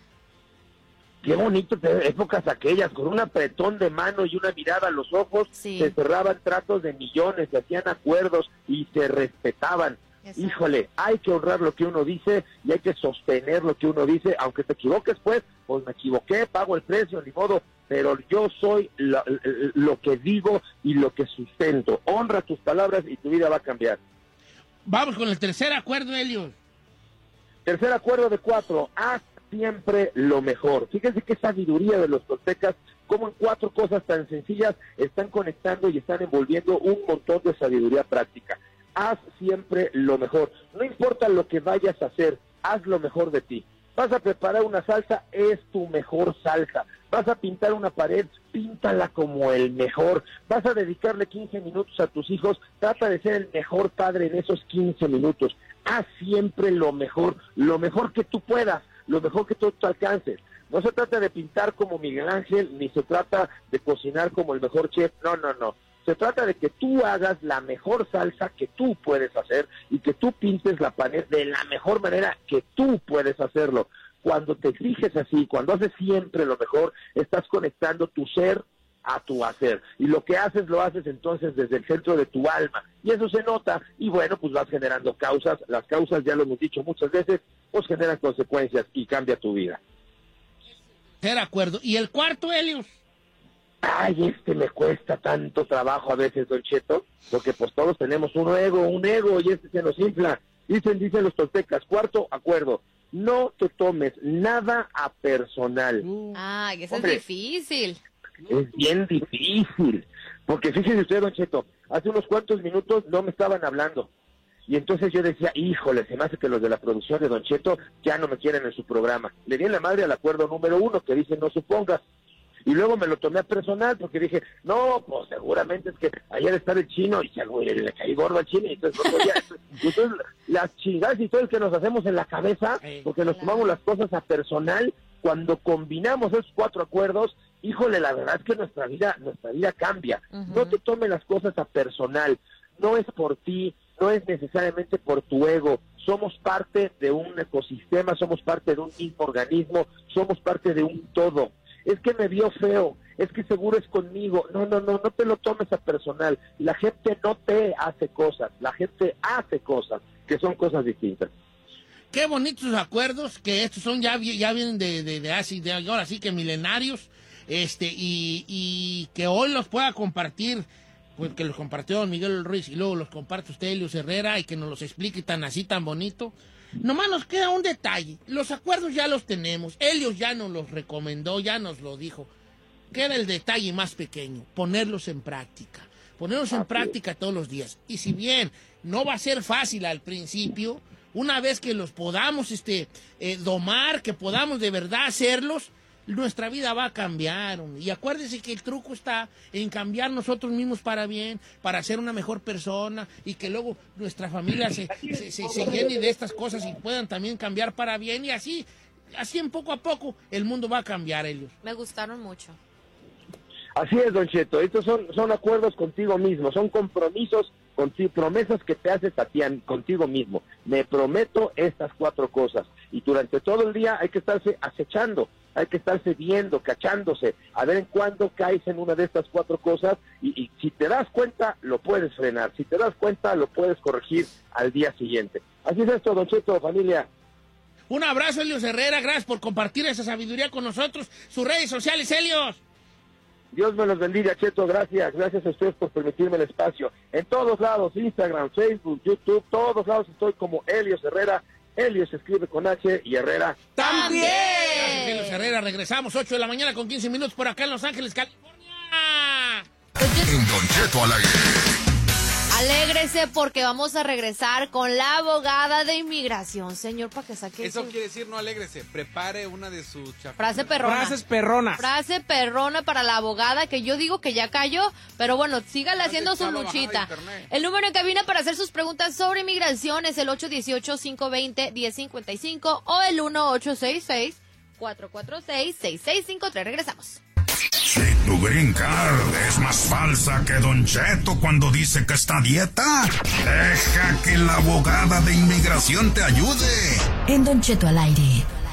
I: Qué bonito, épocas aquellas, con un apretón de mano y una mirada a los ojos, sí. Se cerraban tratos de millones, se hacían acuerdos y se respetaban. Exacto. Híjole, hay que honrar lo que uno dice y hay que sostener lo que uno dice, aunque te equivoques, pues, pues me equivoqué, pago el precio, ni modo, pero yo soy lo, lo que digo y lo que sustento. Honra tus palabras y tu vida va a cambiar.
A: Vamos con el tercer acuerdo, Helios.
I: Tercer acuerdo de cuatro, haz siempre lo mejor. Fíjense qué sabiduría de los toltecas, como en cuatro cosas tan sencillas están conectando y están envolviendo un montón de sabiduría práctica. Haz siempre lo mejor. No importa lo que vayas a hacer, haz lo mejor de ti. Vas a preparar una salsa, es tu mejor salsa. Vas a pintar una pared, píntala como el mejor. Vas a dedicarle quince minutos a tus hijos, trata de ser el mejor padre en esos quince minutos. Haz siempre lo mejor, lo mejor que tú puedas, lo mejor que tú, tú alcances. No se trata de pintar como Miguel Ángel, ni se trata de cocinar como el mejor chef, no, no, no. Se trata de que tú hagas la mejor salsa que tú puedes hacer y que tú pintes la pared de la mejor manera que tú puedes hacerlo. Cuando te exiges así, cuando haces siempre lo mejor, estás conectando tu ser a tu hacer. Y lo que haces, lo haces entonces desde el centro de tu alma. Y eso se nota. Y bueno, pues vas generando causas. Las causas, ya lo hemos dicho muchas veces, pues generan consecuencias y cambia tu vida.
A: De acuerdo. ¿Y el cuarto, Helios?
I: Ay, este me cuesta tanto trabajo a veces, Don Cheto, porque pues todos tenemos un ego, un ego, y este se nos infla.
C: Dicen, dicen los toltecas, cuarto acuerdo, no te tomes nada a personal.
B: Ay, eso
C: Hombre,
B: es difícil.
C: Es bien difícil, porque fíjese usted, Don Cheto, hace unos cuantos minutos no me estaban hablando. Y entonces yo decía, híjole, se me hace que los de la producción de Don Cheto ya no me quieren en su programa. Le di en la madre al acuerdo número uno, que dice no supongas. Y luego me lo tomé a personal, porque dije, no, pues seguramente es que ayer está el chino y se, güey, le caí gordo al chino. Y entonces, no podía. Entonces, las chingadas y todo el que nos hacemos en la cabeza, porque nos tomamos las cosas a personal, cuando combinamos esos cuatro acuerdos, híjole, la verdad es que nuestra vida, nuestra vida cambia. Uh-huh. No te tomes las cosas a personal, no es por ti, no es necesariamente por tu ego, somos parte de un ecosistema, somos parte de un mismo organismo, somos parte de un todo. Es que me vio feo, es que seguro es conmigo, no, no, no, no te lo tomes a personal, la gente no te hace cosas, la gente hace cosas, que son cosas distintas.
A: Qué bonitos acuerdos, que estos son ya, ya vienen de, de, de, así, de ahora sí que milenarios, este, y, y que hoy los pueda compartir, pues que los compartió don Miguel Ruiz y luego los comparte usted, Helios Herrera, y que nos los explique tan así, tan bonito. Nomás nos queda un detalle, los acuerdos ya los tenemos, Helios ya nos los recomendó, ya nos lo dijo. Queda el detalle más pequeño, ponerlos en práctica, ponerlos en práctica todos los días. Y si bien no va a ser fácil al principio, una vez que los podamos este, eh, domar, que podamos de verdad hacerlos, nuestra vida va a cambiar. Y acuérdense que el truco está en cambiar nosotros mismos para bien, para ser una mejor persona, y que luego nuestra familia se, se, se, se llene de estas cosas y puedan también cambiar para bien. Y así, así en poco a poco, el mundo va a cambiar, ellos.
B: Me gustaron mucho.
C: Así es, Don Cheto, estos son, son acuerdos contigo mismo, son compromisos, contigo, promesas que te haces a ti, contigo mismo. Me prometo estas cuatro cosas, y durante todo el día hay que estarse acechando, hay que estarse viendo, cachándose, a ver en cuándo caes en una de estas cuatro cosas, y, y si te das cuenta, lo puedes frenar, si te das cuenta, lo puedes corregir al día siguiente. Así es esto, Don Cheto, familia.
A: Un abrazo, Helios Herrera, gracias por compartir esa sabiduría con nosotros. Sus redes sociales, Helios.
C: Dios me los bendiga, Cheto, gracias, gracias a ustedes por permitirme el espacio. En todos lados, Instagram, Facebook, YouTube, todos lados estoy como Helios Herrera. Helios se escribe con H y Herrera
A: también. Gracias, Helios Herrera. Regresamos ocho de la mañana con quince minutos por acá en Los Ángeles, California.
O: En Don Cheto al aire.
B: Alégrese porque vamos a regresar con la abogada de inmigración, señor, para que saque
N: Eso
B: su...
N: quiere decir no alégrese, prepare una de sus chapitas.
B: Frase perrona.
M: Frases perronas.
B: Frase perrona para la abogada, que yo digo que ya cayó, pero bueno, sígale haciendo su luchita. El número en cabina para hacer sus preguntas sobre inmigración es el ocho uno ocho, cinco dos cero, uno cero cinco cinco o el uno ocho seis seis, cuatro cuatro seis, seis seis cinco tres. Regresamos.
O: Si tu green card es más falsa que Don Cheto cuando dice que está a dieta, deja que la abogada de inmigración te ayude.
H: En Don Cheto al aire.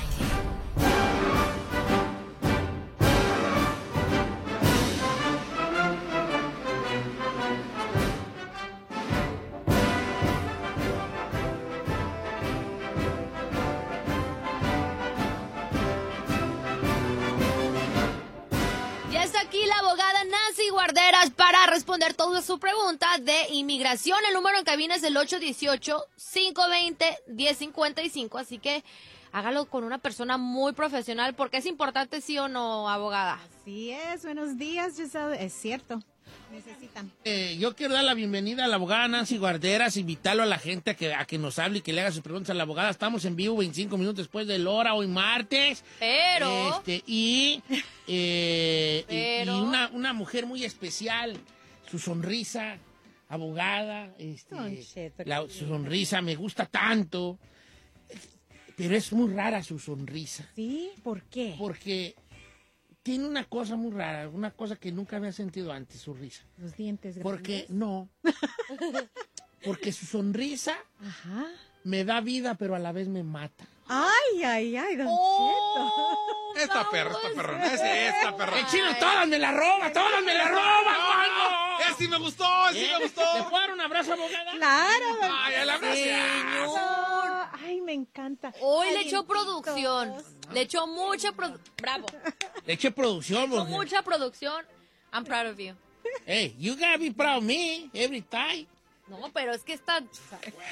B: Guarderas para responder toda su pregunta de inmigración. El número en cabina es el ocho uno ocho, cinco dos cero, uno cero cinco cinco, así que hágalo con una persona muy profesional, porque es importante, sí o no, abogada.
Q: Así es, buenos días, Giselle. Es cierto, necesitan.
A: Eh, yo quiero dar la bienvenida a la abogada Nancy Guarderas, invitarlo a la gente a que, a que nos hable y que le haga sus preguntas a la abogada. Estamos en vivo veinticinco minutos después de la hora, hoy martes.
B: Pero...
A: Este, y... Eh,
B: Pero...
A: y, y una, una mujer muy especial, su sonrisa, abogada, este, la, su sonrisa me gusta tanto, pero es muy rara su sonrisa.
Q: ¿Sí? ¿Por qué?
A: Porque tiene una cosa muy rara, una cosa que nunca había sentido antes, su risa.
Q: Los dientes grandes.
A: Porque, no, porque su sonrisa
Q: Ajá.
A: me da vida, pero a la vez me mata.
Q: Ay, ay, ay, Don
B: oh,
Q: Cheto.
N: Esta perra, esta perrona, es esta perrona.
A: El chino, todas me la roba, todas me la roba.
N: No, no, ese sí me gustó, ese sí me gustó.
A: ¿Le puedo dar un abrazo, abogada?
Q: Claro.
N: Ay, el abrazo.
B: señor.
Q: Ay, me encanta.
B: Hoy le echó producción. Le echó mucha producción. Bravo.
A: Le eché producción,
B: Le echó
A: mujer.
B: mucha producción. I'm proud of you.
A: Hey, you gotta be proud of me every time.
B: No, pero es que está...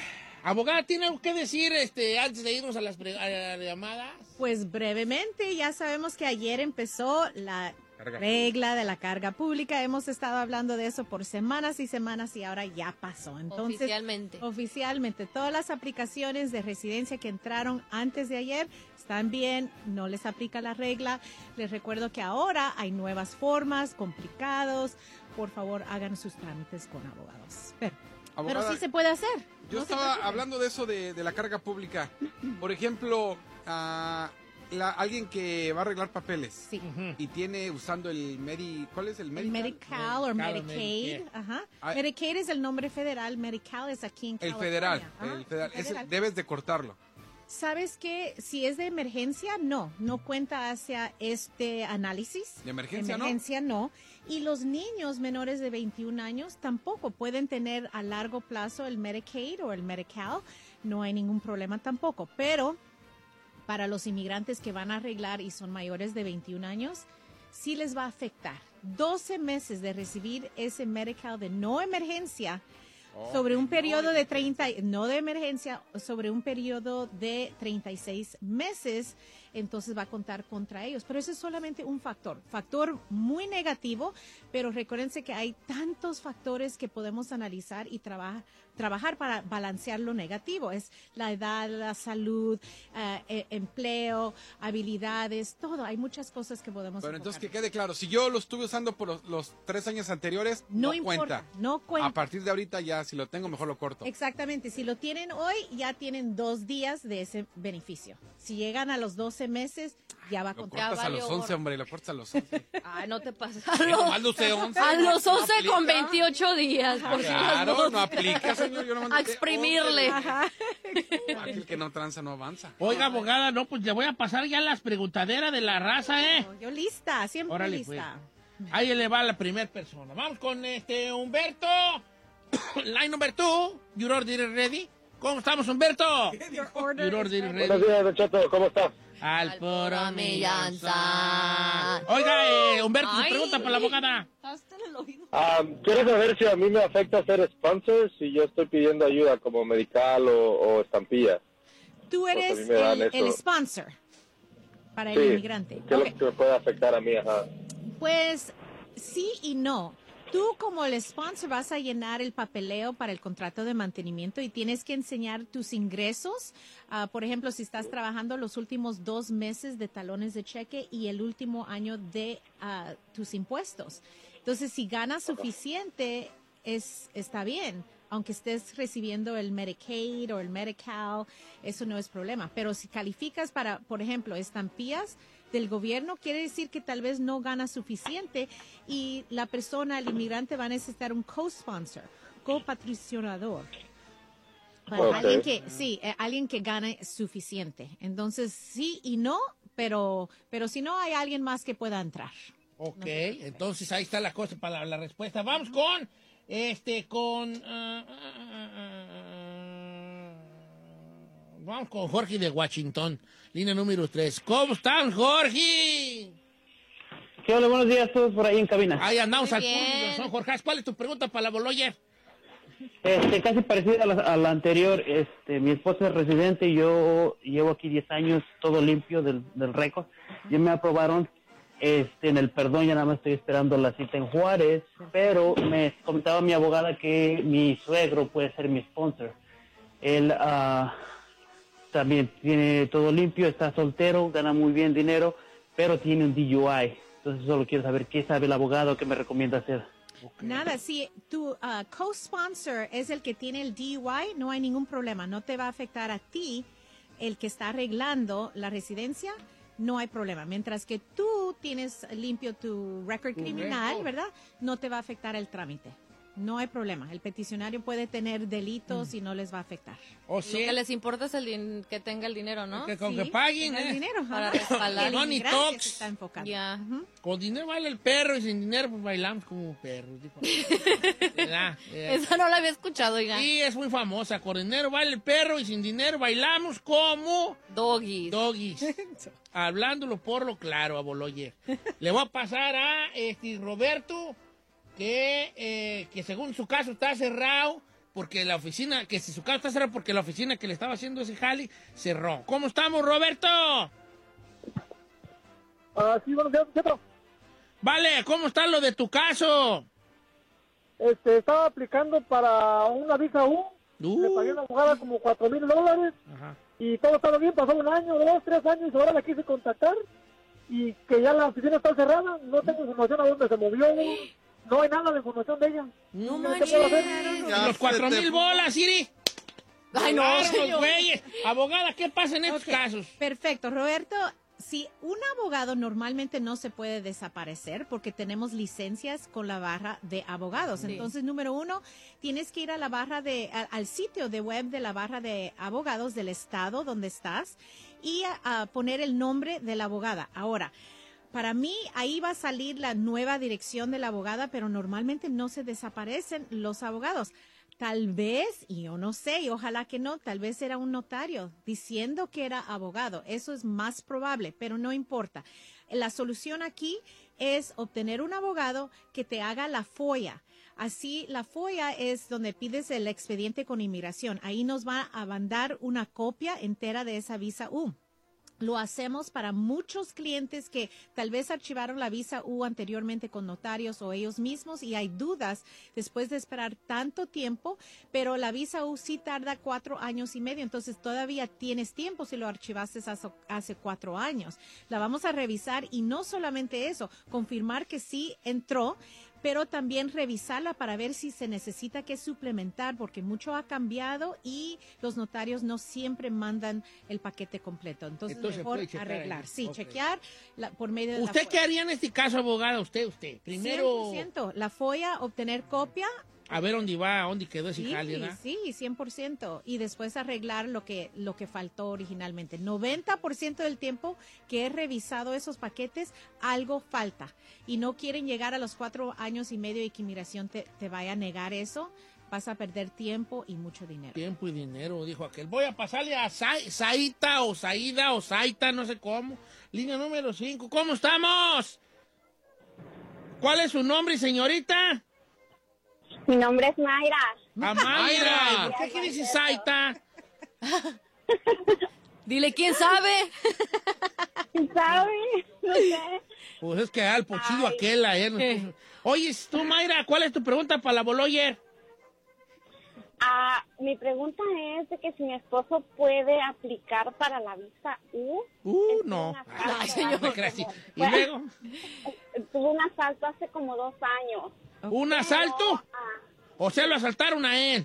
A: Abogada, ¿tiene algo que decir este, antes de irnos a las, pre- a las llamadas?
Q: Pues brevemente, ya sabemos que ayer empezó la
A: Carga.
Q: regla de la carga pública. Hemos estado hablando de eso por semanas y semanas y ahora ya pasó. Entonces,
B: Oficialmente.
Q: Oficialmente. Todas las aplicaciones de residencia que entraron antes de ayer están bien, no les aplica la regla. Les recuerdo que ahora hay nuevas formas, complicados. Por favor, hagan sus trámites con abogados. Pero,
N: Abogada,
Q: pero sí se puede hacer.
N: Yo
Q: No se
N: estaba
Q: preocupen.
N: hablando de eso de, de la carga pública. Por ejemplo, ah, la, alguien que va a arreglar papeles y tiene usando el Medi... ¿Cuál es el
Q: El
N: Medical?
Q: Medical o
N: Medical o
Q: Medicaid.
N: Medicare.
Q: Ajá.
N: Ah,
Q: Medicaid es el nombre federal, Medical es aquí en
N: El
Q: California.
N: federal.
Q: Ajá,
N: El federal. Ese
Q: federal.
N: debes de cortarlo.
Q: ¿Sabes qué? Si es de emergencia, no. No cuenta hacia este análisis.
N: De emergencia,
Q: De emergencia, no. Y los niños menores de veintiún años tampoco pueden tener a largo plazo el Medicaid o el Medical. No hay ningún problema tampoco. Pero para los inmigrantes que van a arreglar y son mayores de veintiún años, sí les va a afectar. doce meses de recibir ese Medical de no emergencia
N: Oh,
Q: sobre un periodo de treinta, no de emergencia, sobre un periodo de treinta y seis meses, entonces va a contar contra ellos. Pero ese es solamente un factor, factor muy negativo, pero recuérdense que hay tantos factores que podemos analizar y trabajar trabajar para balancear lo negativo. Es la edad, la salud, eh, eh, empleo, habilidades, todo. Hay muchas cosas que podemos
N: Pero entonces que
Q: enfocar.
N: quede claro, si yo lo estuve usando por los, los tres años anteriores,
Q: No
N: no,
Q: importa,
N: cuenta.
Q: no cuenta.
N: A partir de ahorita ya, si lo tengo, mejor lo corto.
Q: Exactamente, si lo tienen hoy, ya tienen dos días de ese beneficio. Si llegan a los doce meses, ya va a
N: Lo
Q: contar.
N: cortas a los once, hombre, lo cortas a los once.
B: Ay, no te pases.
N: Sí, nomás lo usé once.
B: A los
N: No
B: once con
N: aplica.
B: veintiocho días. por si las
N: Claro,
B: dudas.
N: no aplica, señor. Yo nomás
B: A
N: dije
B: exprimirle.
N: once. Aquel que no tranza no avanza.
A: Oiga, abogada, no, pues le voy a pasar ya las preguntaderas de la raza, ¿eh?
Q: Yo lista, siempre
A: Órale,
Q: lista.
A: pues. Ahí le va la primera persona. Vamos con este Humberto. Line number two. Your order is ready. ¿Cómo estamos, Humberto? Your order is ready.
I: Buenos días, Don Cheto, ¿cómo está?
A: Al puro millanza. Oiga, eh, Humberto, su
B: Ay.
A: pregunta para la abogada.
I: Ah, quiero saber si a mí me afecta ser sponsor si yo estoy pidiendo ayuda como medical o, o estampilla.
Q: Tú
I: Pues a
Q: eres
I: mí me dan
Q: el, el
I: eso.
Q: sponsor para
I: Sí,
Q: el inmigrante.
I: ¿qué es
Q: Ok.
I: lo que me puede afectar a mí? Ajá.
Q: Pues sí y no. Tú como el sponsor vas a llenar el papeleo para el contrato de mantenimiento y tienes que enseñar tus ingresos. Ah, por ejemplo, si estás trabajando los últimos dos meses de talones de cheque y el último año de ah, tus impuestos. Entonces, si ganas suficiente, es, está bien. Aunque estés recibiendo el Medicaid o el Medical, eso no es problema. Pero si calificas para, por ejemplo, estampillas del gobierno, quiere decir que tal vez no ganas suficiente y la persona, el inmigrante, va a necesitar un co-sponsor, copatrocinador. Para
I: Ok.
Q: alguien que, sí, eh, alguien que gane suficiente. Entonces, sí y no, pero, pero si no, hay alguien más que pueda entrar.
A: Ok, entonces ahí está la cosa para la, la respuesta. Vamos con, este, con... ah, ah, ah, ah, vamos con Jorge de Washington, línea número tres. ¿Cómo están, Jorge?
R: ¿Qué hola? Buenos días, todos por ahí en cabina.
A: Ahí andamos
B: Muy
A: al
B: bien.
A: público, son Jorge. ¿Cuál es tu pregunta para la Boloyer?
R: Este, casi parecida a la, a la anterior. Este, mi esposa es residente y yo llevo aquí diez años todo limpio del, del récord. Ya me aprobaron este, en el perdón, ya nada más estoy esperando la cita en Juárez, pero me comentaba mi abogada que mi suegro puede ser mi sponsor. Él ah, también tiene todo limpio, está soltero, gana muy bien dinero, pero tiene un D U I. Entonces solo quiero saber qué sabe el abogado, qué me recomienda hacer.
Q: Nada, si tu uh, co-sponsor es el que tiene el D U I, no hay ningún problema. No te va a afectar a ti, el que está arreglando la residencia, no hay problema. Mientras que tú tienes limpio tu récord criminal,
A: récord.
Q: ¿verdad? No te va a afectar el trámite. No hay problema. El peticionario puede tener delitos y no les va a afectar.
A: O
B: Lo
A: sea,
B: que les importa es el din- que tenga el dinero, ¿no?
A: que con
Q: Sí,
A: que paguen,
Q: tenga el
A: ¿eh?
Q: dinero.
B: Para
Q: ajá.
B: respaldar.
Q: El
A: Money
Q: inmigrante
A: talks.
Q: se está enfocando.
B: Ya.
Q: Ujú.
A: Con dinero baila el perro y sin dinero pues bailamos como perros. dijo. ¿Verdad? Eh,
B: Esa no la había escuchado, oiga.
A: Sí, es muy famosa. Con dinero baila el perro y sin dinero bailamos como
B: Doggies.
A: doggies. Hablándolo por lo claro a Boloyer. Le voy a pasar a este Roberto, que, eh, que según su caso está cerrado porque la oficina, que si su casa está cerrada porque la oficina que le estaba haciendo ese jale cerró. ¿Cómo estamos, Roberto?
S: Ah, sí, buenos días, Cheto.
A: Vale, ¿cómo está lo de tu caso?
S: Este, estaba aplicando para una visa U.
A: Uh.
S: Le pagué a la abogada como cuatro mil dólares.
A: Ajá.
S: Y todo estaba bien, pasó un año, dos, tres años, y ahora la quise contactar. Y que ya la oficina está cerrada, no tengo información a dónde se movió. No hay nada de información de ella.
A: No
S: ¿Qué puedo hacer?
A: Los cuatro mil bolas, Siri.
B: Ay, no,
A: Claro,
B: señor.
A: güeyes. Abogada, ¿qué pasa en estos
Q: Ok,
A: casos?
Q: Perfecto, Roberto. Si un abogado normalmente no se puede desaparecer porque tenemos licencias con la barra de abogados.
B: Sí.
Q: Entonces, número uno, tienes que ir a la barra de, a- al sitio de web de la barra de abogados del estado donde estás y a, a poner el nombre de la abogada. Ahora, para mí, ahí va a salir la nueva dirección de la abogada, pero normalmente no se desaparecen los abogados. Tal vez, y yo no sé, y ojalá que no, tal vez era un notario diciendo que era abogado. Eso es más probable, pero no importa. La solución aquí es obtener un abogado que te haga la folla. Así, la folla es donde pides el expediente con inmigración. Ahí nos va a mandar una copia entera de esa visa U. Lo hacemos para muchos clientes que tal vez archivaron la visa U anteriormente con notarios o ellos mismos y hay dudas después de esperar tanto tiempo, pero la visa U sí tarda cuatro años y medio, entonces todavía tienes tiempo si lo archivaste hace, hace cuatro años. La vamos a revisar y no solamente eso, confirmar que sí entró, pero también revisarla para ver si se necesita que suplementar, porque mucho ha cambiado y los notarios no siempre mandan el paquete completo. Entonces,
A: Entonces,
Q: mejor
A: puede checar
Q: arreglar.
A: ahí.
Q: Sí,
A: Ok.
Q: chequear la- por medio de
A: ¿Usted
Q: la
A: qué haría en este caso, abogada? Usted, usted. Primero,
Q: cien por ciento. La folla, obtener copia.
A: a ver dónde va, dónde quedó ese
Q: Sí,
A: jale, ¿verdad?
Q: sí, cien por ciento. Y después arreglar lo que, lo que faltó originalmente. noventa por ciento del tiempo que he revisado esos paquetes, algo falta. Y no quieren llegar a los cuatro años y medio y que inmigración te, te vaya a negar eso. Vas a perder tiempo y mucho dinero.
A: Tiempo y dinero, dijo aquel. Voy a pasarle a Sa- Saita o Saida o Saita, no sé cómo. Línea número cinco. ¿Cómo estamos? ¿Cuál es su nombre, señorita?
L: Mi nombre es Mayra.
A: A Mayra. ¿Por qué quiere decir Saita?
B: Dile, ¿quién sabe?
L: ¿Quién sabe? No sé.
A: Pues es que al pochillo aquel ayer nos puso. Oye, tú, Mayra, ¿cuál es tu pregunta para la Boloyer?
L: Ah, mi pregunta es de que si mi esposo puede aplicar para la visa U.
A: Uh,
L: Es
A: no.
L: una falta.
A: Ay, señor. Me creas así. ¿Y
L: Bueno,
A: luego?
L: Tuvo un asalto hace como dos años.
A: ¿Un asalto?
L: Ah,
A: ¿O sea, lo asaltaron a él?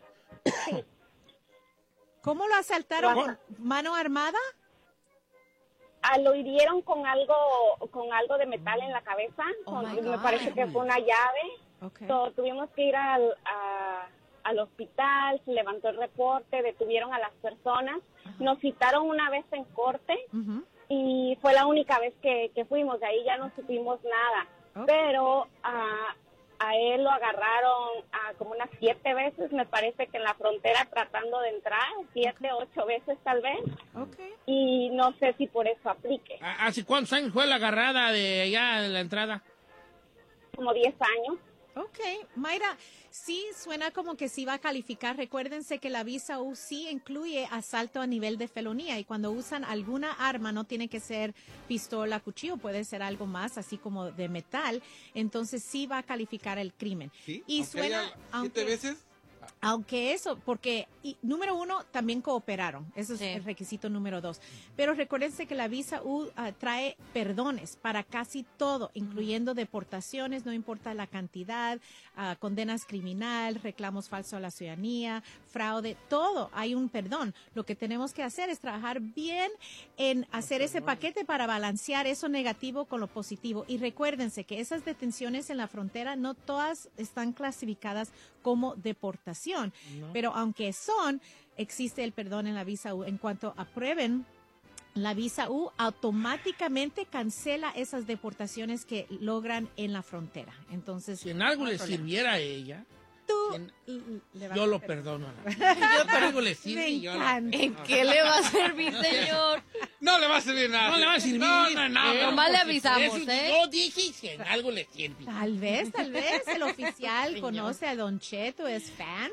Q: ¿Cómo lo asaltaron?
L: Lo
Q: ¿Con mano armada?
L: ah, lo hirieron con algo, con algo de metal en la cabeza.
Q: Oh,
L: con-
Q: my
L: me
Q: God.
L: parece que fue una llave.
Q: Okay.
L: So, tuvimos que ir al, a- al hospital, se levantó el reporte, detuvieron a las personas, nos citaron una vez en corte
Q: Ujú.
L: y fue la única vez que, que fuimos, de ahí ya no supimos nada.
Q: Ok.
L: Pero a, a él lo agarraron a como unas siete veces, me parece que en la frontera tratando de entrar, siete, ocho veces tal vez,
Q: Okay.
L: y no sé si por eso aplique,
A: ¿A- ¿Hace cuántos años fue la agarrada de allá de la entrada?
L: como diez años.
Q: Ok, Mayra, sí suena como que sí va a calificar. Recuérdense que la visa U sí incluye asalto a nivel de felonía y cuando usan alguna arma, no tiene que ser pistola, cuchillo, puede ser algo más, así como de metal, entonces sí va a calificar el crimen.
N: ¿Sí?
Q: Y
N: Aunque
Q: suena,
N: haya
Q: aunque,
N: siete veces.
Q: aunque eso, porque y, número uno, también cooperaron, eso es
B: Sí.
Q: el requisito número dos. Pero recuérdense que la visa U ah, trae perdones para casi todo, incluyendo deportaciones, no importa la cantidad, ah, condenas criminal, reclamos falsos a la ciudadanía, fraude, todo, hay un perdón. Lo que tenemos que hacer es trabajar bien en hacer ese paquete para balancear eso negativo con lo positivo. Y recuérdense que esas detenciones en la frontera no todas están clasificadas como deportación,
B: No.
Q: pero aunque son, existe el perdón en la visa U. En cuanto aprueben la visa U, automáticamente cancela esas deportaciones que logran en la frontera. Entonces,
A: Si en algo
Q: no hay
A: le
Q: problema.
A: sirviera a ella,
Q: Tú
A: en-
Q: le vas
A: yo
Q: a
A: lo
Q: perdonar.
A: perdono. a la- Yo en algo le sirve
Q: Me
A: y yo lo
Q: encanta.
B: ¿En qué le va a servir, señor?
N: No le va a servir nada.
A: No le va a servir.
N: No, no, no.
A: pero
B: Nomás le
A: por si
B: avisamos,
A: por eso
B: ¿eh?
A: Yo dije si en algo le sirve.
Q: Tal vez, tal vez el oficial
A: Señor.
Q: conoce a Don Cheto, es fan.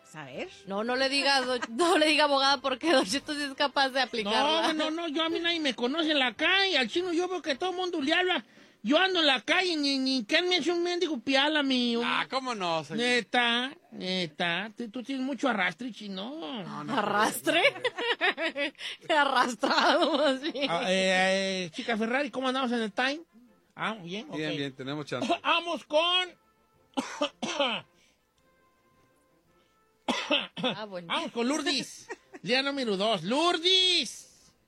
Q: A ver.
B: No, no le diga, do- no le diga abogada porque Don Cheto sí es capaz de aplicarla.
A: No, no, no, yo a mí nadie me conoce en la calle. Al chino yo veo que todo el mundo le habla. Yo ando en la calle, ni, ni ¿quién me hace un mendigo piala mío?
N: Ah, ¿cómo no? Señor?
A: Neta, neta, tú, tú tienes mucho arrastre, chino.
N: No, no,
B: ¿Arrastre? Arrastrado, así.
A: Ah, eh, eh, chica Ferrari, ¿cómo andamos en el time? Ah, bien, ok.
N: Bien, bien, tenemos chance.
A: Vamos con...
B: Ah, bueno.
A: Vamos con Lourdes. Día número dos. ¡Lourdes!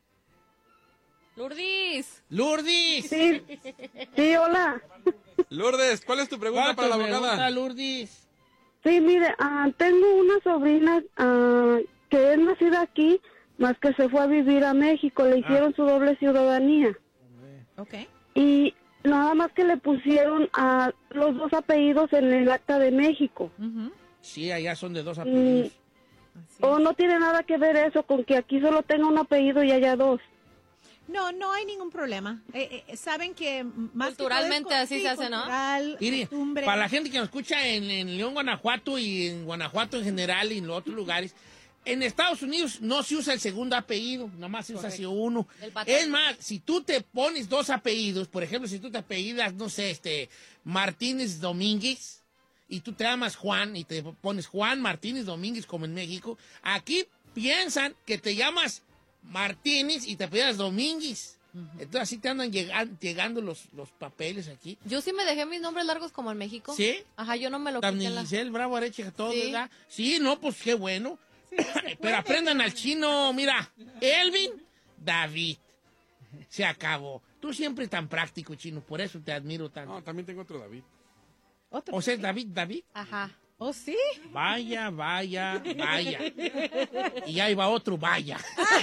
B: Lourdes.
A: ¡Lourdes!
T: Sí, sí, hola.
N: Lourdes, ¿cuál es tu pregunta para la abogada?
A: Lourdes?
T: Sí, mire, ah, tengo una sobrina ah, que es nacida aquí, más que se fue a vivir a México, le hicieron su doble ciudadanía.
Q: Ok.
T: Y nada más que le pusieron a los dos apellidos en el acta de México.
A: Sí, allá son de dos apellidos.
T: ¿O no tiene nada que ver eso con que aquí solo tenga un apellido y haya dos?
Q: No, no hay ningún problema. Eh, eh, saben que más
B: Culturalmente
Q: que todo es-
B: así
Q: sí,
B: se hace, ¿no?
Q: cultural,
A: Mire,
Q: costumbre.
A: para la gente que nos escucha en, en León, Guanajuato y en Guanajuato en general y en los otros lugares, en Estados Unidos no se usa el segundo apellido, nada más se usa así uno.
B: El patrón.
A: Es más, si tú te pones dos apellidos, por ejemplo, si tú te apellidas, no sé, este, Martínez Domínguez, y tú te llamas Juan y te pones Juan Martínez Domínguez como en México, aquí piensan que te llamas Martínez y te apellidas Domínguez. Entonces así te andan llegan- llegando los, los papeles aquí.
B: Yo sí me dejé mis nombres largos como en México.
A: ¿Sí?
B: Ajá, yo no me lo
A: También
B: quité. la-
A: Giselle, Bravo Areche, todo,
B: Sí.
A: ¿verdad? Sí, no, pues qué bueno. Pero aprendan al chino, mira, Elvin, David. Se acabó. Tú siempre tan práctico, chino, por eso te admiro tanto.
N: No, también tengo otro David.
Q: ¿Otro?
A: O sea, David, David.
B: Ajá.
Q: ¿Oh, sí?
A: Vaya, vaya, vaya. Y ahí va otro, vaya.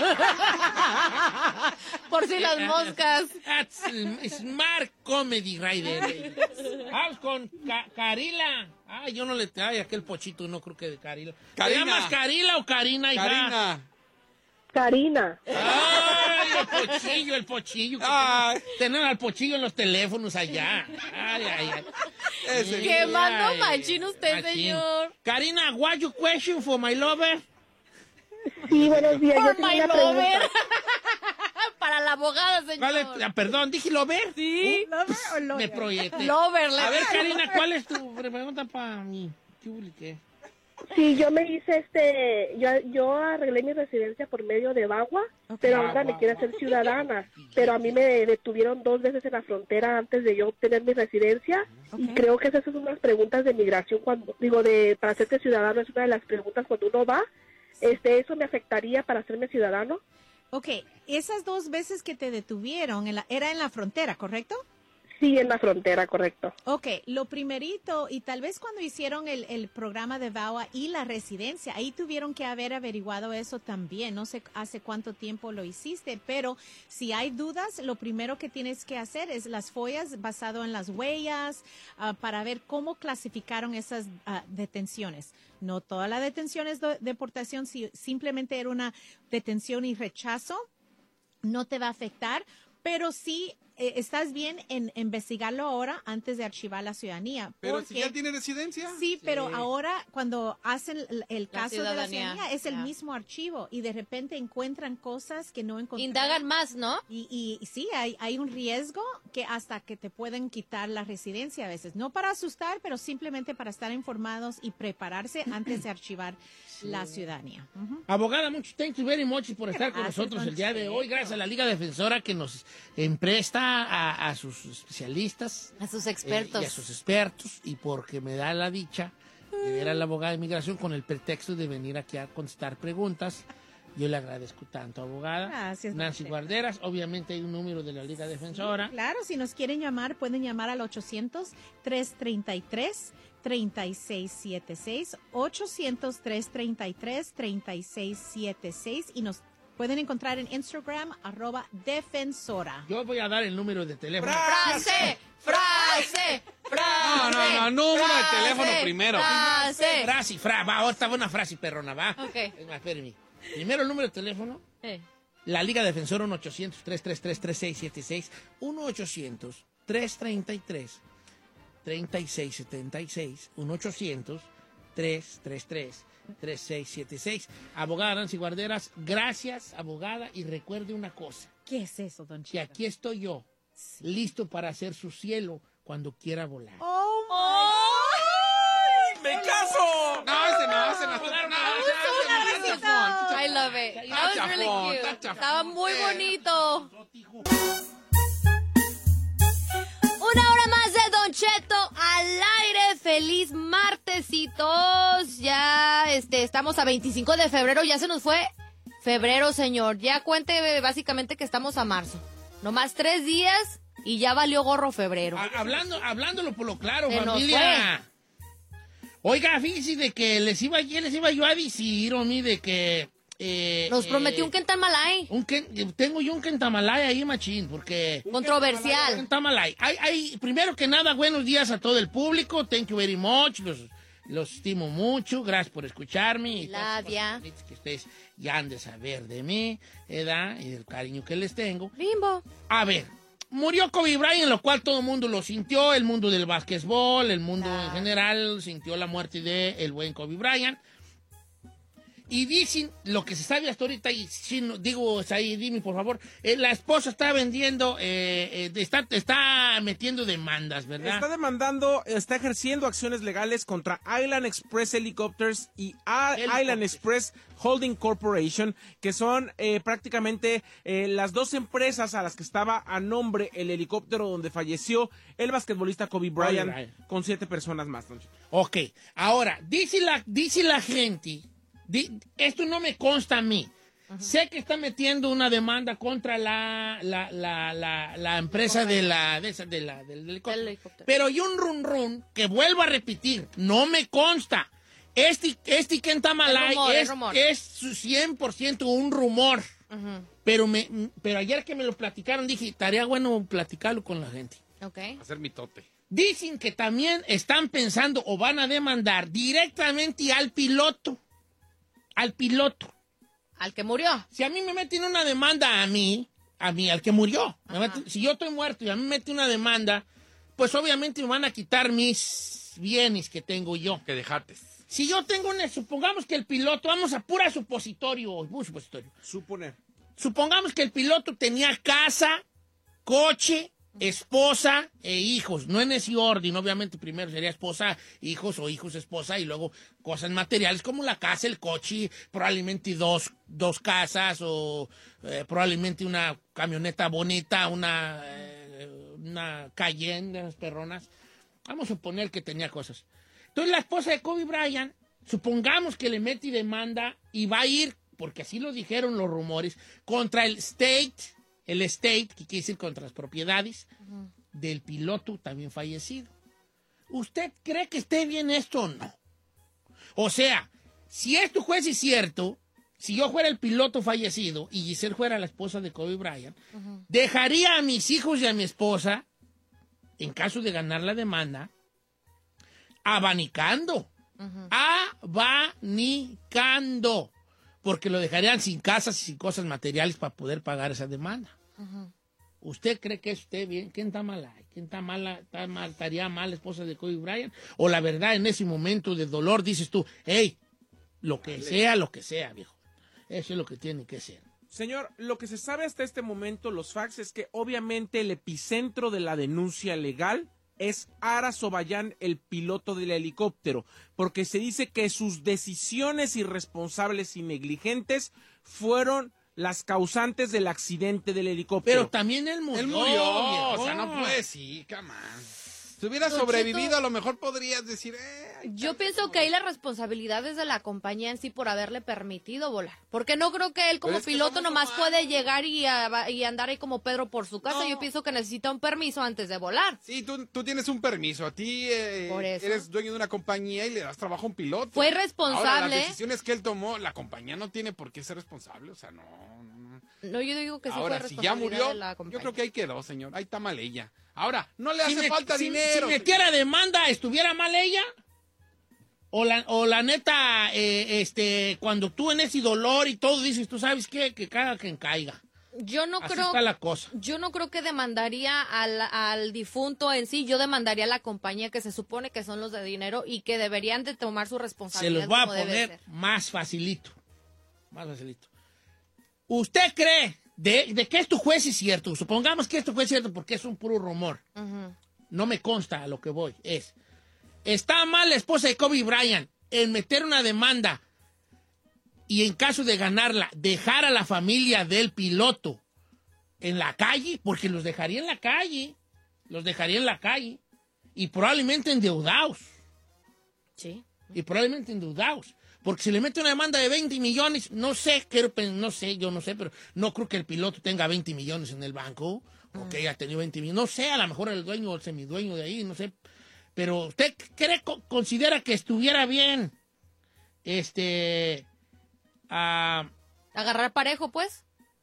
B: Por si las moscas.
A: That's smart comedy right there. Vamos con Ca- Carila. Ay, yo no le... Ay, aquel pochito, no creo que de Carila. ¿Te
N: Karina.
A: llamas Carila o Karina, hija?
N: Karina.
T: Karina.
A: ¡Ay, el pochillo, el pochillo!
N: Ay.
A: Tener al pochillo en los teléfonos allá. ¡Ay, ay, ay!
N: Ese.
A: Sí,
B: Quemando
A: ay,
B: machín usted,
A: machín.
B: señor.
A: Karina, what you question for my lover?
T: Sí, buenos días. Yo
B: Por
T: tengo
B: my
T: una
B: lover.
T: pregunta.
B: Para la abogada, señor.
A: ¿Cuál es? Ah, perdón, ¿dije lover?
B: Sí.
Q: ¿Lover o lover?
A: Me proyecté.
B: Lover, le-
A: A ver, Karina, ¿cuál es tu pregunta para mí? ¿Qué publiqué?
T: Sí, yo me hice este, yo, yo arreglé mi residencia por medio de Bagua, pero ahora me quiero hacer ciudadana, pero a mí me detuvieron dos veces en la frontera antes de yo obtener mi residencia y creo que esas son unas preguntas de migración cuando, digo, de para hacerte ciudadano es una de las preguntas cuando uno va, este, ¿eso me afectaría para hacerme ciudadano?
Q: Ok, esas dos veces que te detuvieron, en la, era en la frontera, ¿correcto?
T: Sí, en la frontera, correcto.
Q: Ok, lo primerito, y tal vez cuando hicieron el, el programa de V A W A y la residencia, ahí tuvieron que haber averiguado eso también. No sé hace cuánto tiempo lo hiciste, pero si hay dudas, lo primero que tienes que hacer es las follas basado en las huellas ah, para ver cómo clasificaron esas ah, detenciones. No toda la detención es de- deportación, si simplemente era una detención y rechazo, no te va a afectar, pero sí eh, estás bien en investigarlo ahora antes de archivar la ciudadanía.
N: Pero si
Q: porque-
N: ya tiene residencia.
Q: Sí, pero ahora cuando hacen el, el
B: La
Q: caso de la
B: ciudadanía,
Q: ciudadanía es el
B: ya.
Q: mismo archivo y de repente encuentran cosas que no encontraron.
B: Indagan más, ¿no?
Q: Y, y sí, hay, hay un riesgo que hasta que te pueden quitar la residencia a veces. No para asustar, pero simplemente para estar informados y prepararse antes de archivar la ciudadanía. Ujú.
A: Abogada, mucho thank you very much por estar con
Q: Gracias,
A: nosotros
Q: don
A: el día de
Q: Cheto.
A: hoy. Gracias a la Liga Defensora que nos empresta a, a sus especialistas.
B: A sus
A: eh,
B: expertos.
A: y a sus expertos. Y porque me da la dicha de ver a la abogada de inmigración con el pretexto de venir aquí a contestar preguntas. Yo le agradezco tanto, abogada.
Q: Gracias, don
A: Nancy
Q: Cheto.
A: Guarderas. Obviamente hay un número de la Liga Defensora.
Q: Claro, si nos quieren llamar, pueden llamar al ochocientos, tres treinta y tres, treinta y seis setenta y seis, ochocientos, tres treinta y tres, treinta y seis setenta y seis y nos pueden encontrar en Instagram, arroba defensora.
A: Yo voy a dar el número de teléfono.
B: ¡Frase! ¡Frase! ¡Frase!
N: No, no, no, número de teléfono primero.
B: ¡Frase!
A: Frase, fra, va, ahorita va una frase perrona, va.
B: Ok.
A: Es más, espérame. Primero el número de teléfono.
B: Eh.
A: La Liga Defensora uno ochocientos, tres tres tres, tres seis siete seis, uno ochocientos, tres treinta y tres, treinta y seis setenta y seis, uno ochocientos, tres tres tres, tres seis siete seis. Abogada Nancy Guarderas, gracias, abogada, y recuerde una cosa.
Q: ¿Qué es eso, don Cheto?
A: Que aquí estoy yo, sí, listo para hacer su cielo cuando quiera volar.
Q: ¡Oh, my!
M: ¡Me caso!
N: No, ese no, ese no.
B: I love it. That was really cute. Estaba muy bonito. Una hora más de Don Cheto al aire. Feliz martesitos. Ya este, estamos a veinticinco de febrero. Ya se nos fue febrero, señor. Ya cuente básicamente que estamos a marzo. Nomás tres días y ya valió gorro febrero.
A: A- hablando, hablándolo por lo claro,
B: Se nos
A: familia. Oiga, fíjese de que les iba, les iba yo a decir, Omi, de que... Eh,
B: Nos prometió
A: eh,
B: un Kentamalay.
A: Un ken, tengo yo un Kentamalay ahí, machín, porque...
B: Controversial.
A: Kentamalay. Hay, hay, primero que nada, buenos días a todo el público. Thank you very much. Los, los estimo mucho. Gracias por escucharme. Y
B: Labia.
A: que ustedes ya han de saber de mí, ¿verdad? Y del cariño que les tengo.
B: Bimbo.
A: A ver, murió Kobe Bryant, lo cual todo el mundo lo sintió. El mundo del básquetbol, el mundo en general, sintió la muerte de el buen Kobe Bryant. Y dicen, lo que se sabe hasta ahorita, y si no, digo, ahí, dime por favor, eh, la esposa está vendiendo, eh, eh, está, está metiendo demandas, ¿verdad?
M: Está demandando, está ejerciendo acciones legales contra Island Express Helicopters y A- Island Express Holding Corporation, que son eh, prácticamente eh, las dos empresas a las que estaba a nombre el helicóptero donde falleció el basquetbolista Kobe Bryant,
A: Bryant.
M: con siete personas más, don Cheto.
A: Ok, ahora, dice la, dice la gente, di- esto no me consta a mí. Sé que está metiendo una demanda contra la, la, la, la, la empresa de la, de esa, de la, del helicóptero. Pero hay un run run que vuelvo a repetir, no me consta. Este, este Kentamalay
B: Es rumor,
A: es,
B: es rumor.
A: es su cien por ciento un rumor.
B: Ujú.
A: Pero, me, pero ayer que me lo platicaron dije, estaría bueno platicarlo con la gente.
B: Ok.
N: Hacer mi tote.
A: Dicen que también están pensando o van a demandar directamente al piloto. Al piloto.
B: Al que murió.
A: Si a mí me meten una demanda a mí, a mí, al que murió. Me meten- si yo estoy muerto y a mí me meten una demanda, pues obviamente me van a quitar mis bienes que tengo yo.
N: Que dejaste.
A: Si yo tengo una, supongamos que el piloto, vamos a pura supositorio, puro supositorio.
M: Suponer.
A: Supongamos que el piloto tenía casa, coche, esposa e hijos. No en ese orden, obviamente primero sería esposa, hijos o hijos, esposa y luego cosas materiales como la casa, el coche, probablemente dos, dos casas o eh, probablemente una camioneta bonita, una, eh, una Cayenne de las perronas. Vamos a suponer que tenía cosas. Entonces la esposa de Kobe Bryant, supongamos que le mete demanda y va a ir, porque así lo dijeron los rumores, contra el state, el state, que quiere decir contra las propiedades del piloto también fallecido. ¿Usted cree que esté bien esto o no? O sea, si esto fuese cierto, si yo fuera el piloto fallecido y Giselle fuera la esposa de Kobe Bryant, dejaría a mis hijos y a mi esposa, en caso de ganar la demanda, abanicando. Abanicando. Porque lo dejarían sin casas y sin cosas materiales para poder pagar esa demanda. ¿Usted cree que esté bien? ¿Quién está mala? ¿Quién está mala? ¿Está mal? ¿Estaría mal la esposa de Kobe Bryant? O la verdad, en ese momento de dolor dices tú, hey, lo que sea, lo que sea, viejo. Eso es lo que tiene que ser.
M: Señor, lo que se sabe hasta este momento, los facts, es que obviamente el epicentro de la denuncia legal es Ara Sobayan, el piloto del helicóptero, porque se dice que sus decisiones irresponsables y negligentes fueron las causantes del accidente del helicóptero.
A: Pero también él murió.
N: Él murió,
A: viejo.
N: o sea, no puede, sí, come on. Si hubiera
B: Don
N: sobrevivido,
B: Cheto,
N: a lo mejor podrías decir, eh,
B: Yo pienso que ahí la responsabilidad es de la compañía en sí por haberle permitido volar. Porque no creo que él como
N: Pero es que
B: piloto
N: somos
B: nomás
N: humanos.
B: puede llegar y, a- y andar ahí como Pedro por su casa.
N: No.
B: Yo pienso que necesita un permiso antes de volar.
N: sí, tú, tú tienes un permiso. A ti eh,
B: Por eso.
N: eres dueño de una compañía y le das trabajo a un piloto.
B: Fue
N: Ahora,
B: irresponsable.
N: las decisiones que él tomó, la compañía no tiene por qué ser responsable. O sea, no, no, no.
B: No, yo digo que sí
N: Ahora,
B: fue
N: si ya
B: responsabilidad
N: murió,
B: de la
N: yo
B: compañía.
N: creo que ahí quedó, señor. Ahí está mal ella. Ahora, no le
A: Si
N: hace
A: me-
N: falta
A: si-
N: dinero.
A: Si metiera demanda, ¿estuviera mal ella? O la, o la neta, eh, este, cuando tú en ese dolor y todo dices, tú sabes qué, que cada quien caiga.
B: Yo no
A: Así
B: creo.
A: está la cosa.
B: Yo no creo que demandaría al, al difunto en sí. Yo demandaría a la compañía que se supone que son los de dinero y que deberían de tomar su
A: Se
B: responsabilidad.
A: los voy a
B: como debe
A: poner
B: ser.
A: más facilito. Más facilito. ¿Usted cree de, de que esto fuese cierto? Supongamos que esto fue cierto porque es un puro rumor.
B: Ujú.
A: No me consta a lo que voy. Es, ¿está mal la esposa de Kobe Bryant en meter una demanda y en caso de ganarla, dejar a la familia del piloto en la calle? Porque los dejaría en la calle. Los dejaría en la calle. Y probablemente endeudados.
B: Sí.
A: Y probablemente endeudados. Porque si le mete una demanda de veinte millones, no sé, quiero, no sé, yo no sé, pero no creo que el piloto tenga veinte millones en el banco. O que haya tenido veinte millones. No sé, a lo mejor el dueño o el semidueño de ahí, no sé. Pero usted cree, considera que estuviera bien, este, a...
B: Agarrar parejo, pues.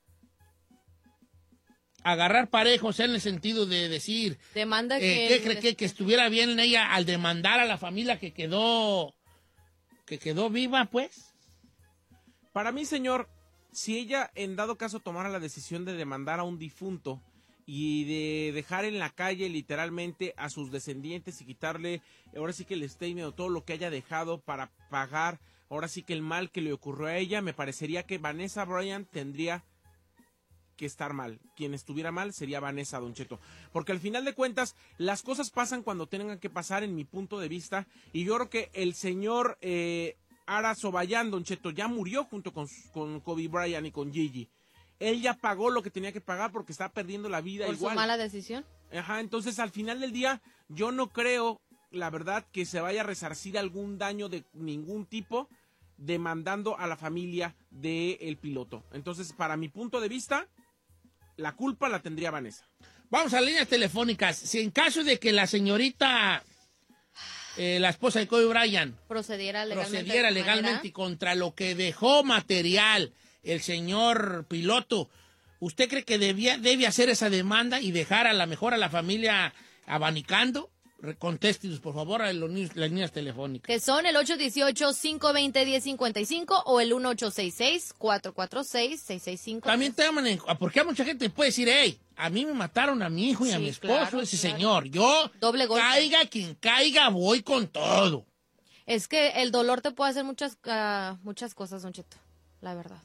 A: Agarrar parejo, o sea, en el sentido de decir...
B: Demanda
A: eh,
B: que...
A: ¿Qué cree que, que estuviera bien ella al demandar a la familia que quedó, que quedó viva, pues?
M: Para mí, señor, si ella en dado caso tomara la decisión de demandar a un difunto y de dejar en la calle literalmente a sus descendientes y quitarle ahora sí que el statement o todo lo que haya dejado para pagar ahora sí que el mal que le ocurrió a ella, me parecería que Vanessa Bryant tendría que estar mal. Quien estuviera mal sería Vanessa, Don Cheto. Porque al final de cuentas, las cosas pasan cuando tengan que pasar, en mi punto de vista, y yo creo que el señor eh, Ara Zobayan, Don Cheto, ya murió junto con, con Kobe Bryant y con Gigi. Él ya pagó lo que tenía que pagar porque está perdiendo la vida
B: ¿Por
M: igual.
B: su mala decisión?
M: Ajá, entonces al final del día, yo no creo, la verdad, que se vaya a resarcir algún daño de ningún tipo demandando a la familia del piloto. Entonces, para mi punto de vista, la culpa la tendría Vanessa.
A: Vamos a líneas telefónicas. Si en caso de que la señorita, eh, la esposa de Kobe Bryant,
B: Procediera legalmente.
A: procediera
B: de
A: legalmente
B: manera...
A: contra lo que dejó material el señor piloto, ¿usted cree que debía, debe hacer esa demanda y dejar a la mejor a la familia abanicando? Contéstenos, por favor, a los, las líneas telefónicas.
B: Que son el ocho uno ocho, cinco dos cero, uno cero cinco cinco o el uno ocho seis seis, cuatro cuatro seis, seis seis cinco.
A: También te llaman, en, porque hay mucha gente que puede decir, hey, a mí me mataron a mi hijo y
B: Sí,
A: a mi esposo,
B: claro,
A: ese
B: claro.
A: señor. Yo,
B: Doble golpe.
A: caiga quien caiga, voy con todo.
B: Es que el dolor te puede hacer muchas, uh, muchas cosas, Don Cheto, la verdad.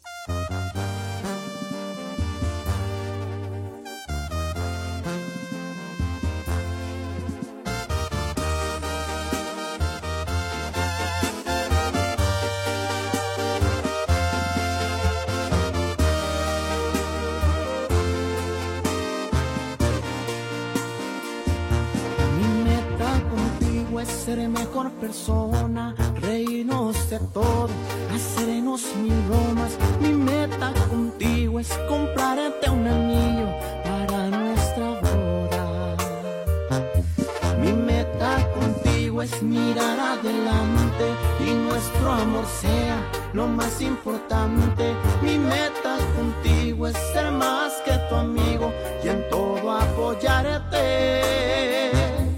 U: Es ser mejor persona, reírnos de todo, hacernos mil bromas. Mi meta contigo es comprarte un anillo para nuestra boda. Mi meta contigo es mirar adelante y nuestro amor sea lo más importante. Mi meta contigo es ser más que tu amigo y en todo apoyarte.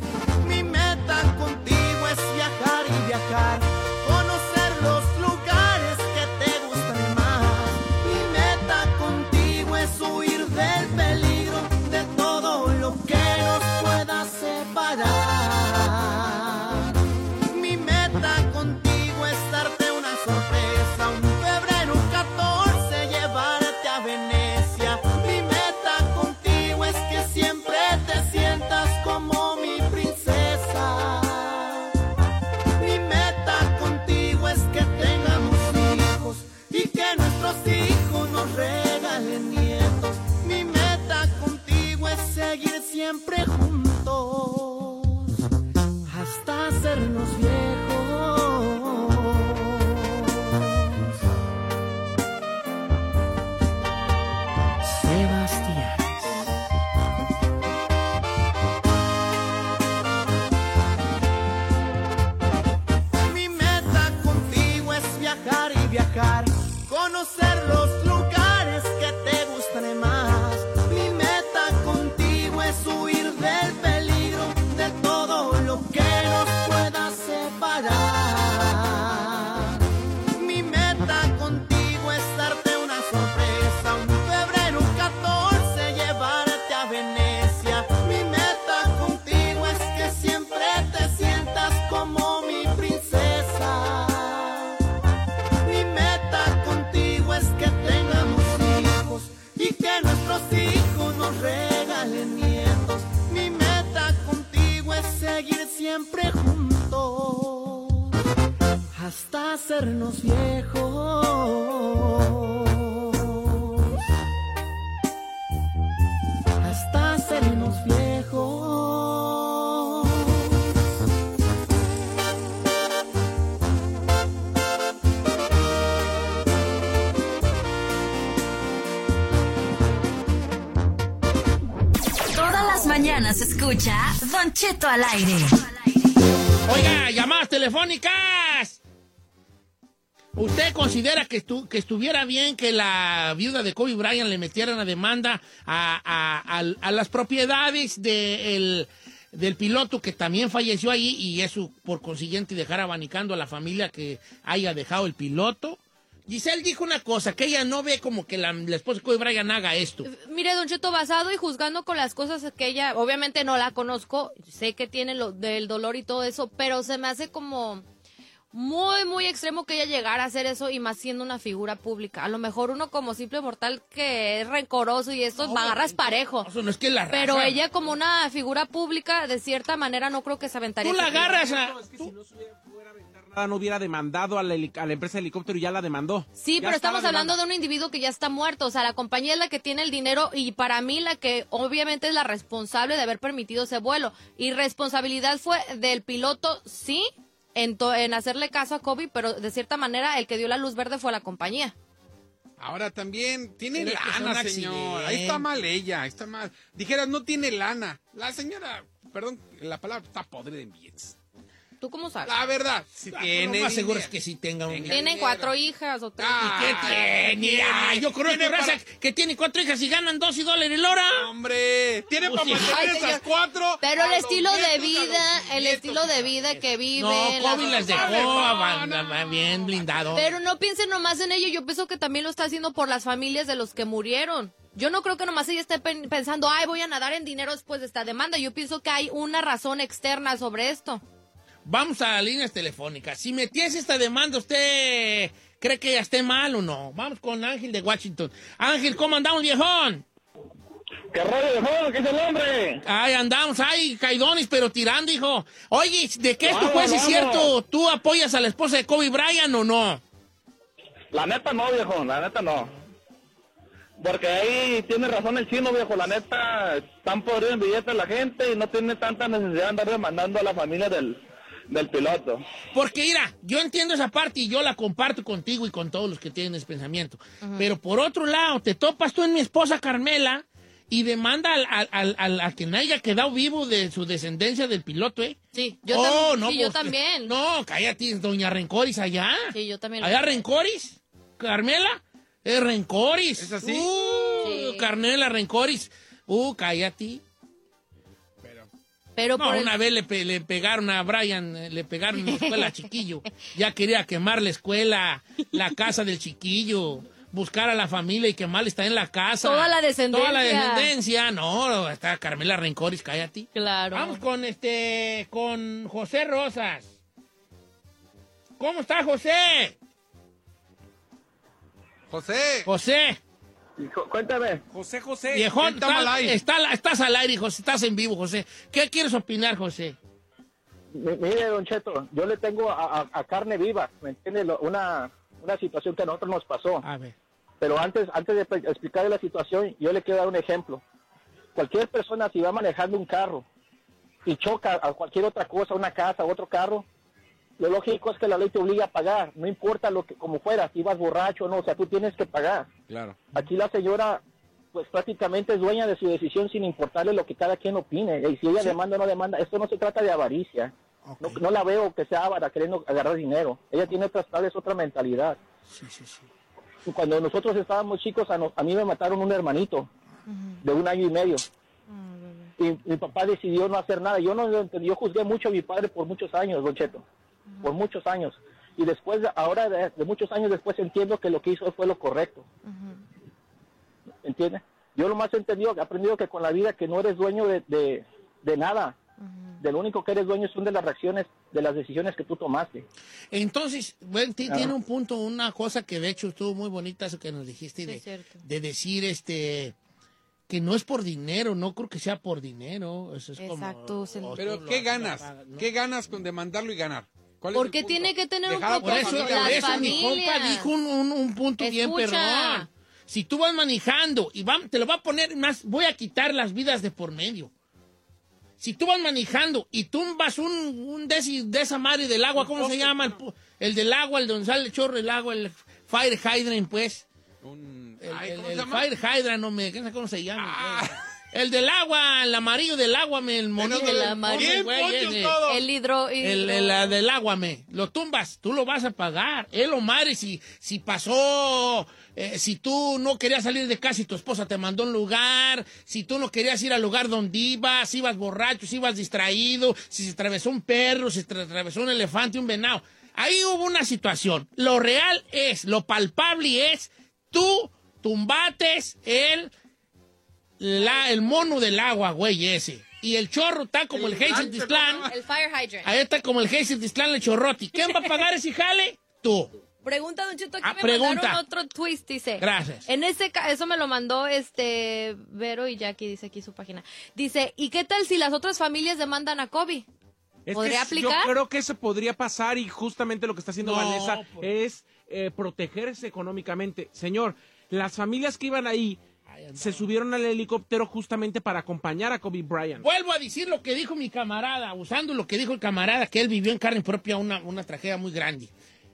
U: Viajar, conocer los lugares que te gustan más. Mi meta contigo es huir del peligro, de todo lo que nos pueda separar. Mi meta contigo es darte una sorpresa, un febrero catorce llevarte a Venecia. Mi meta contigo es que siempre te sientas como mi princesa. Y que nuestros hijos nos regalen nietos. Mi meta contigo es seguir siempre juntos hasta hacernos viejos. Sebastián. Mi meta contigo es viajar y viajar, conocer los lugares que te gustan más. Mi meta contigo es huir del peligro, de todo lo que nos pueda separar. siempre juntos hasta hacernos viejos, hasta hacernos viejos.
H: Todas las mañanas escucha Don Cheto al aire.
A: Oiga, llamadas telefónicas. ¿Usted considera que, estu que estuviera bien que la viuda de Kobe Bryant le metiera una demanda a, a, a, a las propiedades de el, del piloto que también falleció ahí y eso por consiguiente dejar abanicando a la familia que haya dejado el piloto? Giselle dijo una cosa, que ella no ve como que la, la esposa de Kobe Bryant haga esto.
B: Mire, Don Cheto, basado y juzgando con las cosas que ella, obviamente no la conozco, sé que tiene lo del dolor y todo eso, pero se me hace como muy, muy extremo que ella llegara a hacer eso y más siendo una figura pública. A lo mejor uno como simple mortal que es rencoroso y esto, no, agarras parejo.
A: Eso no es que la raza.
B: Pero ella como una figura pública, de cierta manera, no creo que se aventaría.
A: Tú la agarras a...
M: Es que si no se hubiera, fuera a aventar nada, no hubiera demandado a la, a la empresa de helicóptero y ya la demandó.
B: Sí,
M: ya
B: pero estamos hablando
M: demanda.
B: de un individuo que ya está muerto. O sea, la compañía es la que tiene el dinero y para mí la que obviamente es la responsable de haber permitido ese vuelo. Y responsabilidad fue del piloto, sí, En, en hacerle caso a Kobe, pero de cierta manera el que dio la luz verde fue la compañía.
N: Ahora también tiene
A: Pero
N: lana, señor. Ahí está mal ella, está mal. Dijeras, no tiene lana. La señora, perdón, la palabra está podre de billetes.
B: ¿Tú cómo sabes?
N: La verdad, si
A: Ah,
N: tiene.
A: lo más seguro es que sí tenga un...
B: Tienen cuatro hijas o tres.
A: ¿Y qué tiene? Ah, yo conozco
N: tiene
A: raza
N: para-
A: que tiene cuatro hijas y ganan doce dólares el hora.
N: Hombre, tiene
A: Pues
N: para
A: sí.
N: mantener
B: Ay,
N: esas
B: señor.
N: cuatro.
B: Pero
N: a
B: el
N: los
B: estilo de
N: nietos, a
B: vida,
N: los
B: el
N: nietos.
B: estilo de vida que vive.
A: No, Kobe las dejó
N: no,
A: van-
N: no.
A: van bien blindado.
B: Pero no piensen nomás en ello, yo pienso que también lo está haciendo por las familias de los que murieron. Yo no creo que nomás ella esté pen- pensando, ay, voy a nadar en dinero después de esta demanda. Yo pienso que hay una razón externa sobre esto.
A: Vamos a las líneas telefónicas. Si metiese esta demanda, ¿usted cree que ella esté mal o no? Vamos con Ángel de Washington. Ángel, ¿cómo andamos, viejón?
P: ¿Qué rollo, viejón? ¿Qué es el hombre?
A: Ay, andamos, ay, caidones, pero tirando, hijo. Oye, ¿de qué esto
P: Vamos,
A: pues es
P: vamos.
A: cierto? ¿Tú apoyas a la esposa de Kobe Bryant o no?
P: La neta no, viejo, la neta no. Porque ahí tiene razón el chino, viejo, la neta, están podridos en billetes la gente y no tiene tanta necesidad de andar demandando a la familia del, del piloto.
A: Porque, mira, yo entiendo esa parte y yo la comparto contigo y con todos los que tienen ese pensamiento.
B: Ujú.
A: Pero por otro lado, te topas tú en mi esposa Carmela y demanda al, al, al, al- a quien haya quedado vivo de su descendencia del piloto, ¿eh?
B: Sí, yo,
A: Oh,
B: tam-
A: no,
B: sí, yo
A: pues,
B: también.
A: No, cállate, doña Rencoris allá.
B: Sí, yo también. lo
A: ¿Allá
B: creo.
A: Rencoris? ¿Carmela? Es Rencoris.
N: ¿Es así?
A: Uh,
B: Sí.
A: Carmela Rencoris. Uh, cállate.
B: Pero
A: No,
B: por el-
A: una vez le, pe- le pegaron a Brian, eh, le pegaron en la escuela a chiquillo. Ya quería quemar la escuela, la casa del chiquillo, buscar a la familia y quemarle está en la casa.
B: Toda la descendencia.
A: Toda la descendencia. No, está Carmela Rencoris, cállate.
B: Claro.
A: Vamos con este, con José Rosas. ¿Cómo está José?
N: José.
A: José.
P: Cuéntame.
M: José, José.
A: Viejón,
N: estamos al
A: está-
N: aire.
A: está- estás al aire, José, estás en vivo, José. ¿Qué quieres opinar, José?
P: Mi- Mire, don Cheto, yo le tengo a, a- a carne viva, ¿me entiende? Lo- Una, una situación que a nosotros nos pasó.
A: A ver.
P: Pero antes, antes de pe- explicarle la situación, yo le quiero dar un ejemplo. Cualquier persona, si va manejando un carro y choca a cualquier otra cosa, una casa, otro carro, lo lógico es que la ley te obliga a pagar. No importa lo que, como fuera, si vas borracho o no, o sea, tú tienes que pagar.
N: Claro.
P: Aquí la señora, pues prácticamente es dueña de su decisión sin importarle lo que cada quien opine. Y si ella demanda o no demanda, esto no se trata de avaricia. No, no la veo que sea avara queriendo agarrar dinero. Ella tiene otras tal vez otra mentalidad.
A: Sí, sí, sí.
P: Cuando nosotros estábamos chicos, a, no- a mí me mataron un hermanito de un año y medio. Y mi papá decidió no hacer nada. Yo no lo entendí. Yo juzgué mucho a mi padre por muchos años, Don Cheto. Por muchos años. Y después, ahora de, de muchos años después, entiendo que lo que hizo fue lo correcto. ¿Entiendes? Yo lo más he entendido, he aprendido que con la vida que no eres dueño de, de, de nada. De lo único que eres dueño son de las reacciones, de las decisiones que tú tomaste.
A: Entonces, bueno, ti-
P: Ah.
A: tiene un punto, una cosa que de hecho estuvo muy bonita, eso que nos dijiste,
B: Sí,
A: de,
B: es cierto.
A: de decir, este, que no es por dinero, no creo que sea por dinero. Eso es
B: Exacto.
A: Como,
N: Pero ¿qué ganas? ¿no? ¿Qué ganas con demandarlo y ganar?
B: Porque tiene que tener
N: Dejar
B: un
A: Por eso,
B: contexto.
A: por
B: Las
A: eso mi compa
B: familias.
A: dijo un, un, un punto bien
B: Escucha.
A: perrón. Si tú vas manejando y va- te lo va a poner más, voy a quitar las vidas de por medio. Si tú vas manejando y tumbas un, un de, esi- de esa madre del agua, ¿cómo se llama? El, pu- el del agua, el donde sale el chorro del agua, el fire hydrant, pues.
N: Un...
A: El,
N: Ay,
A: el-
N: ¿cómo
A: el
N: se llama?
A: fire hydrant, no me, ¿qué sé cómo se llama? güey? El del agua, el amarillo del agua, me, el monito
B: El
A: del
B: amarillo.
A: mono, güey,
N: Bien,
A: ese.
N: todo.
B: El hidro...
A: El,
B: hidro-
A: el, la del agua, me. Lo tumbas, tú lo vas a pagar. Es lo madre si, si pasó, eh, si tú no querías salir de casa y tu esposa te mandó a un lugar, si tú no querías ir al lugar donde ibas, si ibas borracho, si ibas distraído, si se atravesó un perro, si se atravesó un elefante, un venado. Ahí hubo una situación. Lo real es, lo palpable es, tú tumbates el... La, el mono del agua, güey, ese. Y el chorro está como el, el Hazel Distlán.
B: El fire hydrant.
A: Ahí está como el Hazel Distlán, el chorroti. ¿Quién va a pagar ese jale? Tú.
B: Pregunta, Don Cheto, aquí
A: Ah,
B: me
A: pregunta.
B: mandaron otro twist, dice.
A: Gracias.
B: En ese ca- eso me lo mandó este Vero y Jackie, dice aquí su página. Dice, ¿y qué tal si las otras familias demandan a Kobe?
M: Es
B: ¿Podría
M: que
B: aplicar?
M: Yo creo que eso podría pasar y justamente lo que está haciendo
A: No,
M: Vanessa
A: por-
M: es eh, protegerse económicamente. Señor, las familias que iban ahí se subieron al helicóptero justamente para acompañar a Kobe Bryant.
A: Vuelvo a decir lo que dijo mi camarada, usando lo que dijo el camarada, que él vivió en carne propia una, una tragedia muy grande.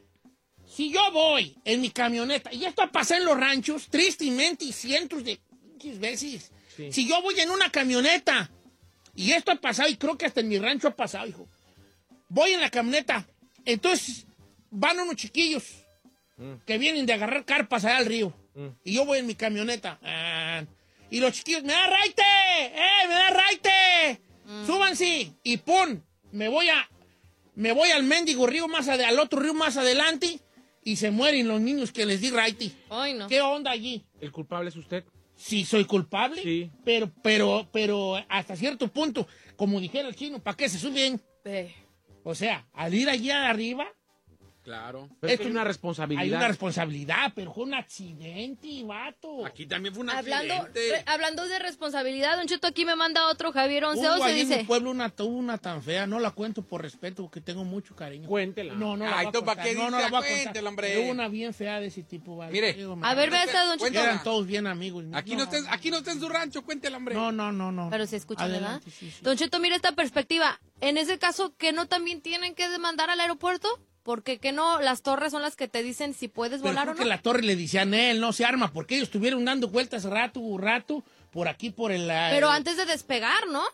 A: Si yo voy en mi camioneta, y esto ha pasado en los ranchos, tristemente, y cientos de pinches veces.
M: Sí.
A: Si yo voy en una camioneta, y esto ha pasado, y creo que hasta en mi rancho ha pasado, hijo. Voy en la camioneta, entonces van unos chiquillos
M: Mm.
A: que vienen de agarrar carpas allá al río.
M: Mm.
A: Y yo voy en mi camioneta. Ah, y los chiquillos, ¡me da raite! ¡Eh, me da raite! ¡Súbanse! Y ¡pum! Me voy a... Me voy al mendigo río más ade- al otro río más adelante y se mueren los niños que les di raite.
B: Ay, no.
A: ¿Qué onda allí?
M: ¿El culpable es usted?
A: Sí, soy culpable.
M: Sí.
A: Pero, pero, pero hasta cierto punto, como dijera el chino, ¿para qué se suben?
B: Eh.
A: O sea, al ir allí arriba...
N: Claro.
M: Pero es
A: Esto-
M: que hay una responsabilidad.
A: Hay una responsabilidad, pero fue un accidente, vato.
N: Aquí también fue un
B: Hablando,
N: accidente.
B: re- hablando de responsabilidad, Don Cheto, aquí me manda otro Javier once
A: Hubo
B: once,
A: allí en mi
B: dice.
A: pueblo una, una tan fea, no la cuento por respeto, porque tengo mucho cariño.
M: Cuéntela.
A: No, no la
N: Ay,
A: voy a
N: ¿tú pa'
A: contar,
N: qué
A: no, no la
N: dices?
A: voy a contar.
N: Cuéntela, hombre.
A: Pero hubo una bien fea de ese tipo, ¿vale?
N: Mire.
A: Digo,
B: A ver, ve esta, Don Cheto.
N: Cuéntala.
A: eran todos bien amigos.
N: Aquí
A: no,
N: no, está, aquí no está en su rancho, cuéntela, hombre.
A: no, no, no, no.
B: Pero se escucha, ¿verdad?
A: Adelante, sí, sí.
B: Don Cheto, mira esta perspectiva. En ese caso, ¿que no también tienen que demandar al aeropuerto? Porque que no, las torres son las que te dicen si puedes
A: Pero
B: volar
A: creo
B: o
A: que
B: no.
A: la torre le decían, él no se arma, porque ellos estuvieron dando vueltas rato, rato, por aquí, por el...
B: Pero
A: el-
B: antes de despegar, ¿no?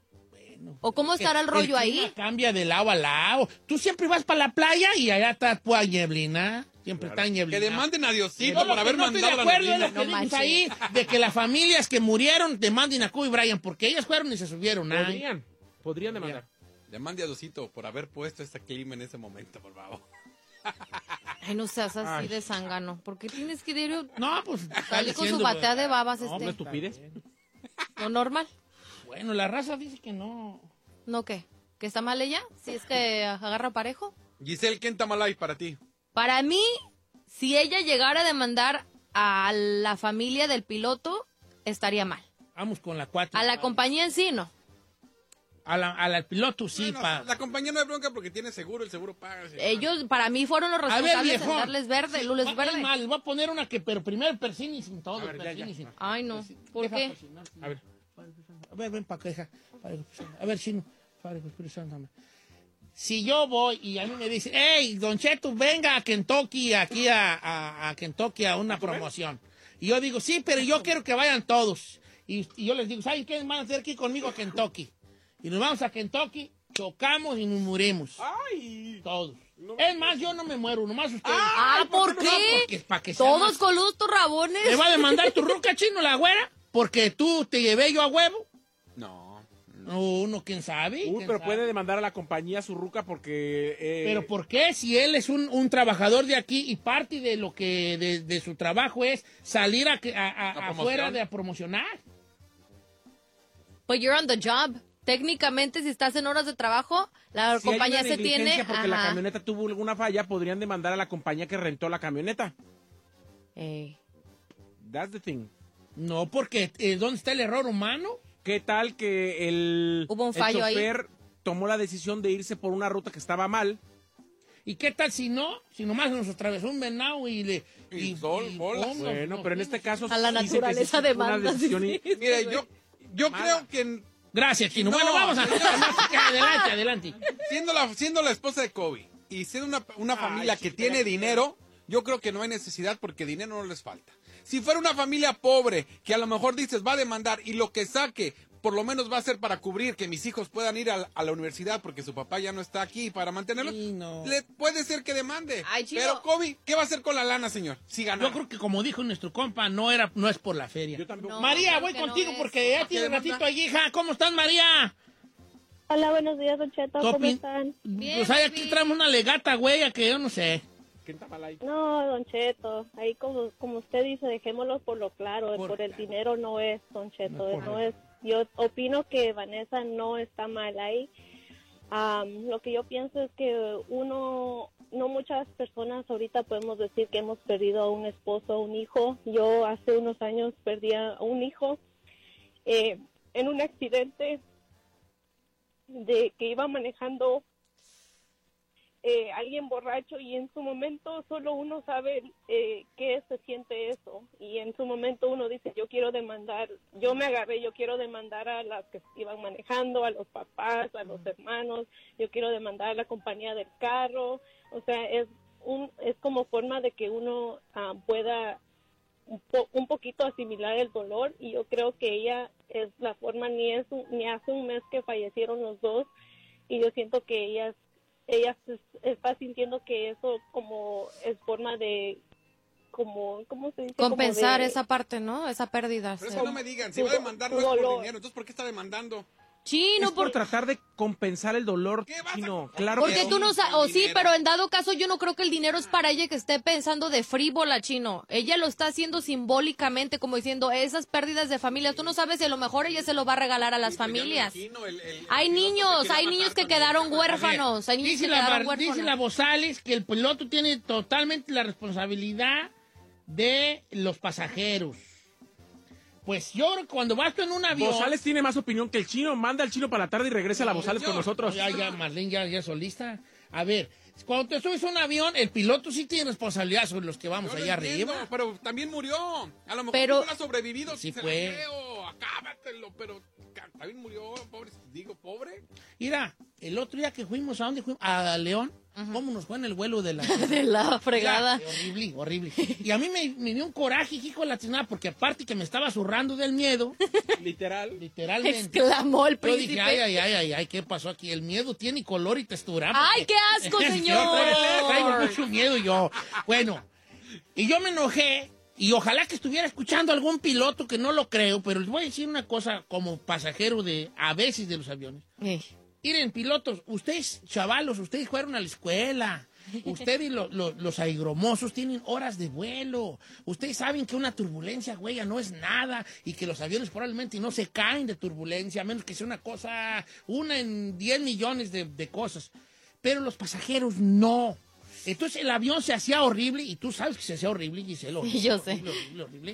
B: ¿O cómo
A: que
B: estará el rollo
A: clima
B: ahí?
A: Cambia de lado a lado. Tú siempre vas para la playa y allá está pues nieblina. Siempre está nieblina.
N: Que demanden a Diosito
A: No, lo
N: por
A: que
N: haber
A: no estoy de
N: mandado la
A: acuerdo es
N: neblina.
A: lo que
B: No
A: dimos
B: manches.
A: ahí, de que las familias que murieron demanden a Kobe Bryant, porque ellas fueron y se subieron. ay.
M: Podrían, podrían demandar.
N: Demande a Diosito por haber puesto este clima en ese momento, por favor.
B: Ay, no seas así
A: Ay.
B: de zángano. ¿Por qué tienes que ir
A: No, pues... está
B: salir con su
A: diciendo,
B: batea de babas
A: No,
B: este?
A: pues,
M: ¿Estupidez?
B: ¿No normal?
A: Bueno, la raza dice que no.
B: ¿No qué? ¿Que está mal ella? Si es que agarra parejo.
N: Giselle, ¿qué en Tamalay para ti?
B: Para mí, si ella llegara a demandar a la familia del piloto, estaría mal.
A: Vamos con la cuatro.
B: A la compañía en sí, no.
A: A la, a la- al piloto, sí,
N: Bueno,
A: pa...
N: La compañía no hay bronca porque tiene seguro, el seguro paga. sí.
B: Ellos, para mí, fueron los
A: A ver,
B: responsables
A: viejo.
B: de darles verde, lules
A: Va- es
B: verde.
A: más, les voy a poner una que, pero primero persínicen todo,
M: A ver, ya, ya.
A: persínicen.
B: Ay, no. ¿Por
A: Deja
B: qué?
A: persinar.
M: A ver.
A: A ver, ven para queja. A ver, chino. Si yo voy y a mí me dicen, hey, Don Cheto, venga a Kentucky, aquí a, a, a Kentucky a una promoción. Y yo digo, sí, pero yo quiero que vayan todos. Y, y yo les digo, ¿saben qué? Van a hacer aquí conmigo a Kentucky. Y nos vamos a Kentucky, chocamos y nos morimos.
N: ¡Ay!
A: Todos. Es más, yo no me muero, nomás ustedes.
B: Ah, ¿por
A: No,
B: qué?
A: porque es para que sea
B: Todos
A: más-
B: con los rabones.
A: ¿Me va a demandar tu ruca, chino, la güera? Porque tú te llevé yo a huevo.
N: No.
A: No, uno, quién sabe.
M: Uy,
A: ¿Quién
M: pero
A: sabe?
M: puede demandar a la compañía su ruca porque... eh,
A: Pero ¿por qué? Si él es un, un trabajador de aquí y parte de lo que de, de su trabajo es salir a, que- a- a-
N: A
A: afuera
N: promoción.
A: de a promocionar.
B: But you're on the job. Técnicamente, si estás en horas de trabajo, la
M: si hay
B: compañía
M: una
B: se tiene...
M: negligencia porque la
B: ajá.
M: camioneta tuvo alguna falla, podrían demandar a la compañía que rentó la camioneta.
B: Ey.
M: That's the thing.
A: No, porque eh, ¿dónde está el error humano?
M: ¿Qué tal que el,
B: Hubo un
M: el
B: fallo ahí.
M: chofer tomó la decisión de irse por una ruta que estaba mal?
A: ¿Y qué tal si no? Si nomás nos atravesó un venado y le...
N: Y sol, bolas.
A: ¿cómo?
M: Bueno,
A: No,
M: pero en
A: no.
M: este caso...
B: A la
M: dice que
B: naturaleza
M: sí fue
B: demanda,
M: una decisión
B: sí,
M: y-
N: Mire, yo, yo creo que
A: Gracias, Chino.
N: No,
A: bueno, vamos a...
N: no.
A: adelante, adelante.
N: siendo la, siendo la esposa de Kobe y siendo una, una familia que tiene dinero, yo creo que no hay necesidad porque dinero no les falta. Si fuera una familia pobre, que a lo mejor dices va a demandar y lo que saque, por lo menos va a ser para cubrir que mis hijos puedan ir a, a la universidad porque su papá ya no está aquí para mantenerlos,
A: Sí, no.
N: le puede ser que demande.
B: Ay, Chino.
N: Pero Kobe, ¿qué va a hacer con la lana, señor? Si ganó.
A: Yo creo que como dijo nuestro compa, no era, no es por la feria.
M: Yo tampoco.
B: No,
A: María,
B: creo
A: voy
B: que no
A: contigo
B: es.
A: porque ya tiene
N: demanda?
A: ratito allí, hija. ¿Cómo estás, María?
L: Hola, buenos días, Don Cheto, ¿cómo
A: Topi.
L: están?
B: Bien,
A: Pues hay
B: baby.
A: aquí traemos una legata, güey, a que yo no sé.
M: ¿Quién está mal ahí?
L: No, Don Cheto, ahí como, como usted dice, dejémoslo por lo claro,
A: Por
L: por, el
A: claro.
L: dinero no es, Don Cheto,
A: No,
L: no, es. Yo opino que Vanessa no está mal ahí. Am, lo que yo pienso es que uno, no muchas personas ahorita podemos decir que hemos perdido a un esposo, a un hijo. Yo hace unos años perdí a un hijo eh, en un accidente de que iba manejando eh, alguien borracho y en su momento solo uno sabe eh, qué se siente eso y en su momento uno dice yo quiero demandar, yo me agarré, yo quiero demandar a las que iban manejando, a los papás, a los hermanos, yo quiero demandar a la compañía del carro, o sea es un es como forma de que uno ah, pueda un, po- un poquito asimilar el dolor y yo creo que ella es la forma, ni es un- ni hace un mes que fallecieron los dos y yo siento que ella ella se está sintiendo que eso como es forma de como ¿cómo se dice? Como
B: Compensar
L: de-
B: esa parte, ¿no? Esa pérdida.
N: Pero
B: sí.
N: es que no me digan, si
L: Tu-
N: va a demandar no
L: tu
N: es por
L: dolor.
N: dinero, entonces ¿por qué está demandando?
B: Chino,
M: Es por
B: por...
M: tratar de compensar el dolor, Chino. Claro que
B: Porque
M: sí.
B: tú no sabes, o sí,
N: dinero.
B: pero en dado caso yo no creo que el dinero es para ella que esté pensando de frívola, Chino. Ella lo está haciendo simbólicamente, como diciendo, esas pérdidas de familia, tú no sabes si a lo mejor ella se lo va a regalar a las familias. Hay niños, hay niños que quedaron huérfanos, hay niños
A: Dice
B: que
A: la,
B: quedaron
A: Bar- dice la
B: huérfanos.
A: Bozales que el piloto tiene totalmente la responsabilidad de los pasajeros. Pues yo creo que cuando vas tú en un avión...
M: Bozales tiene más opinión que el Chino. Manda al Chino para la tarde y regresa a la Bozales con nosotros.
A: Ya, ya, Marlene, ya, ya solista. A ver, cuando te subes a un avión, el piloto sí tiene responsabilidad sobre los que vamos
N: Yo lo
A: allá
N: entiendo,
A: arriba.
N: pero también murió. A lo mejor
A: Pero-
N: no hubiera sobrevivido.
A: Sí
N: se la
A: fue.
N: creo, acábatelo, pero ca- también murió, pobre, digo, pobre.
A: Mira, el otro día que fuimos, ¿a dónde fuimos? A León. ¿Cómo nos fue en el vuelo de la...
B: De la fregada.
A: Ya, horrible, horrible. Y a mí me, me dio un coraje, hijo de la chinada, porque aparte que me estaba zurrando del miedo,
M: Literal.
A: literalmente.
B: Exclamó el
A: Yo
B: príncipe.
A: dije, ay, ay, ay, ay, ay, ¿qué pasó aquí? El miedo tiene color y textura.
B: ¡Ay,
A: porque-
B: qué asco,
A: Yo
B: señor!
A: traigo, traigo mucho miedo yo. Bueno, y yo me enojé, y ojalá que estuviera escuchando algún piloto, que no lo creo, pero les voy a decir una cosa como pasajero de, a veces de los aviones.
B: Eh.
A: Miren, pilotos, ustedes, chavalos, ustedes fueron a la escuela. Ustedes y lo- lo- los aigromosos tienen horas de vuelo. Ustedes saben que una turbulencia, güey, ya no es nada y que los aviones probablemente no se caen de turbulencia, a menos que sea una cosa, una en diez millones de, de cosas. Pero los pasajeros no. Entonces el avión se hacía horrible y tú sabes que se hacía horrible, Giselle. Horrible,
B: Sí, yo sé.
A: horrible, horrible, horrible.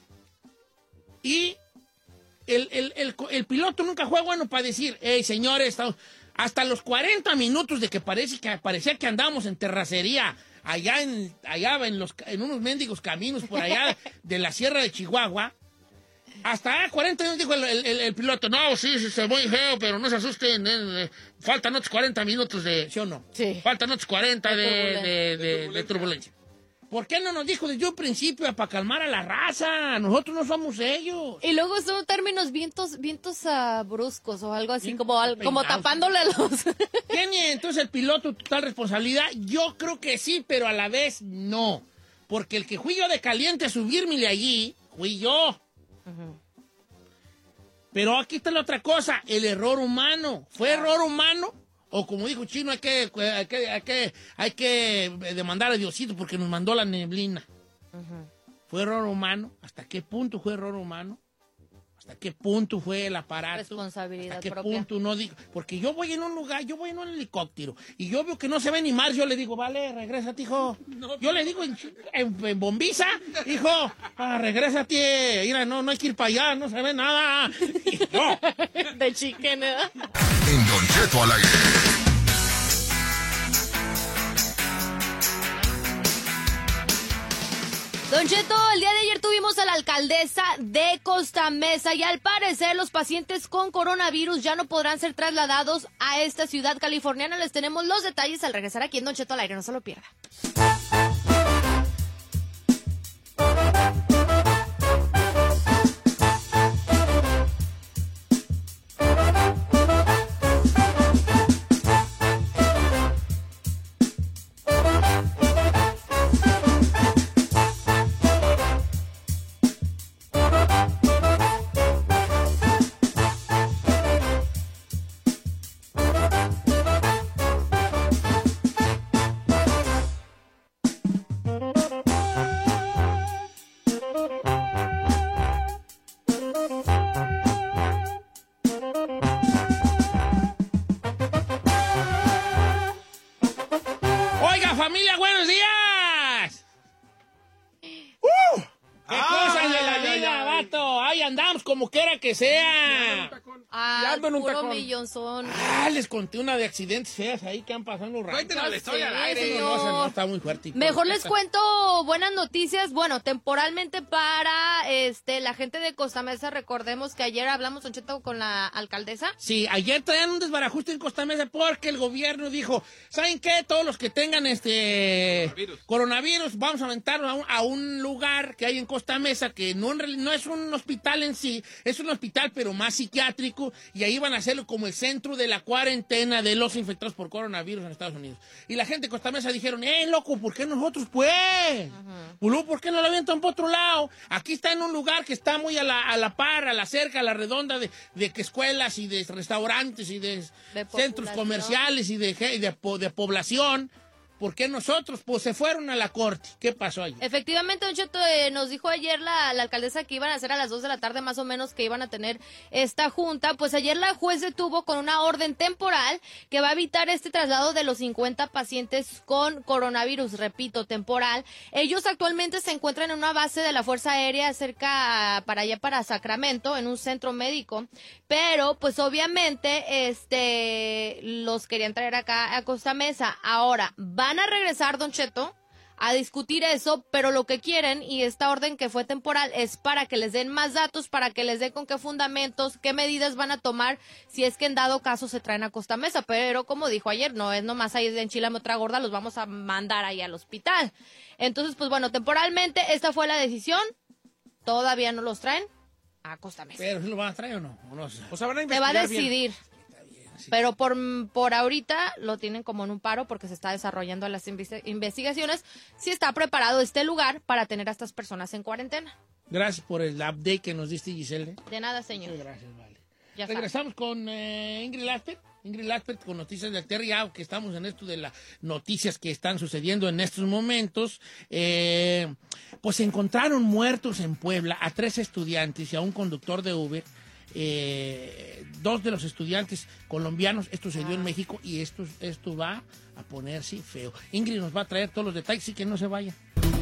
A: Y el, el, el, el piloto nunca fue bueno para decir, hey, señores, estamos... Hasta los cuarenta minutos de que parece que parecía que andábamos en terracería, allá en, allá en los en unos mendigos caminos por allá de la Sierra de Chihuahua, hasta cuarenta minutos dijo el, el- el- el piloto, no, sí, sí, se muy feo, pero no se asusten, eh, eh, faltan otros cuarenta minutos de, ¿sí o no?
B: Sí.
A: Faltan otros cuarenta de,
B: turbulencia.
A: de- de- de turbulencia. ¿Por qué no nos dijo desde un principio para calmar a la raza? Nosotros no somos ellos.
B: Y luego son términos vientos, vientos ah, bruscos o algo así,
A: Bien
B: como, al- como
A: peinados.
B: tapándole los...
A: ¿Tiene entonces el piloto total responsabilidad? Yo creo que sí, pero a la vez no. Porque el que fui yo de caliente a subírmele allí, fui yo. Pero aquí está la otra cosa, el error humano. ¿Fue error humano? O como dijo Chino, hay que, hay que, hay que, hay que demandar a Diosito porque nos mandó la neblina. ¿Fue error humano? ¿Hasta qué punto fue error humano? ¿Hasta qué punto fue el aparato?
B: Responsabilidad
A: ¿Hasta qué
B: propia.
A: punto no digo? Porque yo voy en un lugar, yo voy en un helicóptero y yo veo que no se ve ni mal, yo le digo, vale, regrésate, hijo. Yo le digo en, en, en bombiza, hijo, ah, regrésate, mira, no, no hay que ir para allá, no se ve nada. Y no.
B: De chicken, ¿eh?
O: En Don Cheto al aire.
B: Don Cheto, el día de ayer tuvimos a la alcaldesa de Costa Mesa y al parecer los pacientes con coronavirus ya no podrán ser trasladados a esta ciudad californiana. Les tenemos los detalles al regresar aquí en Don Cheto al aire, no se lo pierda.
A: Familia, buenos días. ¡Uh! ¡Qué
D: Ay,
A: cosas de la
D: ay,
A: vida,
D: ay,
A: vato! Ahí andamos como quiera que sea.
B: Ah,
A: ando en un
B: puro
A: tacón.
B: millonzón.
A: Ah, les conté una de accidentes feas ahí que han pasado en los rangos.
D: Cuéntenos la historia al
B: Sí,
D: aire.
B: señor.
A: No, esa no, está muy fuerte.
B: Mejor les cuento buenas noticias. Bueno, temporalmente para este la gente de Costa Mesa, recordemos que ayer hablamos, Don Cheto, con la alcaldesa.
A: Sí, ayer traían un desbarajuste en Costa Mesa porque el gobierno dijo, ¿saben qué? Todos los que tengan este coronavirus, coronavirus vamos a aventarnos a un, a un lugar que hay en Costa Mesa que no, en reali- no es un hospital en sí, es un hospital pero más psiquiátrico y ahí van a hacerlo como el centro de la cuarentena de los infectados por coronavirus en Estados Unidos. Y la gente de Costa Mesa dijeron, ¡eh, loco! ¿Por qué nosotros, pues? Uh-huh. ¿Por qué no lo avientan por otro lado? Aquí está en un lugar que está muy a la, a la par, a la cerca, a la redonda de, de que escuelas y de restaurantes y de,
B: De
A: centros
B: población.
A: comerciales y de, ge- de, po- de población. ¿Por qué nosotros? Pues se fueron a la corte. ¿Qué pasó allí?
B: Efectivamente, Don Cheto, eh, nos dijo ayer la, la alcaldesa que iban a hacer a las dos de la tarde más o menos que iban a tener esta junta. Pues ayer la juez detuvo con una orden temporal que va a evitar este traslado de los cincuenta pacientes con coronavirus, repito, temporal. Ellos actualmente se encuentran en una base de la Fuerza Aérea cerca para allá, para Sacramento, en un centro médico, pero pues obviamente este los querían traer acá a Costa Mesa. Ahora, van a regresar, Don Cheto, a discutir eso, pero lo que quieren, y esta orden que fue temporal, es para que les den más datos, para que les den con qué fundamentos, qué medidas van a tomar, si es que en dado caso se traen a Costa Mesa. Pero como dijo ayer, no es nomás ahí de enchilame otra gorda, los vamos a mandar ahí al hospital. Entonces, pues bueno, temporalmente esta fue la decisión, todavía no los traen a Costa Mesa.
A: ¿Pero si lo van a traer o no? O no sé.
M: O sea, van a
B: Se va
M: investigar
B: a
M: bien.
B: decidir. Pero por, por ahorita lo tienen como en un paro porque se está desarrollando las inves- investigaciones. Si está preparado este lugar para tener a estas personas en cuarentena.
A: Gracias por el update que nos diste, Giselle.
B: De nada, señor.
A: Muchas gracias, vale.
B: Ya sabe.
A: Regresamos con eh, Ingrid Laspert. Ingrid Laspert con noticias de Terry Out, que estamos en esto de las noticias que están sucediendo en estos momentos. Eh, pues encontraron muertos en Puebla a tres estudiantes y a un conductor de Uber. Eh, dos de los estudiantes colombianos, esto se dio
B: Ah.
A: en México y esto, esto va a ponerse feo. Ingrid nos va a traer todos los detalles y que no se vaya.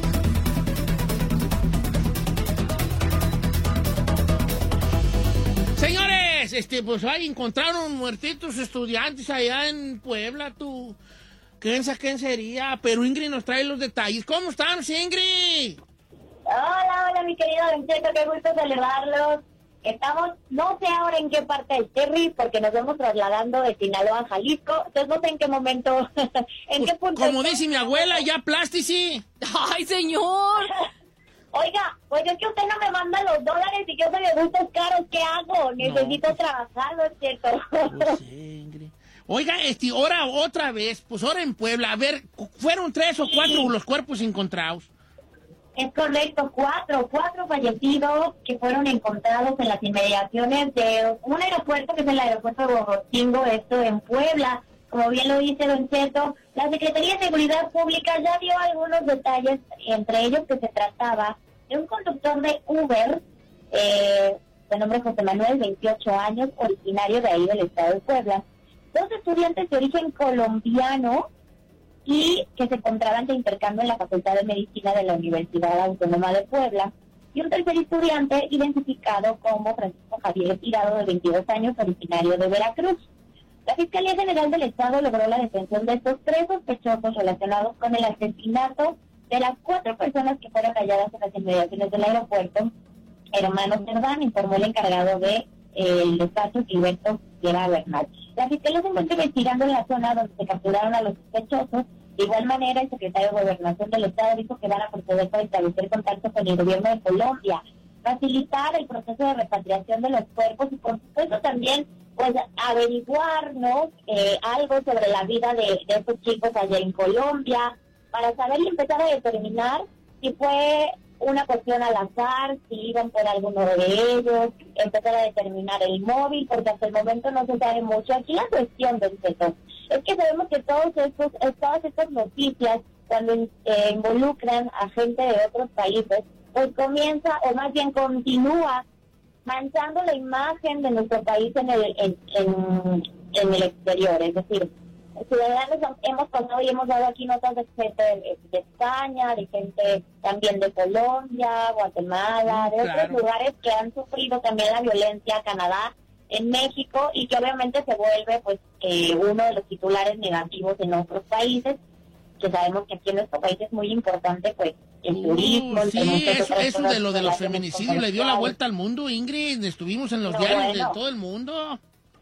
A: Señores, este, pues ahí encontraron muertitos estudiantes allá en Puebla, tú. ¿Quién sabe quién sería? Pero Ingrid nos trae los detalles. ¿Cómo estamos, Ingrid?
F: Hola, hola, mi querido Don Cheto, qué gusto saludarlos. Estamos, no sé ahora en qué parte del Terry, porque nos vamos trasladando de Sinaloa a Jalisco, entonces no sé en qué momento, en qué punto.
A: Como dice mi abuela, ya plástici.
B: ¡Ay, señor!
F: Oiga, pues es que usted no me manda los dólares y yo soy de gustos caros, ¿qué hago? Necesito trabajar, ¿no es cierto?
A: Pues sí, Ingrid. Oiga, este, ahora otra vez, pues ahora en Puebla, a ver, cu- fueron tres o cuatro los cuerpos encontrados.
F: Es correcto, cuatro, cuatro fallecidos que fueron encontrados en las inmediaciones de un aeropuerto que es el aeropuerto de Bogotingo, esto en Puebla. Como bien lo dice Don Cheto, la Secretaría de Seguridad Pública ya dio algunos detalles, entre ellos que se trataba de un conductor de Uber, eh, de nombre José Manuel, veintiocho años, originario de ahí del estado de Puebla. Dos estudiantes de origen colombiano y que se encontraban de intercambio en la Facultad de Medicina de la Universidad Autónoma de Puebla. Y un tercer estudiante identificado como Francisco Javier Tirado, de veintidós años, originario de Veracruz. La Fiscalía General del Estado logró la detención de estos tres sospechosos relacionados con el asesinato de las cuatro personas que fueron halladas en las inmediaciones del aeropuerto Hermano Cerdán, informó el encargado de eh, el despacho, Gilberto Guerra Bernal. La Fiscalía se encuentra investigando en la zona donde se capturaron a los sospechosos. De igual manera, el secretario de Gobernación del Estado dijo que van a proceder para establecer contacto con el gobierno de Colombia, facilitar el proceso de repatriación de los cuerpos y, por supuesto, también pues averiguar, ¿no? Eh, algo sobre la vida de, de estos chicos allá en Colombia, para saber y empezar a determinar si fue una cuestión al azar, si iban por alguno de ellos, empezar a determinar el móvil, porque hasta el momento no se sabe mucho. Aquí la cuestión del sector es que sabemos que todos estos, todas estas noticias, cuando eh, involucran a gente de otros países, pues comienza, o más bien continúa, manchando la imagen de nuestro país en el, en, en, en el exterior. Es decir, ciudadanos hemos pasado y hemos dado aquí notas de gente de, de España, de gente también de Colombia, Guatemala, de
A: Claro.
F: otros lugares que han sufrido también la violencia, Canadá, en México, y que obviamente se vuelve pues eh, uno de los titulares negativos en otros países, que sabemos que aquí en nuestro país es muy importante pues el turismo.
A: Uh, sí, eso, eso de lo de los feminicidios le dio la vuelta al mundo, Ingrid. Estuvimos en los
F: No,
A: diarios
F: bueno.
A: de todo el mundo.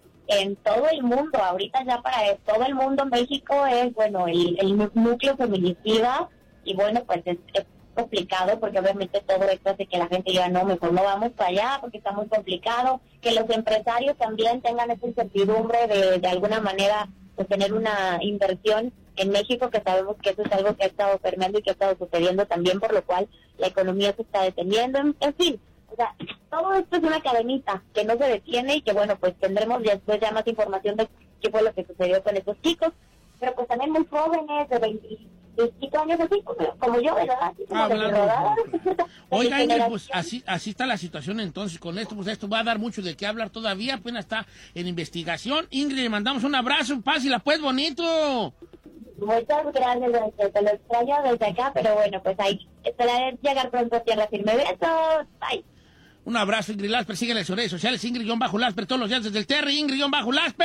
F: En todo el mundo, ahorita ya para todo el mundo, México es, bueno, el, el núcleo feminicida, y bueno, pues es, es complicado, porque obviamente todo esto hace que la gente diga, no, mejor no vamos para allá, porque está muy complicado, que los empresarios también tengan esa incertidumbre de, de alguna manera, pues tener una inversión en México, que sabemos que eso es algo que ha estado permeando y que ha estado sucediendo también, por lo cual la economía se está deteniendo, en, en fin. O sea, todo esto es una cadenita que no se detiene, y que bueno, pues tendremos después ya más información de qué fue lo que sucedió con estos chicos, pero pues también muy jóvenes, de veinticinco años, así como, como yo, ¿verdad? Así como de mi rodada.
A: Oiga, Ingrid, pues así, así está la situación entonces con esto. Pues esto va a dar mucho de qué hablar todavía, apenas está en investigación. Ingrid, le mandamos un abrazo, pásila pues bonito.
F: Muchas gracias, don Cheto, te lo extraño desde acá, pero bueno, pues ahí esperaré llegar pronto a tierra firme. Besos, bye.
A: Un abrazo, Ingrid Lasper. Síguenle en sus redes sociales, Ingrid-Lasper, todos los días desde el Terry, Ingrid-Lasper.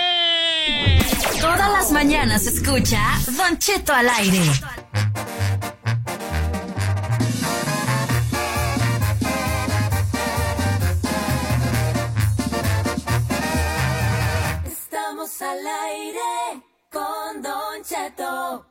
H: Todas las mañanas escucha Don Cheto al aire.
G: Estamos al aire con Don Cheto.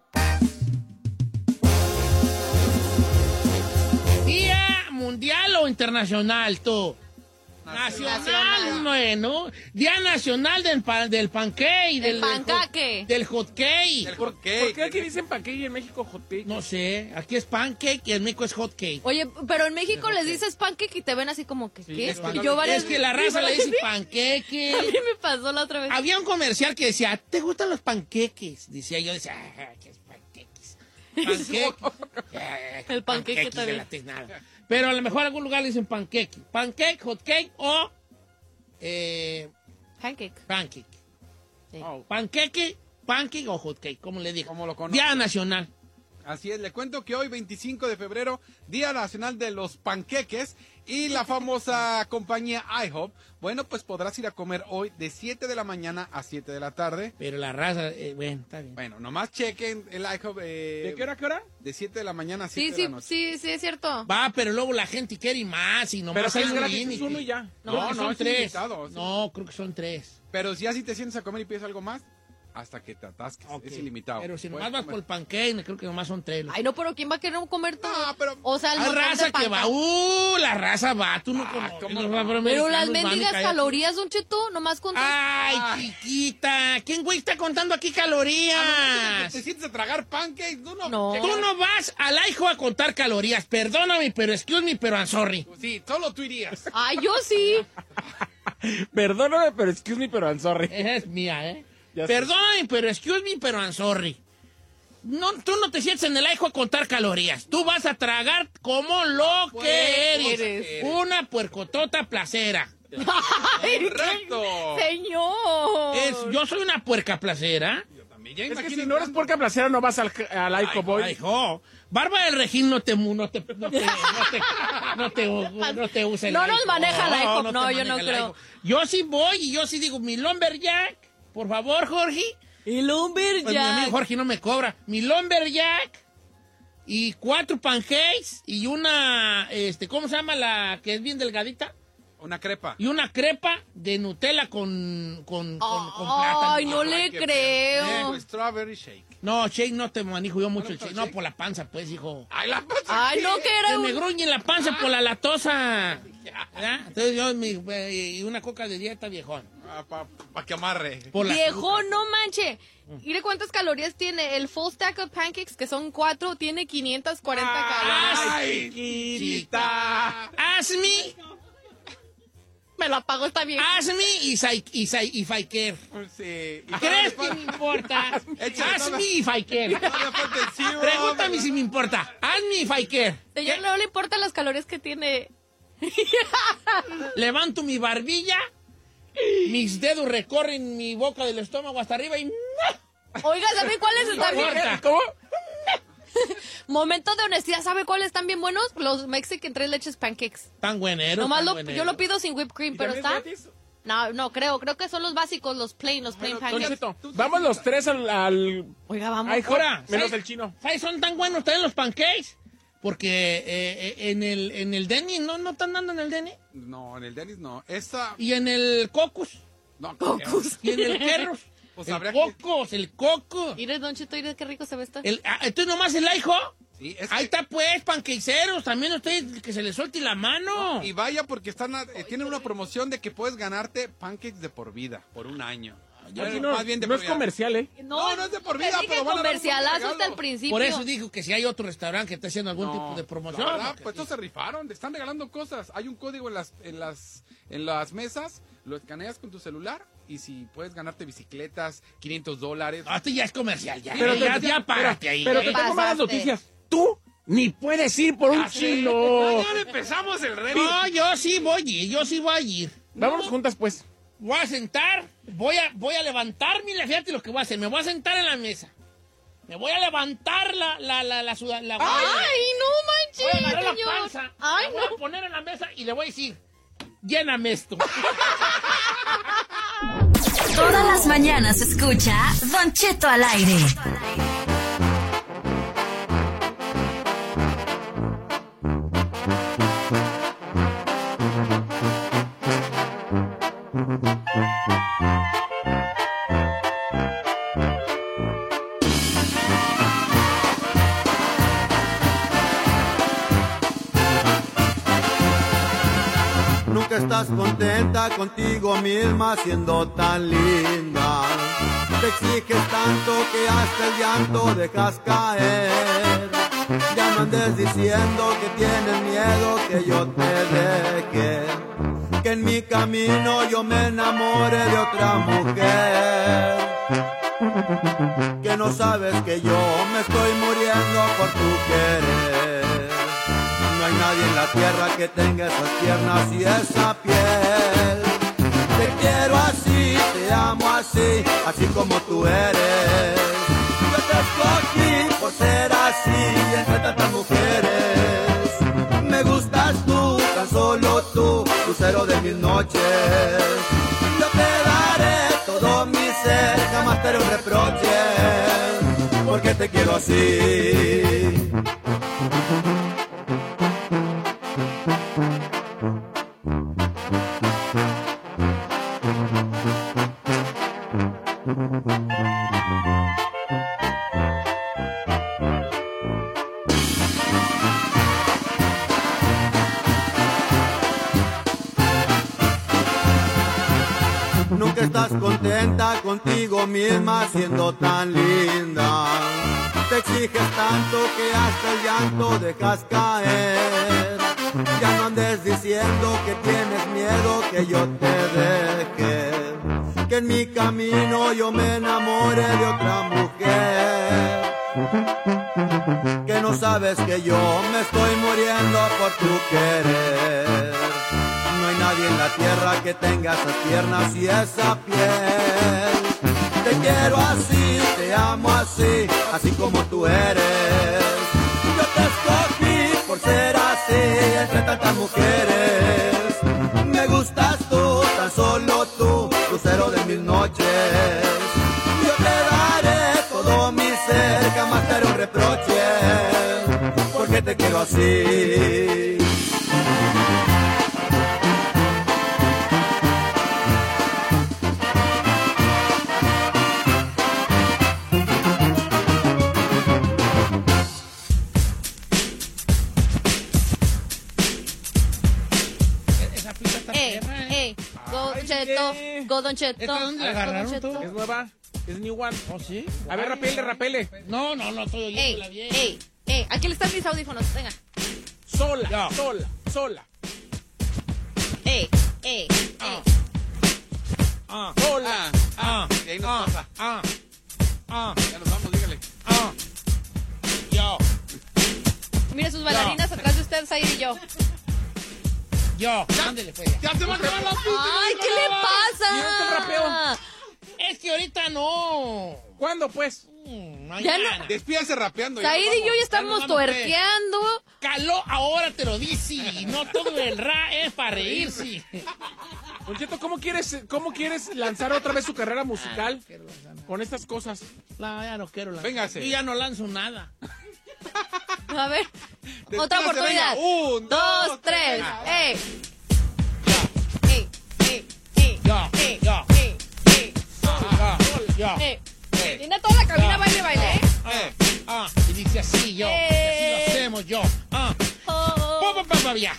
A: ¿Día mundial o internacional, tú? Nacional,
B: Nacional.
A: bueno. Día nacional del, pan, del pancake.
B: Del pancaque.
A: Del hot cake.
M: ¿Por, ¿Por qué aquí dicen pancake y en México hot cake?
A: No sé, aquí es pancake y en México es hot cake.
B: Oye, pero en México les dices pancake y te ven así como que, ¿qué?
A: Es que,
B: Y yo varias-
A: es que la raza le dice panqueque.
B: A mí me pasó la otra vez.
A: Había un comercial que decía, ¿te gustan los panqueques? Decía yo, decía, ah, ¿qué es panqueques? Panqueque.
B: El panqueque
A: Panqueques de
B: también.
A: la tiznada. Pero a lo mejor en algún lugar le dicen panqueque. Pancake, hot cake o eh,
B: pancake.
A: Pancake.
B: Sí.
A: Oh, panqueque, pancake o hot cake, como le digo.
N: Como lo conozco.
A: Día nacional.
N: Así es, le cuento que hoy, veinticinco de febrero, Día Nacional de los Panqueques, y la famosa compañía IHOP, bueno, pues podrás ir a comer hoy de siete de la mañana a siete de la tarde.
A: Pero la raza, eh, bueno, está bien.
N: Bueno, nomás chequen el IHOP. Eh,
M: ¿De qué hora a qué hora?
N: De siete de la mañana a
B: Sí,
N: siete de
B: sí,
N: la noche.
B: sí, sí, es cierto.
A: Va, pero luego la gente quiere más y nomás
M: Pero si
A: hay
M: es
A: un
M: gratis,
A: límite.
M: es uno y ya.
A: No,
N: No,
A: no,
N: no,
A: son
N: es
A: tres.
N: ilimitado, sí.
A: No, creo que son tres.
N: Pero si así te sientes a comer y pides algo más, hasta que te atasques,
A: Ok.
N: es ilimitado.
A: Pero si
N: Puedes
A: nomás vas
N: comer.
A: por el pancake, creo que nomás son tres.
B: Ay, no, pero ¿quién va a querer comer todo?
N: No, pero
B: O sea, el
A: Hay
B: montón
A: raza
B: de
A: que va,
B: panca-
A: uh, la raza va, tú no conoces.
N: ¿cómo
A: los
N: no?
A: afroamericanos
B: Pero las
A: van y
B: mendigas
A: cállate.
B: calorías, Don Cheto, nomás con...
A: Ay, chiquita, ¿quién güey está contando aquí calorías?
N: ¿Te sientes a tragar pancakes? Tú no.
B: No.
A: Tú no vas al IHOP a contar calorías, perdóname, pero excuse me, pero I'm sorry.
N: Sí, solo tú irías.
B: Ay, yo sí.
M: Perdóname, pero excuse me, pero I'm sorry.
A: Esa es mía, ¿eh?
M: Ya sé.
A: Perdóname, pero excuse me, pero I'm sorry. No, tú no te sientes en el IHOP a contar calorías. Tú vas a tragar como lo que eres.
B: eres.
A: Una puercotota placera.
B: Ay,
N: ¡Correcto!
B: Señor.
A: Es, yo soy una puerca placera.
M: Es que si no eres puerca placera, no vas al, al Ico Boy.
A: Ay, jo. Barba del Regín no te, no te, no te, no te, no te, no te usa el
B: No nos
A: ICOP.
B: maneja el ICOP,
A: te
B: no, yo
A: maneja
B: no
A: el
B: creo.
A: ICOP. Yo sí voy y yo sí digo, mi lumberjack, por favor, Jorge.
B: Y lumberjack.
A: Pues mi amigo Jorge no me cobra. Mi lumberjack y cuatro pancakes y una, este, ¿cómo se llama la que es bien delgadita?
N: Una crepa.
A: Y una crepa de Nutella con, con, con, con plátano.
B: Ay, no le creo.
N: Eh, strawberry shake.
A: No, shake no te manejo yo mucho el shake. No, por la panza, pues, hijo.
N: Ay, la panza.
B: Ay, no, que era
A: Que
B: un...
A: me gruñe la panza por la latosa. ¿Ya? Entonces yo, mi, eh, y una coca de dieta viejón.
N: Ah, pa, pa que amarre.
A: Por la
B: Viejo,
A: azúcar.
B: no manche. Mire cuántas calorías tiene. El full stack of pancakes, que son cuatro, tiene quinientas cuarenta calorías.
A: Ay, chiquita. Hazme,
B: Me lo apago, está bien.
A: hazme y sai, y sai, y faiker.
N: Sí.
A: ¿Crees que me importa?
N: Échale
A: Hazme
N: toda-
A: y faiker.
N: Todavía falta el syrup.
A: Pregúntame si me importa. Hazme y faiker.
B: Señor, no le importan las calorías que tiene.
A: Levanto mi barbilla, mis dedos recorren mi boca del estómago hasta arriba y...
B: Oiga, ¿sabe cuáles están bien?
A: ¿Cómo?
B: Momento de honestidad, ¿sabe cuáles están bien buenos? Los Mexican tres leches pancakes.
A: Tan bueneros.
B: Nomás
A: tan
B: lo,
A: bueneros.
B: yo lo pido sin whipped cream, pero
M: también
B: está...
M: es gratis?
B: No, no, creo. Creo que son los básicos, los plain, los plain
M: Don
B: pancakes.
M: Cheto, vamos los tres al... al...
B: Oiga, vamos.
M: Ay,
A: Ahora,
M: menos
A: ¿sabes?
M: el chino.
A: ¿Sabes? Son tan buenos también los pancakes. Porque eh, eh, en el en el Denny, ¿no, no están dando en el Denny?
N: No, en el Dennis no. Esa.
A: Y en el Cocus.
N: No,
B: Cocus.
A: Y en el Kerros.
N: Pues
A: el
N: habría que-
A: Cocos, el Coco.
B: Mire, Don Cheto, mire qué rico se ve esto.
A: El, ah, ¿entonces nomás el hijo?
N: Sí, es
A: Ahí
N: que-
A: está pues, panqueiceros. También ustedes que se les suelte la mano.
N: Y vaya porque están a- eh, tienen una promoción de que puedes ganarte pancakes de por vida, por un año.
M: Ya,
N: Bueno,
M: no,
N: más bien de
M: no
N: por
M: es
N: vida.
M: comercial, ¿eh?
N: No, no es de por
B: te
N: vida,
B: dije
N: pero van a dar un
B: comercialazo hasta
N: regalo.
B: el principio.
A: Por eso dijo que si hay otro restaurante que está haciendo algún
N: No,
A: tipo de promoción.
N: la verdad,
A: porque
N: pues
A: sí.
N: estos se rifaron, te están regalando cosas. Hay un código en las en las en las mesas, lo escaneas con tu celular y si puedes ganarte bicicletas, quinientos dólares.
A: Ah, esto ya es comercial, ya.
M: Pero
A: ya,
M: te-
A: ya
M: pero-
A: párate ahí.
M: Pero
A: ¿eh?
M: te tengo malas
B: Pasaste.
M: noticias. Tú ni puedes ir por un
A: Ah, sí.
M: chino.
N: Ya empezamos el reto.
A: No, yo sí voy a ir, yo sí voy a ir.
M: Vámonos juntas, pues.
A: Voy a sentar, voy a, voy a levantarme y fíjate lo que voy a hacer. Me voy a sentar en la mesa. Me voy a levantar la, la, la, la, suda- la
B: ¡Ay, no
A: Voy a
B: manches,
A: agarrar la
B: señor!
A: panza,
B: ¡Ay,
A: la voy
B: no!
A: a poner en la mesa y le voy a decir, lléname esto.
H: Todas las mañanas escucha Don Cheto al aire.
U: Nunca estás contenta contigo misma siendo tan linda. Te exiges tanto que hasta el llanto dejas caer. Ya no andes diciendo que tienes miedo que yo te deje, que en mi camino yo me enamore de otra mujer, que no sabes que yo me estoy muriendo por tu querer. No hay nadie en la tierra que tenga esas piernas y esa piel. Te quiero así, te amo así, así como tú eres. Yo te escogí por ser así entre tantas mujeres. Me gustas tú, tan solo tú, lucero de mis noches. Yo te daré todo mi ser, jamás te haré un reproche, porque te quiero así. Nunca estás contenta contigo misma siendo tan linda. Te exiges tanto que hasta el llanto dejas caer. Ya no andes diciendo que tienes miedo que yo te deje, que en mi camino yo me enamore de otra mujer, que no no sabes que yo me estoy muriendo por tu querer. No hay nadie en la tierra que tenga esas piernas y esa piel. Te quiero así, te amo así, así como tú eres. Yo te escogí por ser así entre tantas mujeres. Me gustas tú, tan solo tú, lucero de mil noches. Yo te daré todo mi ser, jamás te haré un reproche, porque te quiero así.
B: Don Cheto, go Don Cheto.
A: ¿Esta dónde la agarraron tú?
M: Es nueva, es new one.
A: ¿Oh, sí?
M: A ver, rapele, rapele.
A: No, no, no estoy
B: Ey,
A: oyéndola bien.
B: ey, ey, aquí le están mis audífonos, venga.
M: Sola,
A: Ya.
M: sola, sola.
B: Ey, ey,
A: Ah.
B: ey.
A: Ah,
M: Sola.
A: ah,
N: Y ahí nos
A: ah,
N: pasa.
A: ah, ah,
N: Ya nos vamos, dígale.
A: ah. Yo,
B: Mire sus bailarinas atrás de usted, Zaid y yo.
A: yo, ándele, pues.
N: ¡Ya se va a acabar la pista!
B: Ay, ¿qué le pasa?
M: ¿Viste el rapeo?
A: Es que ahorita no.
M: ¿Cuándo, pues?
A: Mm,
B: Ya
A: mañana.
B: no.
N: Despídase rapeando. ya
B: Zaid
N: nos
B: y yo
N: vamos.
B: ya estamos
A: Ya nos vamos,
B: tuerqueando.
A: Caló, ahora te lo dice. Y no todo el ra es para reírse.
M: Don Cheto, ¿cómo quieres, ¿cómo quieres lanzar otra vez su carrera musical
A: Ah, quiero lanzar nada.
M: con estas cosas?
A: No, ya no quiero lanzar.
N: Véngase.
A: Yo ya no lanzo nada.
B: A ver,
N: Despídase,
B: otra oportunidad.
N: venga. Un,
B: dos,
N: dos,
B: tres.
N: tres.
B: Ey. Ey, ey, ey.
A: Ya,
B: Ey,
A: ya.
B: ey, ey.
A: Ya, ya.
B: Ey. Tiene toda la cabina
A: Ya.
B: baile, baile, ¿eh?
A: Ah, ah, y dice así yo.
B: Eh.
A: Así lo hacemos yo. Ah.
B: Oh.
A: Pa, pa, pa, pa, ya.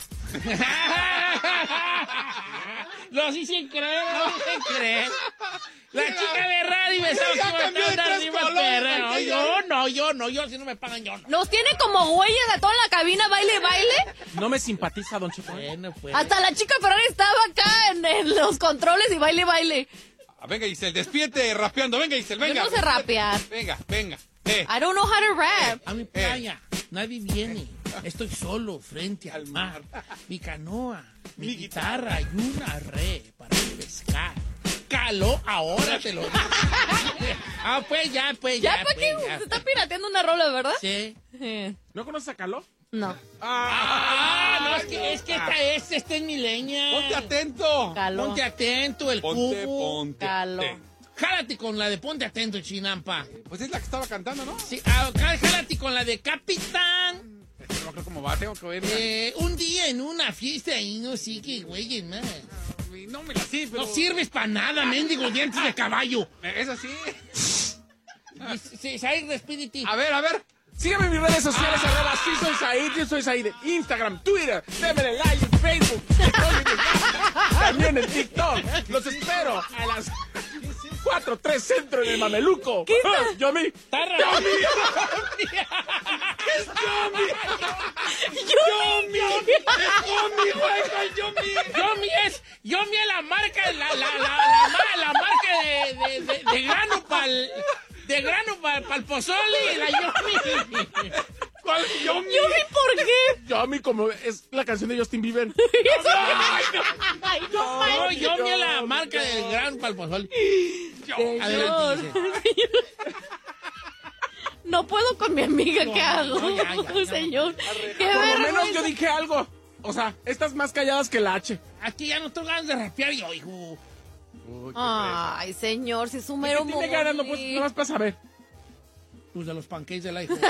A: Lo sí sin creer, lo sí sin creer. La chica de radio me sabe que
N: Ya
A: me
N: cambió de
A: está
N: tres
A: arriba,
N: colores,
A: perra. No,
N: porque
A: yo
N: ya-
A: no, yo no, yo si no me pagan, yo no.
B: Nos tiene como güeyes a toda la cabina, baile, baile.
M: No me simpatiza, Don Cheto.
A: Bueno, pues.
B: Hasta la chica Ferrari estaba acá en, en los controles y baile, baile.
N: Ah, venga, Giselle, despídete rapeando. Venga, Giselle, venga.
B: Yo no sé rapear.
N: Venga, venga. Eh,
B: I don't know how to rap.
A: A mi playa, nadie viene. Estoy solo frente al mar. Mi canoa, mi guitarra y una red para pescar. Caló, ahora te lo digo. Ah, pues ya, pues ya.
B: Ya, ¿para qué?
A: pues, ya,
B: Se está
A: pues.
B: pirateando una rola, ¿verdad?
A: Sí.
B: Eh,
M: ¿No conoces a Caló?
B: no.
A: Ah, no, es que, es que esta es, esta es mileña.
N: ponte atento.
B: Caló.
A: Ponte atento, el
N: Ponte,
A: cubo.
N: ponte.
B: Caló.
N: atento.
A: Jálate con la de ponte atento, Chinampa.
N: Pues es la que estaba cantando, ¿no?
A: Sí, ah, jálate con la de Capitán.
N: Este, no creo cómo va, tengo que oírla.
A: Eh, un día en una fiesta y no sé qué, güey, más.
N: No me la sí, pero...
A: No sirves para nada, mendigo dientes de caballo.
N: Es así.
A: Sí, Said, despídete.
N: A ver, a ver.
M: Síganme en mis redes sociales,
A: Ah.
M: arroba sí soy Said, yo soy Said, Instagram, Twitter, démele like en Facebook, también en TikTok. Los espero a las cuatro tres centro en el Mameluco.
B: ¿Qué está?
M: Yo mi.
A: Está raro.
M: Yomi.
N: ¡Es Yomi!
A: Yomi,
N: ¡Es Yomi, güey! ¡Es Yomi!
A: Yomi es, Yomi es la marca, la, la, la, la, ma- la marca de, de, de, de grano pa'l, de grano para el pozole, la Yomi.
N: ¿Cuál es Yomi?
B: Yomi, ¿por qué?
M: Yomi, como es la canción de Justin Bieber.
B: Ay, no,
A: No,
B: manches.
A: Yomi es la marca del grano para el pozole.
B: Señor.
A: Adelante,
B: No puedo con mi amiga, ¿qué
A: No,
B: hago?
A: no, ya, ya, ya.
B: Señor, qué
M: Por lo menos
B: vergüenza.
M: yo dije algo. O sea, estas más calladas que la H.
A: Aquí ya no tengo ganas de rapear yo, hijo.
B: Ay, señor, si es un mero
M: ¿Qué tiene ganas? No, pues, nada más para saber.
A: Pues de los pancakes de la hijo.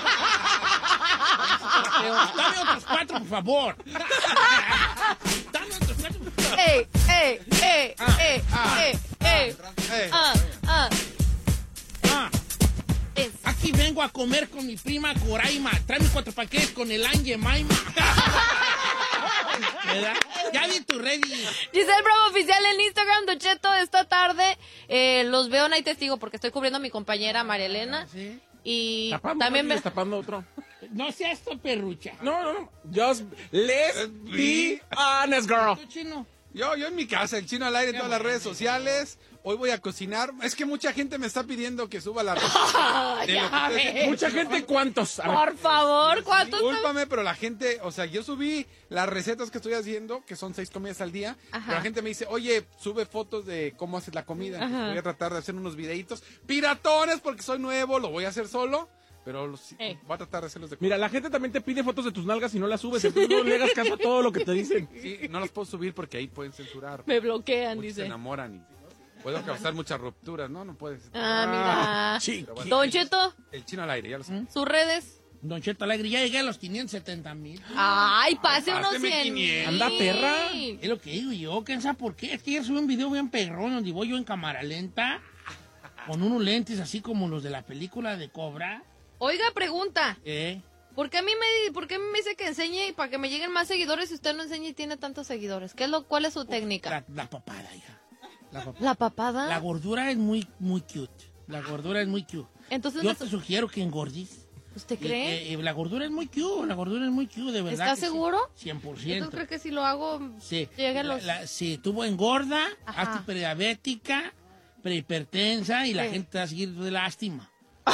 A: Dame otros cuatro, por favor. Dame otros cuatro, por favor.
B: ¡Ey, ey, ey,
A: Ah,
B: ey,
A: ah,
B: ey, ey!
N: Eh,
B: Ah, ah.
A: Ah,
B: Es-
A: aquí vengo a comer con mi prima Coraima. Tráeme cuatro paquetes con el Ángel Maima. ¿Verdad? Ya vi tu ready.
B: Giselle Bravo Oficial en Instagram, Don Cheto, esta tarde. Eh, los veo, no hay testigo, porque estoy cubriendo a mi compañera María Elena.
A: ¿Sí?
B: Y
M: Tapando
B: también
M: uno y
B: me...
M: tapando otro.
A: No seas tu perrucha.
M: No, no, no. Just let's be honest, girl.
A: ¿Tú, chino?
N: Yo, yo en mi casa, el Chino al Aire, en todas las redes sociales. Hoy voy a cocinar. Es que mucha gente me está pidiendo que suba la receta. de lo que ustedes-
M: Mucha gente, ¿cuántos? A ver.
B: Por favor, ¿cuántos?
N: Discúlpame, pero la gente, o sea, yo subí las recetas que estoy haciendo, que son seis comidas al día,
B: Ajá.
N: pero la gente me dice, oye, sube fotos de cómo haces la comida.
B: Ajá.
N: Entonces voy a tratar de hacer unos videitos piratones porque soy nuevo, lo voy a hacer solo, pero los-
B: Eh.
N: voy a tratar de hacerlos de
M: Mira, la gente también te pide fotos de tus nalgas y no las subes. Entonces no le hagas caso a todo lo que te dicen.
N: Sí, no las puedo subir porque ahí pueden censurar.
B: Me bloquean,
N: Muchos se
B: dice.
N: enamoran y puedo causar muchas rupturas. No, no puedes.
B: Ah, mira.
N: Pero bueno,
B: Don Cheto,
N: El Chino al Aire, ya lo sé.
B: sus redes.
A: Don Cheto Alegre, ya llegué a los quinientos setenta mil.
B: Ay, pase unos
A: Páseme
B: cien
A: quinientos.
B: mil.
A: Anda, perra. Es lo que digo yo, ¿quién sabe por qué? Es que ayer subí un video bien perrón donde voy yo en cámara lenta con unos lentes así como los de la película de Cobra.
B: Oiga, pregunta.
A: ¿Eh?
B: ¿Por qué a mí me, por qué a mí me dice que enseñe y para que me lleguen más seguidores si usted no enseña y tiene tantos seguidores? ¿Qué es lo, ¿Cuál es su técnica?
A: La, la papada, hija. La papada.
B: ¿La papada?
A: La gordura es muy, muy cute. La gordura es muy cute.
B: Entonces
A: yo
B: me-
A: te sugiero que engordis.
B: ¿Usted
A: Eh,
B: cree?
A: eh, la gordura es muy cute, la gordura es muy cute, de verdad.
B: ¿Está
A: que sí.
B: seguro?
A: cien por
B: ¿Tú
A: ciento.
B: crees que si lo hago
A: Sí.
B: llegue a
A: La-
B: los...
A: la- si tú engorda,
B: Ajá.
A: hazte prediabética, prehipertensa y la
B: Sí.
A: gente te va a seguir de lástima.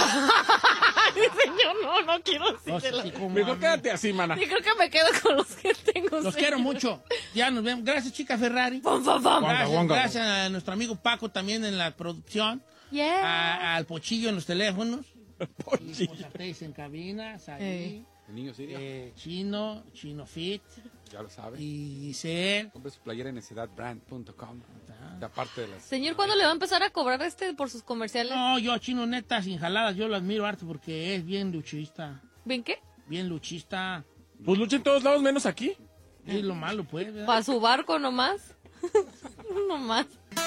B: Señor, no, no quiero
A: O sea, así como
M: Mejor
A: a mí.
M: quédate así, mana.
B: Sí, creo que me quedo con los que tengo.
A: Los
B: señor.
A: quiero mucho. Ya nos vemos. Gracias, chica Ferrari.
B: Pum, pum, pum.
A: Gracias,
M: Wanga, wanga.
A: gracias a nuestro amigo Paco también en la producción.
B: Yeah.
A: A- al Pochillo en los teléfonos. Y pues a Teis en cabinas. Ahí.
N: El niño Siria,
A: Eh, Chino, Chino Fit.
N: ya lo sabe.
A: Y Giselle.
N: Compre su playera en necedad brand punto com. Y aparte de las...
B: Señor, ¿cuándo le va a empezar a cobrar este por sus comerciales?
A: No, yo, Chino, neta, sin jaladas, yo lo admiro harto porque es bien luchista.
B: ¿Ven qué?
A: Bien luchista.
M: Pues lucha en todos lados menos aquí.
A: Es lo malo, pues. ¿verdad?
B: ¿Para su barco nomás? nomás.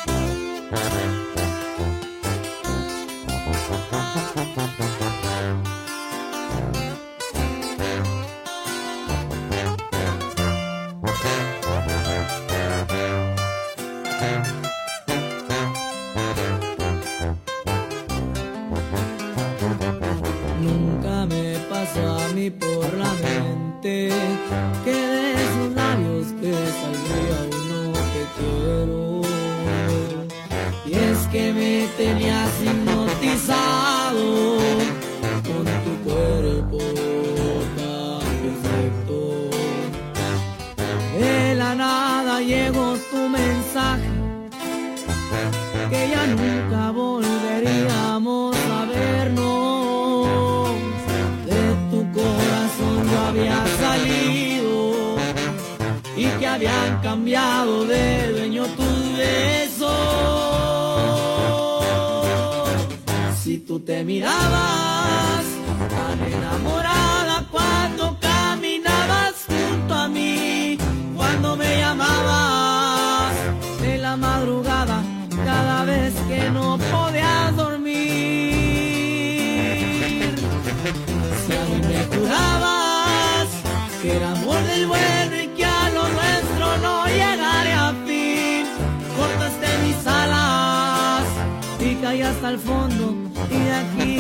U: Nunca me pasó a mí por la mente que de sus labios te saldría uno que quiero. Y es que me tenías hipnotizado con tu cuerpo tan perfecto. De la nada llegó tu mensaje que ya nunca volveríamos a vernos. De tu corazón yo había salido y que habían cambiado de dueño tus besos. Si tú te mirabas tan enamorada cuando caminabas junto a mí, cuando me llamabas de la madrugada cada vez que no podías dormir. Si a mí me jurabas que era amor del bueno y que a lo nuestro no llegaría a fin, cortaste mis alas y caí hasta el fondo y de aquí